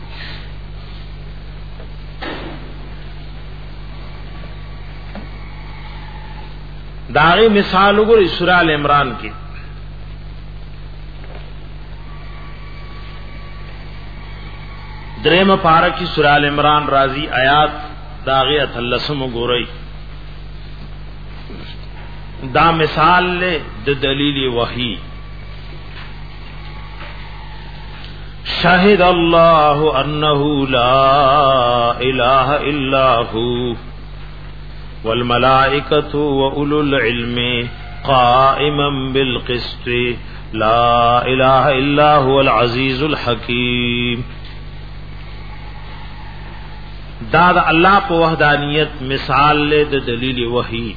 S1: داغی مثال وګورئ سورہ ال عمران کی دریم پارا کی سورہ ال عمران رازی آیات داغی اتلسم گورئی دا مثال لے د دلیل وحی شہد اللہ انہ لا الہ الا ہو والملائکۃ واولو العلم قائما بالقسط لا الہ الا هو العزیز الحکیم. دا دا اللہ پا وحدانیت مثال لے دا دلیل وحی.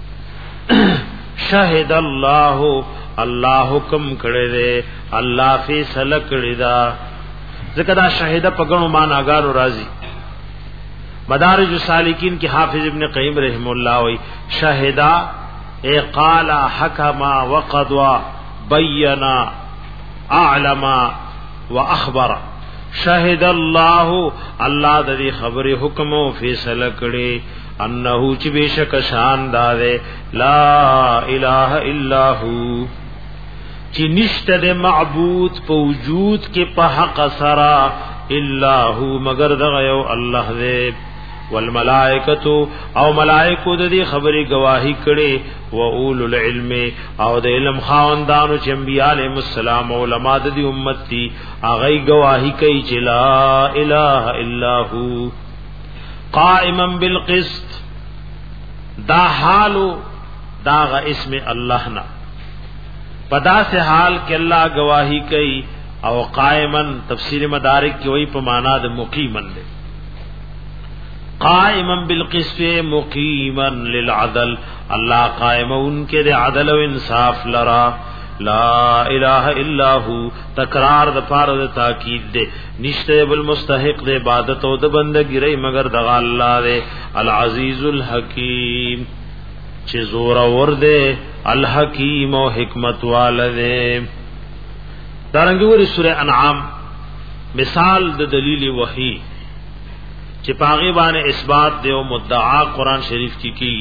S1: شہد اللہ اللہ حکم کڑے دے اللہ فیصلہ کڑے دا ذکر دا شہدہ پگنو مانا گارو رازی. مدارج السالکین کی حافظ ابن قیم رحم اللہ وی شہدہ اے قالا حکما وقضوا بینا اعلما واخبرا. شہد اللہ اللہ د دې خبر حکم او فیصله کړي انه چې بشک شان داده لا اله الا هو چې نشته د معبود په وجود کې په حق سرا الا هو مگر دغه یو الله دې. والملائکۃ او ملائکو د دې خبرې گواہی کړي و اولو العلم او د علم خواندانو چې انبیاء علیهم السلام علماء د دې امت دي هغه گواہی کوي چې لا اله الا هو قائما بالقسط. دا حالو دا اسم الله نا پدا سے حال کہ اللہ گواہی کوي او قائما تفسیر مدارک کی وہی په معنا د مقیمن دے قائما بالقسط مقیما للعدل اللہ قائم ان کے دے عدل و انصاف لرا. لا الہ الا ہو تکرار د پار د تاکید دے نشتے بالمستحق دے عبادت او د بندگی رہی مگر دغا اللہ دے العزیز الحکیم چھ زور اور دے الحکیم و حکمت والدے. دارنگوری سورہ انعام مثال د دلیل وحی چې پاغي باندې اثبات دیو مدعا قرآن شریف کی کی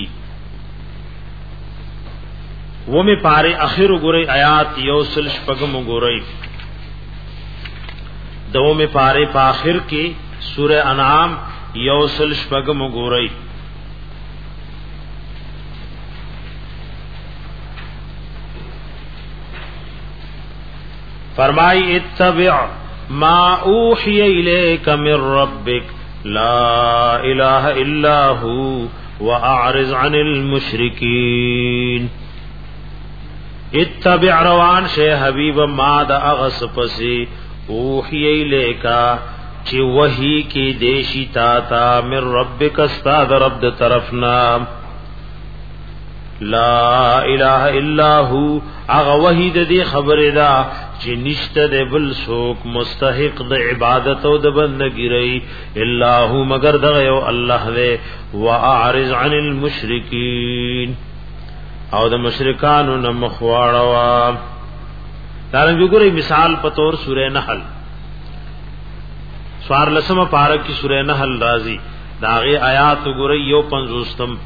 S1: وہ میں پارے اخر گورئی آیات یو سلش پگم گورئی دو میں پارے پاخر کی سورہ انعام یو سلش پگم گورئی. فرمائی اتبع ما اوحی الیک من ربک لا الہ الا ہو واعرض عن المشرکین. اتبع روان شے حبیب ما دا اغس پسی اوحی الیکا چی وحی کی دیشی تاتا من ربک استاد رب دا طرفنا لا الہ الا ہو اغا وحی دی خبر دا چی نشت دے بل سوک مستحق دے عبادت و دے بندگی رئی الا ہو مگر دغیو اللہ دے واعرض عن المشرکین او د مشرکانو نه مخواړوا. دارنګ وګورئ مثال په تور سورہ نحل سوار لسمه پارک کی سورہ نحل راضی داغه آیات وګورئ یو پنځوستم.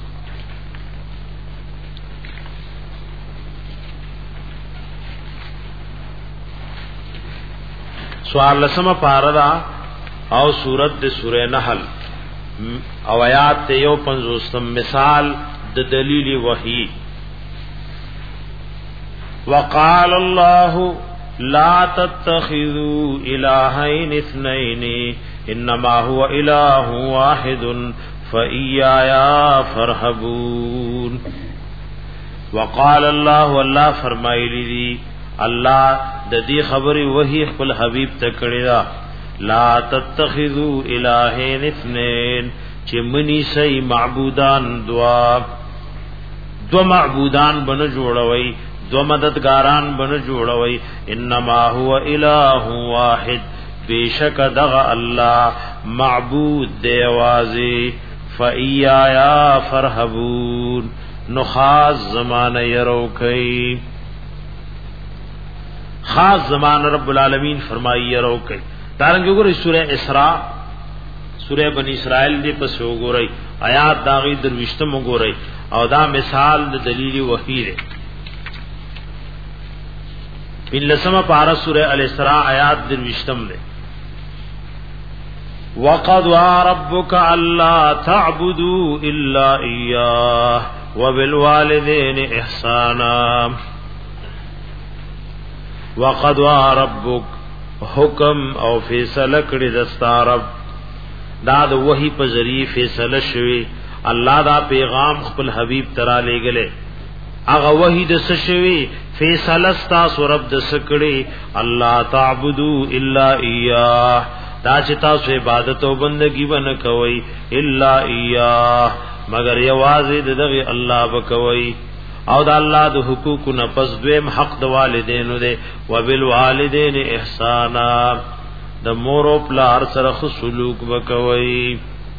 S1: سوار لسمه پاردا او سورت د سورہ نحل او آیات یو پنځوستم مثال د دلیل وحی. وقال الله لا تتخذوا الهين اثنين انما هو اله واحد فإياي فارهبون. وقال الله والله فرمایلی دی الله د دې خبرې وحی خپل حبیب ته کړی دا لا تتخذوا الهين اثنين چې منی سي معبودان دوا دو معبودان بن جوړوي دو مددگاران بن جوړوي انما هو اله واحد بیشک دغ الله معبود دی واځي فإياي فارهبون نو خاص زمانه يرو کوي خاص زمان رب العالمین فرمائی یرو کوي. دارنګ وګورئ سورہ اسراء سورہ بنی اسرائیل دې پس وګورئ آیات داغي درويشتم وګورئ او دا مثال د دلیل وحی دی. بن لسمه پارا سورہ الاسراء آیات درويشتم دی. وَقَضَىٰ رَبُّكَ أَلَّا تَعْبُدُوا إِلَّا إِيَّاهُ وَبِالْوَالِدَيْنِ إِحْسَانًا وَقَضَىٰ رَبُّكَ حکم او فیصله کړی دستا رب دا د وحی په ذریعہ فیصله شوی الله دا پیغام خپل حبیب ترا لېګلې هغه وحی د څه شوی فیصله ستا رب د سکړي الله تعبدو الا اياه دا چې تاسو عبادت او بندگی ونه کوي الا اياه مگر یوازې دغه الله وکوي او د الله د حقوق نه پس دویم حق د والدینو دی وبالوالدین احسانا د مور او پلار سره خو سلوک وکوي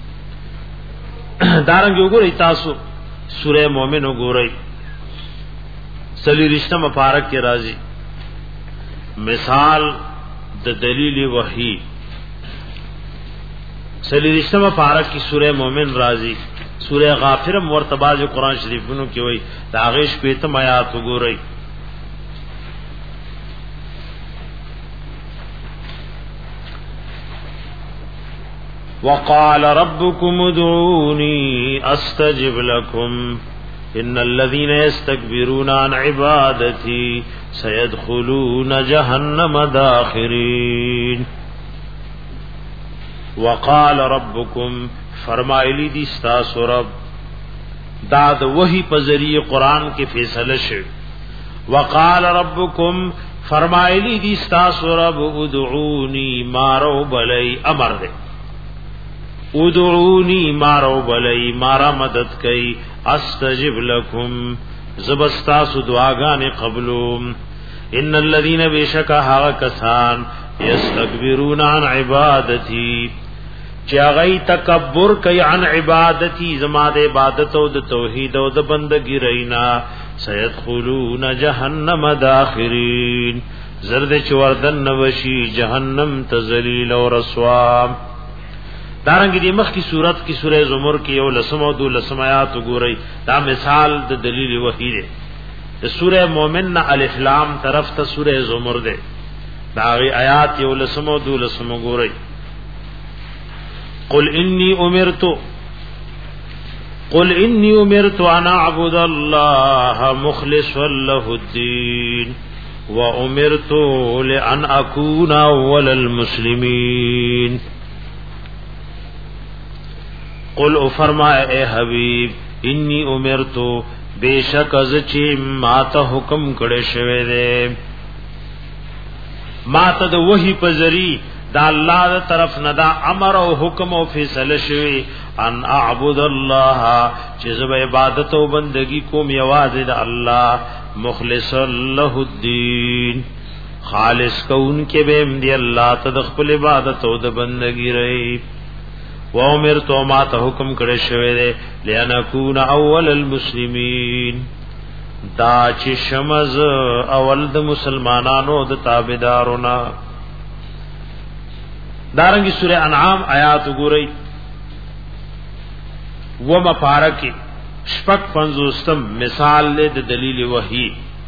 S1: دارنګ وګورئ تاسو سوره مومن وګورئ سلی رشتہ مبارک کې راځي مثال د دلیل وحی سلی رشتہ مبارک کی سوره مومن راځي سوره غافر مرتبہ جو قران شریفونو کې وای دا غیش پیتم آیات وګورئ وقال ربكم ادعوني استجب لكم ان الذين يستكبرون عن عبادتي سيدخلون جهنم داخرين وقال ربكم فرمایلی دی ستاسو رب دا د وحی په ذریعہ قران کې فیصله شوی وقال ربکم فرمایلی دی ستاسو رب ادعونی مارو بلی امر دے ادعونی مارو بلی مارا مدد کئی استجب لکم زبستاسو دعاگان قبلوم ان الذین بیشکا حاغ کسان یستکبرون عن عبادتی چاغی تکبر کئی عن عبادتی زما د عبادت او د توحید او د بندگی رینا سيدخلون جهنم داخرین زرد چوردن نوشی جهنم تذلیل و رسوا دارنګ دی مخ کی صورت کی سورہ زمر کی او لسم او دو لسم آیات وګورئ دا مثال د دلیل وحی ده د سورہ مومن نه الف لام طرف ته سورہ زمر ده دا آیات یو لسم او دو لسم وګورئ قل انی امرت قل انی امرت ان اعبد الله مخلصا له الدين وامرت لان اكون اول المسلمين قل فرمائے اے حبیب انی امرت بیشک از چی ما ته حکم کړه شوی دے ما ته د وحی په ذریعہ دا الله دا طرف نه دا امر او حکم او فیصله شوی ان اعبد الله چې زب عبادت او بندگی کوم یوازې د الله مخلص له الدين خالص کون کې به دې الله ته خپل عبادت او د بندگی رہی و امرت ما ته حکم کړه شوی دی لئن اكون اول المسلمین دا چې شمز اول د مسلمانانو د تابعدارونه دارنگی سورہ انعام آیات گورئی و مپارکی شپک پنزوستم مثال لے د دلیل وحی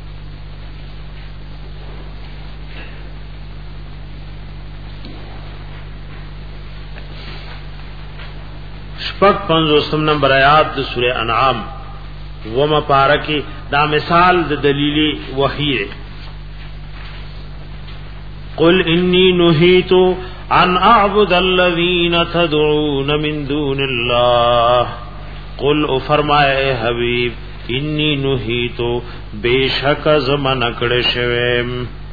S1: شپک پنزوستم نمبر آیات د سورہ انعام و مپارکی دا مثال د دلیل وحی قل انی نہیتو ان اعبد الذین تدعون من دون اللہ قل او فرمائے اے حبیب انی نہیتو بیشک زمن کڑ شویم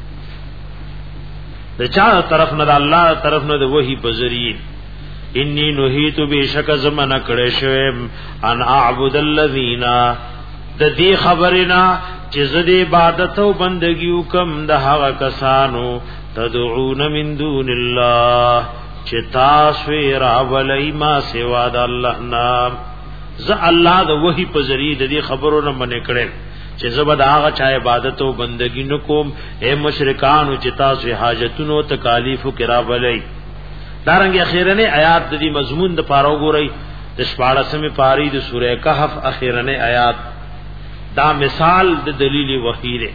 S1: د چا طرف نه د الله طرف نه د وحی په ذریعہ انی نہیتو بیشک زمن کڑ شویم ان اعبد الذین د دې خبرنا چې زده عبادت او بندگی وکم د هغه کسانو تدعون من دون الله چې تاسو را ولای ما سوا د الله نام ز الله د وحی په ذریعہ د دې خبرونو باندې کړي چې زبد هغه چا عبادت او بندگی نکوم اے مشرکان چې تاسو حاجتونو تکالیف کرا ولای دارنګ اخیرنه آیات د دې مضمون د پاره وګورئ د شپاړسمه پاری د سوره کهف اخیرنه آیات دا مثال د دلیل وحی ده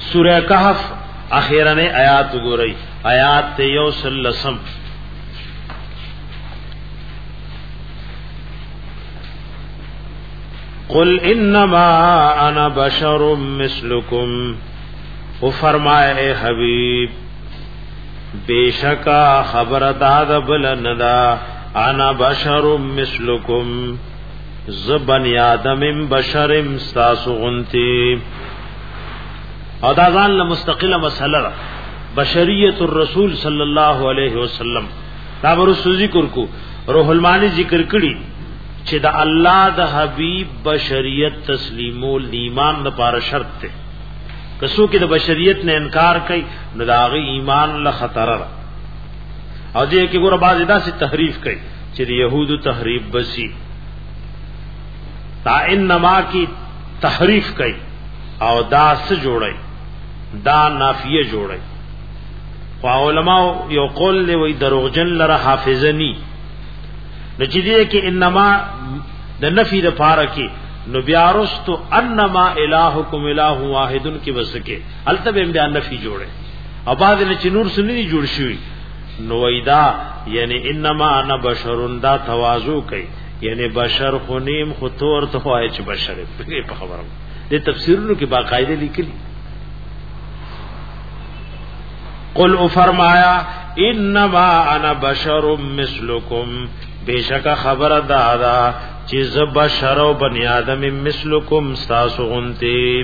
S1: سورہ کہف اخیرنے آیات گورئی آیات یوسل لسم قل انما انا بشر مثلکم او فرمائے اے حبیب بے شکا خبر داد بلندا انا بشر مثلکم زبن آدم بشرم ستاسو غنتی او دا ځان له مستقله مسله بشریت الرسول صلی الله علیه وسلم دا ورسو ذکر کو روح المانی ذکر کړي چې دا الله د حبیب بشریت تسلیمول ایمان لپاره شرط ده کسو کې د بشریت نه انکار کوي نو دا غي ایمان له خطر او دې کې ګوره باز ادا سي تحریف کوي چې د يهودو تحریف بسی دا انما کی تحریف کوي او دا څه جوړي دا نافیه جوړي خو علماء یو قول له وی دروغجن لره حافظنی نو چې دې کې انما د نفی د پاره کې نو بیا رستو انما الہکم الہ واحد کی وسکه التبه بیا نفی جوړي او بعد نه چې نور سننی جوړ شوی نو ویدا یعنی انما انا بشرون دا تواضع کوي یعنی بشر خونیم خطور ته وای چې بشر په خبره دې تفسیرونو کې باقاعده لیکلي قل او فرمایا انما انا بشر مثلکم بیشک خبر دادا چیز بشر و بنی آدم مثلکم ستاسو غنتی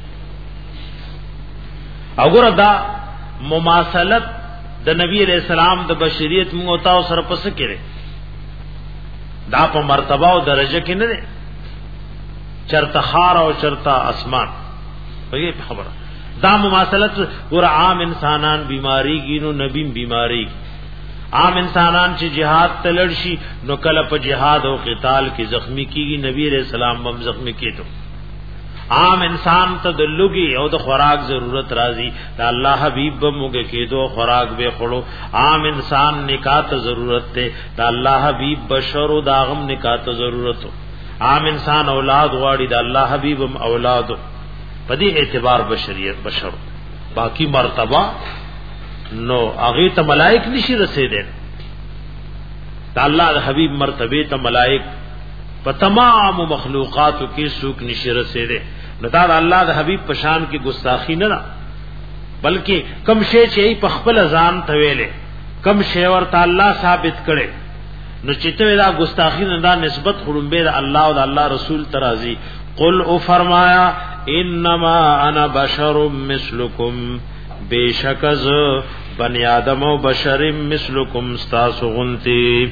S1: اگر دا مماثلت د نبی علیہ السلام د بشریت موتا او سره پس کړي دا په مرتبه او درجه کې نه دي چرته خار او چرته اسمان په خبره دا مماثلت ور عام انسانان بیماری گینو نبی بیماری عام انسانان چې جهاد تلړشي نو کله په جهاد او قتال کې زخمی کیږي نبی علیہ السلام هم زخمی کېدو عام انسان ته د لوګي او د خوراک ضرورت راځي دا الله حبیب بموګه کېدو خوراک به خړو عام انسان نکاح ته ضرورت ته دا الله حبیب بشر او داغم نکاح ته ضرورت عام انسان اولاد غواړي دا الله حبیبم اولادو پدې اعتبار بشریت بشر باقی مرتبه نو هغه ته ملائک نشي رسیدل دا الله د حبیب مرتبه ته ملائک په تمام مخلوقاتو کې سوق نشي رسیدل نو دا الله د حبیب په شان کې ګستاخی نه بلکې کم شی چې په خپل ځان ته ویلې کم شی ورته الله ثابت کړي نو چې ته دا ګستاخی نه دا نسبت خړمبه د الله او د الله رسول ترازی قل او فرمایا انما انا بشر مثلکم بیشکز بنی آدم و بشر مثلکم استاسو غنتی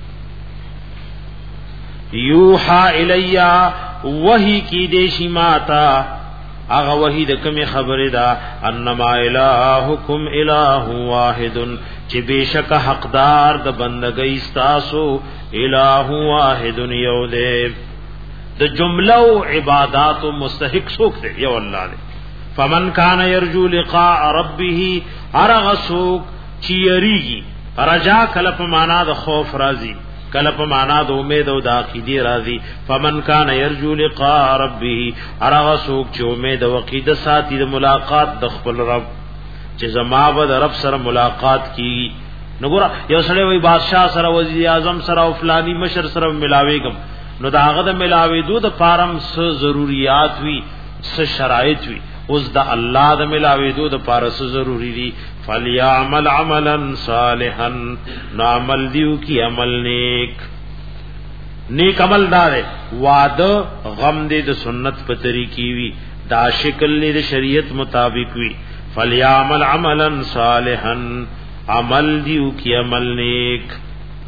S1: یوحا الیا وحی کی دیشی ماتا اغا وحی دا کمی خبر دا انما الہکم الہ واحد چی بیشک حقدار دا بندگی استاسو الہ واحد یو دے د جمله او عبادت او مستحق سوک دے یو الله دے فمن کان یرجو لقاء ربه ارغ سوک چیریږي رجا کله په معنا د خوف راضی کله په معنا د امید او د عقیده راضی فمن کان یرجو لقاء ربه ارغ سوک چې امید او عقیده ساتي د ملاقات د خپل رب چې زما به د رب سره ملاقات کی نګور یو سره وی بادشاہ سره وزیر اعظم سره او فلانی مشر سره ملاويګم نو دا هغه د ملاوي دو د فارم س ضرورت وی س شرایط وی اوس د الله د ملاوي دو د پارس ضروری دي فليعمل عملا صالحا نعمل دیو کی عمل نیک نیک عمل دار وعده غم دې د سنت په طریقې وی دا شکل دې د شریعت مطابق وی فليعمل عملا صالحا عمل دیو کی عمل نیک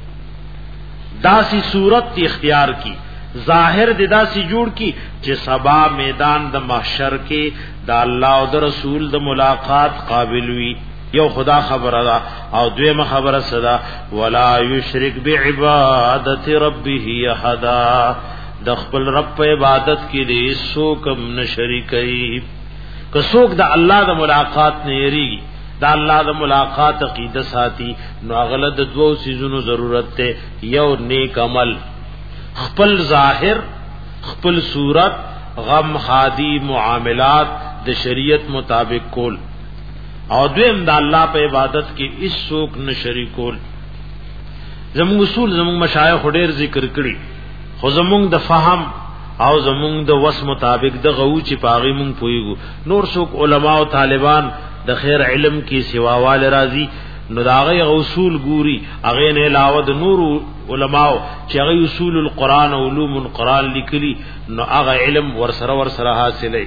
S1: داسی صورت اختیار کی ظاہر د داسی جوړ کی چې سبا میدان د محشر کې د الله او د رسول د ملاقات قابل وي یو خدا خبره ده او دویمه خبره صدا ولا یشرک بعبادت ربه احد د خپل رب په عبادت کې دې څوک نه شریکي که څوک د الله د ملاقات نه یریږي دا الله د ملاقات عقیده ساتي نو غلط د دوو سيزونو ضرورت ته یو نیک عمل خپل ظاهر خپل صورت غم خادي معاملات د د شریعت مطابق کول او دویم د الله په عبادت کې هیڅ څوک نه شریکول. زموږ اصول زموږ مشایخ ډېر ذکر کړي خو زموږ د فهم او زموږ د وس مطابق د غو چې پاغي مونږ پويګو. نور څوک علما او طالبان د خیر علم کې سیواوال راضي نو داغه اصول ګوري هغه نه علاوه د نور علماء چې هغه اصول القرآن او علوم القرآن لیکلي نو هغه علم ورسره ورسره حاصلې.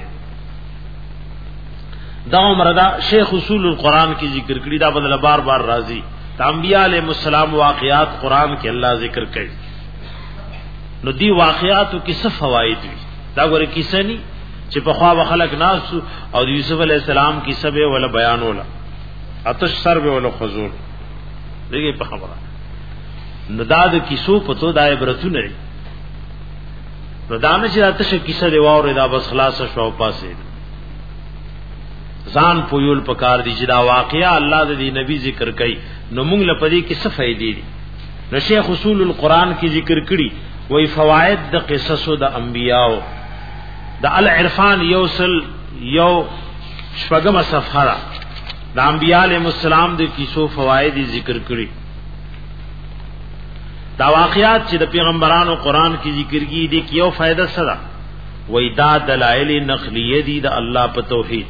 S1: دا عمردا شیخ اصول القرآن کی ذکر کړي دا بدل بار بار راضي. انبیاء علیهم السلام واقعات قرآن کې الله ذکر کوي نو دی واقعاتو کې څه فواید وي دا ګوره کیسه ني چې په خوا خلق ناس او یوسف علی السلام کی سبه ولا بیان ولا اتش سر به ولا خذول دغه په خبره نو دا د کیسو په تو د عبرتونه نو دا نه چې اتش کیسه دی واورې دا بس خلاص شو پاسې ځان پویول پکار دی چې دا واقعیا الله د دې نبی ذکر کوي نو موږ لپاره کې څه فائدې دي. نو شیخ اصول القرآن کی ذکر کړي وی فواید د قصصو د انبیاء د العرفان یوصل یو شپږم صفحه د انبیاء علیهم السلام د کیسو فواید ذکر کړي. دا واقعات چې د پیغمبرانو قرآن کی ذکر کی دي کیو فائدہ سره وی دا دلائل نقلیه دي د الله په توحید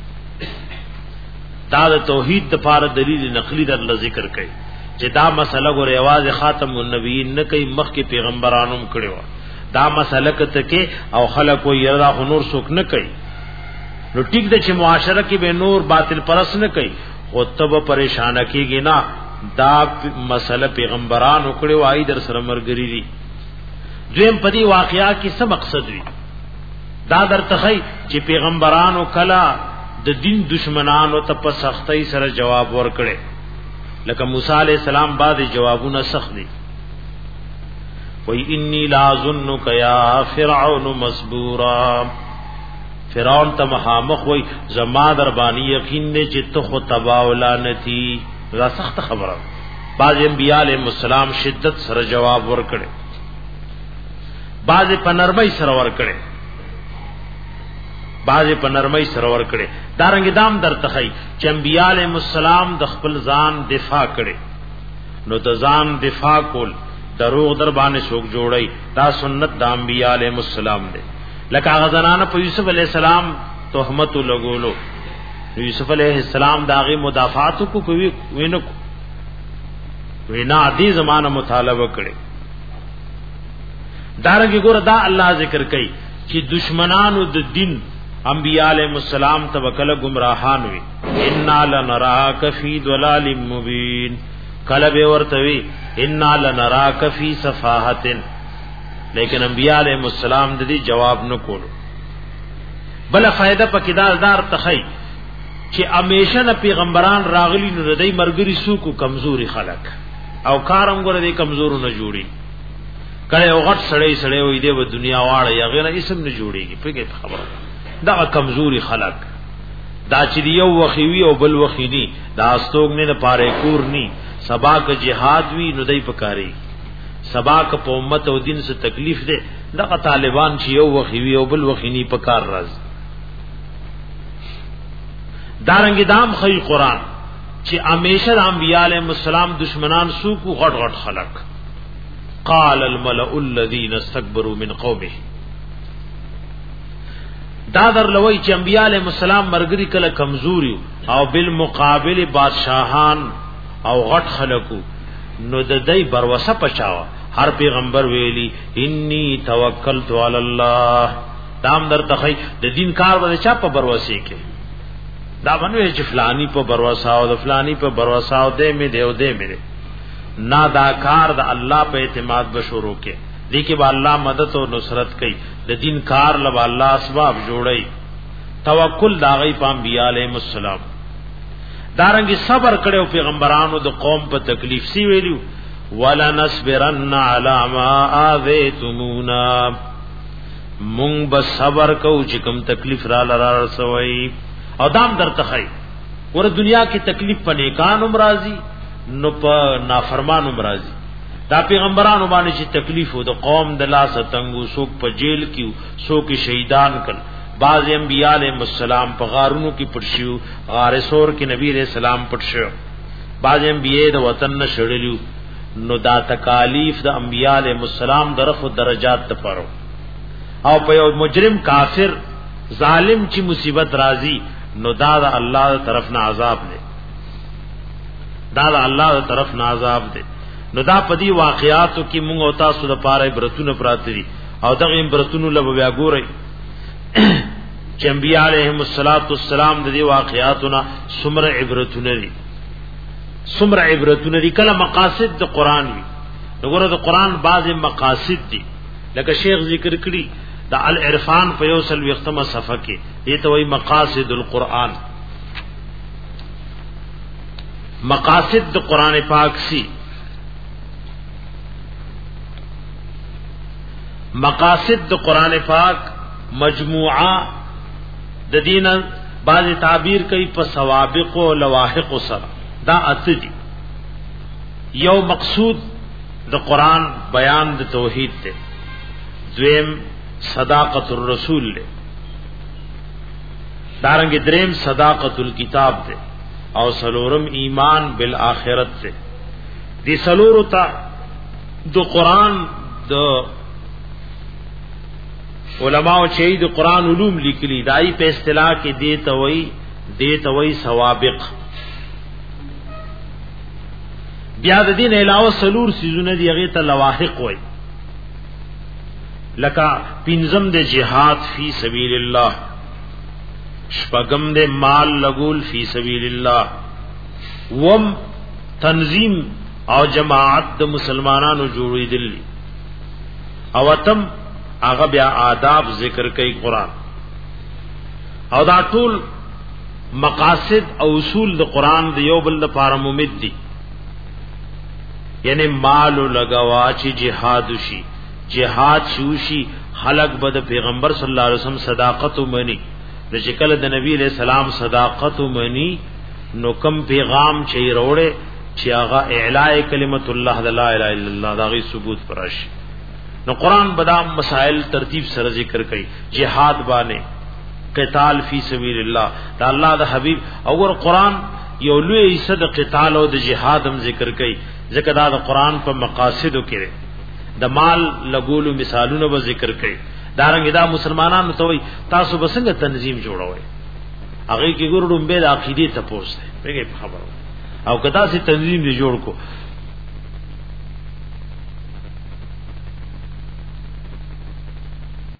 S1: دا د توحید د پاره دلیل نقلی در ذکر کړي چې دا مسله ګور رواج خاتم النبیین نه کوي مخکې پیغمبرانو کړي دا مسله کته کې او خلق و یرا نور څوک نه کوي. نو ټیک د چې معاشره کې به نور باطل پرس نه کوي او تب پریشان کېږي نه دا مسله پیغمبرانو کړي وای در سره مرګري دي. دویم پدی واقعیا کې څه مقصد وي دا در تخی چې پیغمبرانو کلا د دین دشمنانو ته په سختۍ سره جواب ورکړي لکه موسی علیہ السلام بعد جوابونه سخت دي. وی انی لا ظنک یا فرعون مسبورا فرعون ته مخامخ وی زما در باندې یقین نه چې ته خو تبا ولانتی دا سخت خبره. بعض انبیاء علیہ السلام شدت سره جواب ورکړي بعض په نرمۍ سره ورکړي بعض په نرمۍ سره ورکړي. دارنګ دام در تخی چې انبیاء علیهم السلام د خپل ځان دفاع کړي نو د ځان دفاع کول دروغ در باندې شوک جوړي دا سنت د انبیاء علیهم السلام دی. لکه هغه زنانه په یوسف علیہ السلام تهمت لګولو یوسف علیہ السلام داغه مدافعات کو کوي وینو وینا دې زمانہ مطالبه کړي. دارنګ ګور دا الله ذکر کوي چې دشمنانو د دین انبیاء علیہ السلام توکل گمراهان وی انا لنراک فی ضلال مبین کله به ورته وی انا لنراک فی صفاحت لیکن انبیاء علیہ السلام د دې جواب نه کولو. بل فائدہ پکې دار تخی چې امیشه نه پیغمبران راغلی نو ردی مرګری سو کو کمزوري خلق او کارم ګره دې کمزورو نه جوړي کله یو غټ سړی سړی وې دې و دنیا واړه یغه نه اسم نه جوړيږي پکې خبره دا کمزوري خلق دا چې یو وخیوی او بل وخینی دا استوګ نه پاره کور نی سبا ک جهاد وی نو دای پکاري سبا ک په امت او دین سے تکلیف ده دا طالبان چې یو وخیوی او بل وخینی پکار راز. دارنګ دام خی قران چې امیشه د انبیاء علیهم السلام دشمنان سو کو غټ غټ خلق قال الملأ الذين استكبروا من قومه دا در لوی چې انبیاء علیهم السلام مرګري کله کمزوري او بالمقابل بادشاہان او غټ خلقو نو د دې بروسه پچاوا هر پیغمبر ویلی انی توکلت علی الله دام در تخی د دین کار باندې چا په بروسه کې دا باندې چې فلانی په بروسه او د فلانی په بروسه او دې می دیو دې می نا دا کار د الله په اعتماد بشورو کې دیکھے با اللہ مدد و نصرت کئی د دین کار لبا اللہ اسباب جوڑئی توکل داغی پا انبیاء علیہ السلام. دارنگی صبر کڑے و پیغمبرانو د قوم پا تکلیف سی ویلیو وَلَنَصْبِرَنَّ عَلَى مَا آذَيْتُمُونَا مونگ بس صبر کو چکم تکلیف را لرا رسوئی. او دام در تخی ور دنیا کی تکلیف پا نیکان امراضی نو پا نافرمان امراضی. دا پیغمبرانو باندې چې تکلیف و د قوم د لاس تنگو سوک په جیل کیو سوک شهیدان کړ بعض انبیاء علیہ السلام په غارونو کې پټ شو، غار سور کې نبی علیہ السلام پټ شو، بعض انبیاء د وطن نشړلیو. نو دا تکالیف د انبیاء علیہ السلام درخو درجات تفرو، او په یو مجرم کافر ظالم چې مصیبت راځي نو دا د الله طرف نه عذاب دی، دا د الله طرف نه عذاب دی. نو دا په دې واقعاتو کې موږ او تاسو د پاره عبرتونه پراته دي، او دغه عبرتونو لږ بیا ګورئ چې انبیاء علیهم السلام د دې واقعاتو نه څومره عبرتونه دي، څومره عبرتونه دي. کله مقاصد د قران وي، وګوره د قران بعض مقاصد دي، لکه شیخ ذکر کړي د العرفان په یو سل وختمه صفحه کې دې ته وایي مقاصد القرآن. مقاصد د قران پاک سی، مقاصد د قران پاک مجموعه د دینه بعض تعبیر کوي په سوابق او لواحق سره، دا اته دي. یو مقصود د قران بیان د توحید ته، دویم صداقت الرسول له، دارنګ دریم صداقت الكتاب ته، او سلورم ایمان بالآخرت ته. دي سلورو ته د قران د علماء چې د قران علوم لیکلي دای په اصطلاح کې دی ته وای دی ته وای سوابق. بیا د دین علاوه سلور سيزونه دی هغه ته لواحق وای، لکه پنځم د جهاد فی سبیل الله، شپږم د مال لګول فی سبیل الله، وم تنظیم او جماعت د مسلمانانو جوړېدل، او اتم هغه بیا آداب ذکر کوي قران. او دا ټول مقاصد او اصول د قران د یو بل لپاره ممد دي، یعنی مال لګوا چې جهاد شي، جهاد شوشي خلق بد پیغمبر صلی الله علیه وسلم صداقت منی، د شکل د نبی علیہ السلام صداقت منی، نو کم پیغام چي وروړي چې هغه اعلاء کلمت الله لا اله الا الله دا غي ثبوت پرشي. نو قران بدام مسائل ترتیب سره ذکر کړي، جهاد باندې، قتال فی سبیل الله، دا الله د حبیب او قران یو لوی صد قتال او د جهاد هم ذکر کړي، ځکه دا د قران په مقاصدو کې د مال لګولو مثالونه به ذکر کړي. دارنګه دا مسلمانانو ته وي تاسو به څنګه تنظیم جوړوي، هغه کې ګورډم به د عقیده ته پوښتنه پیږي خبرو، او کدا سي تنظیم دې جوړ کو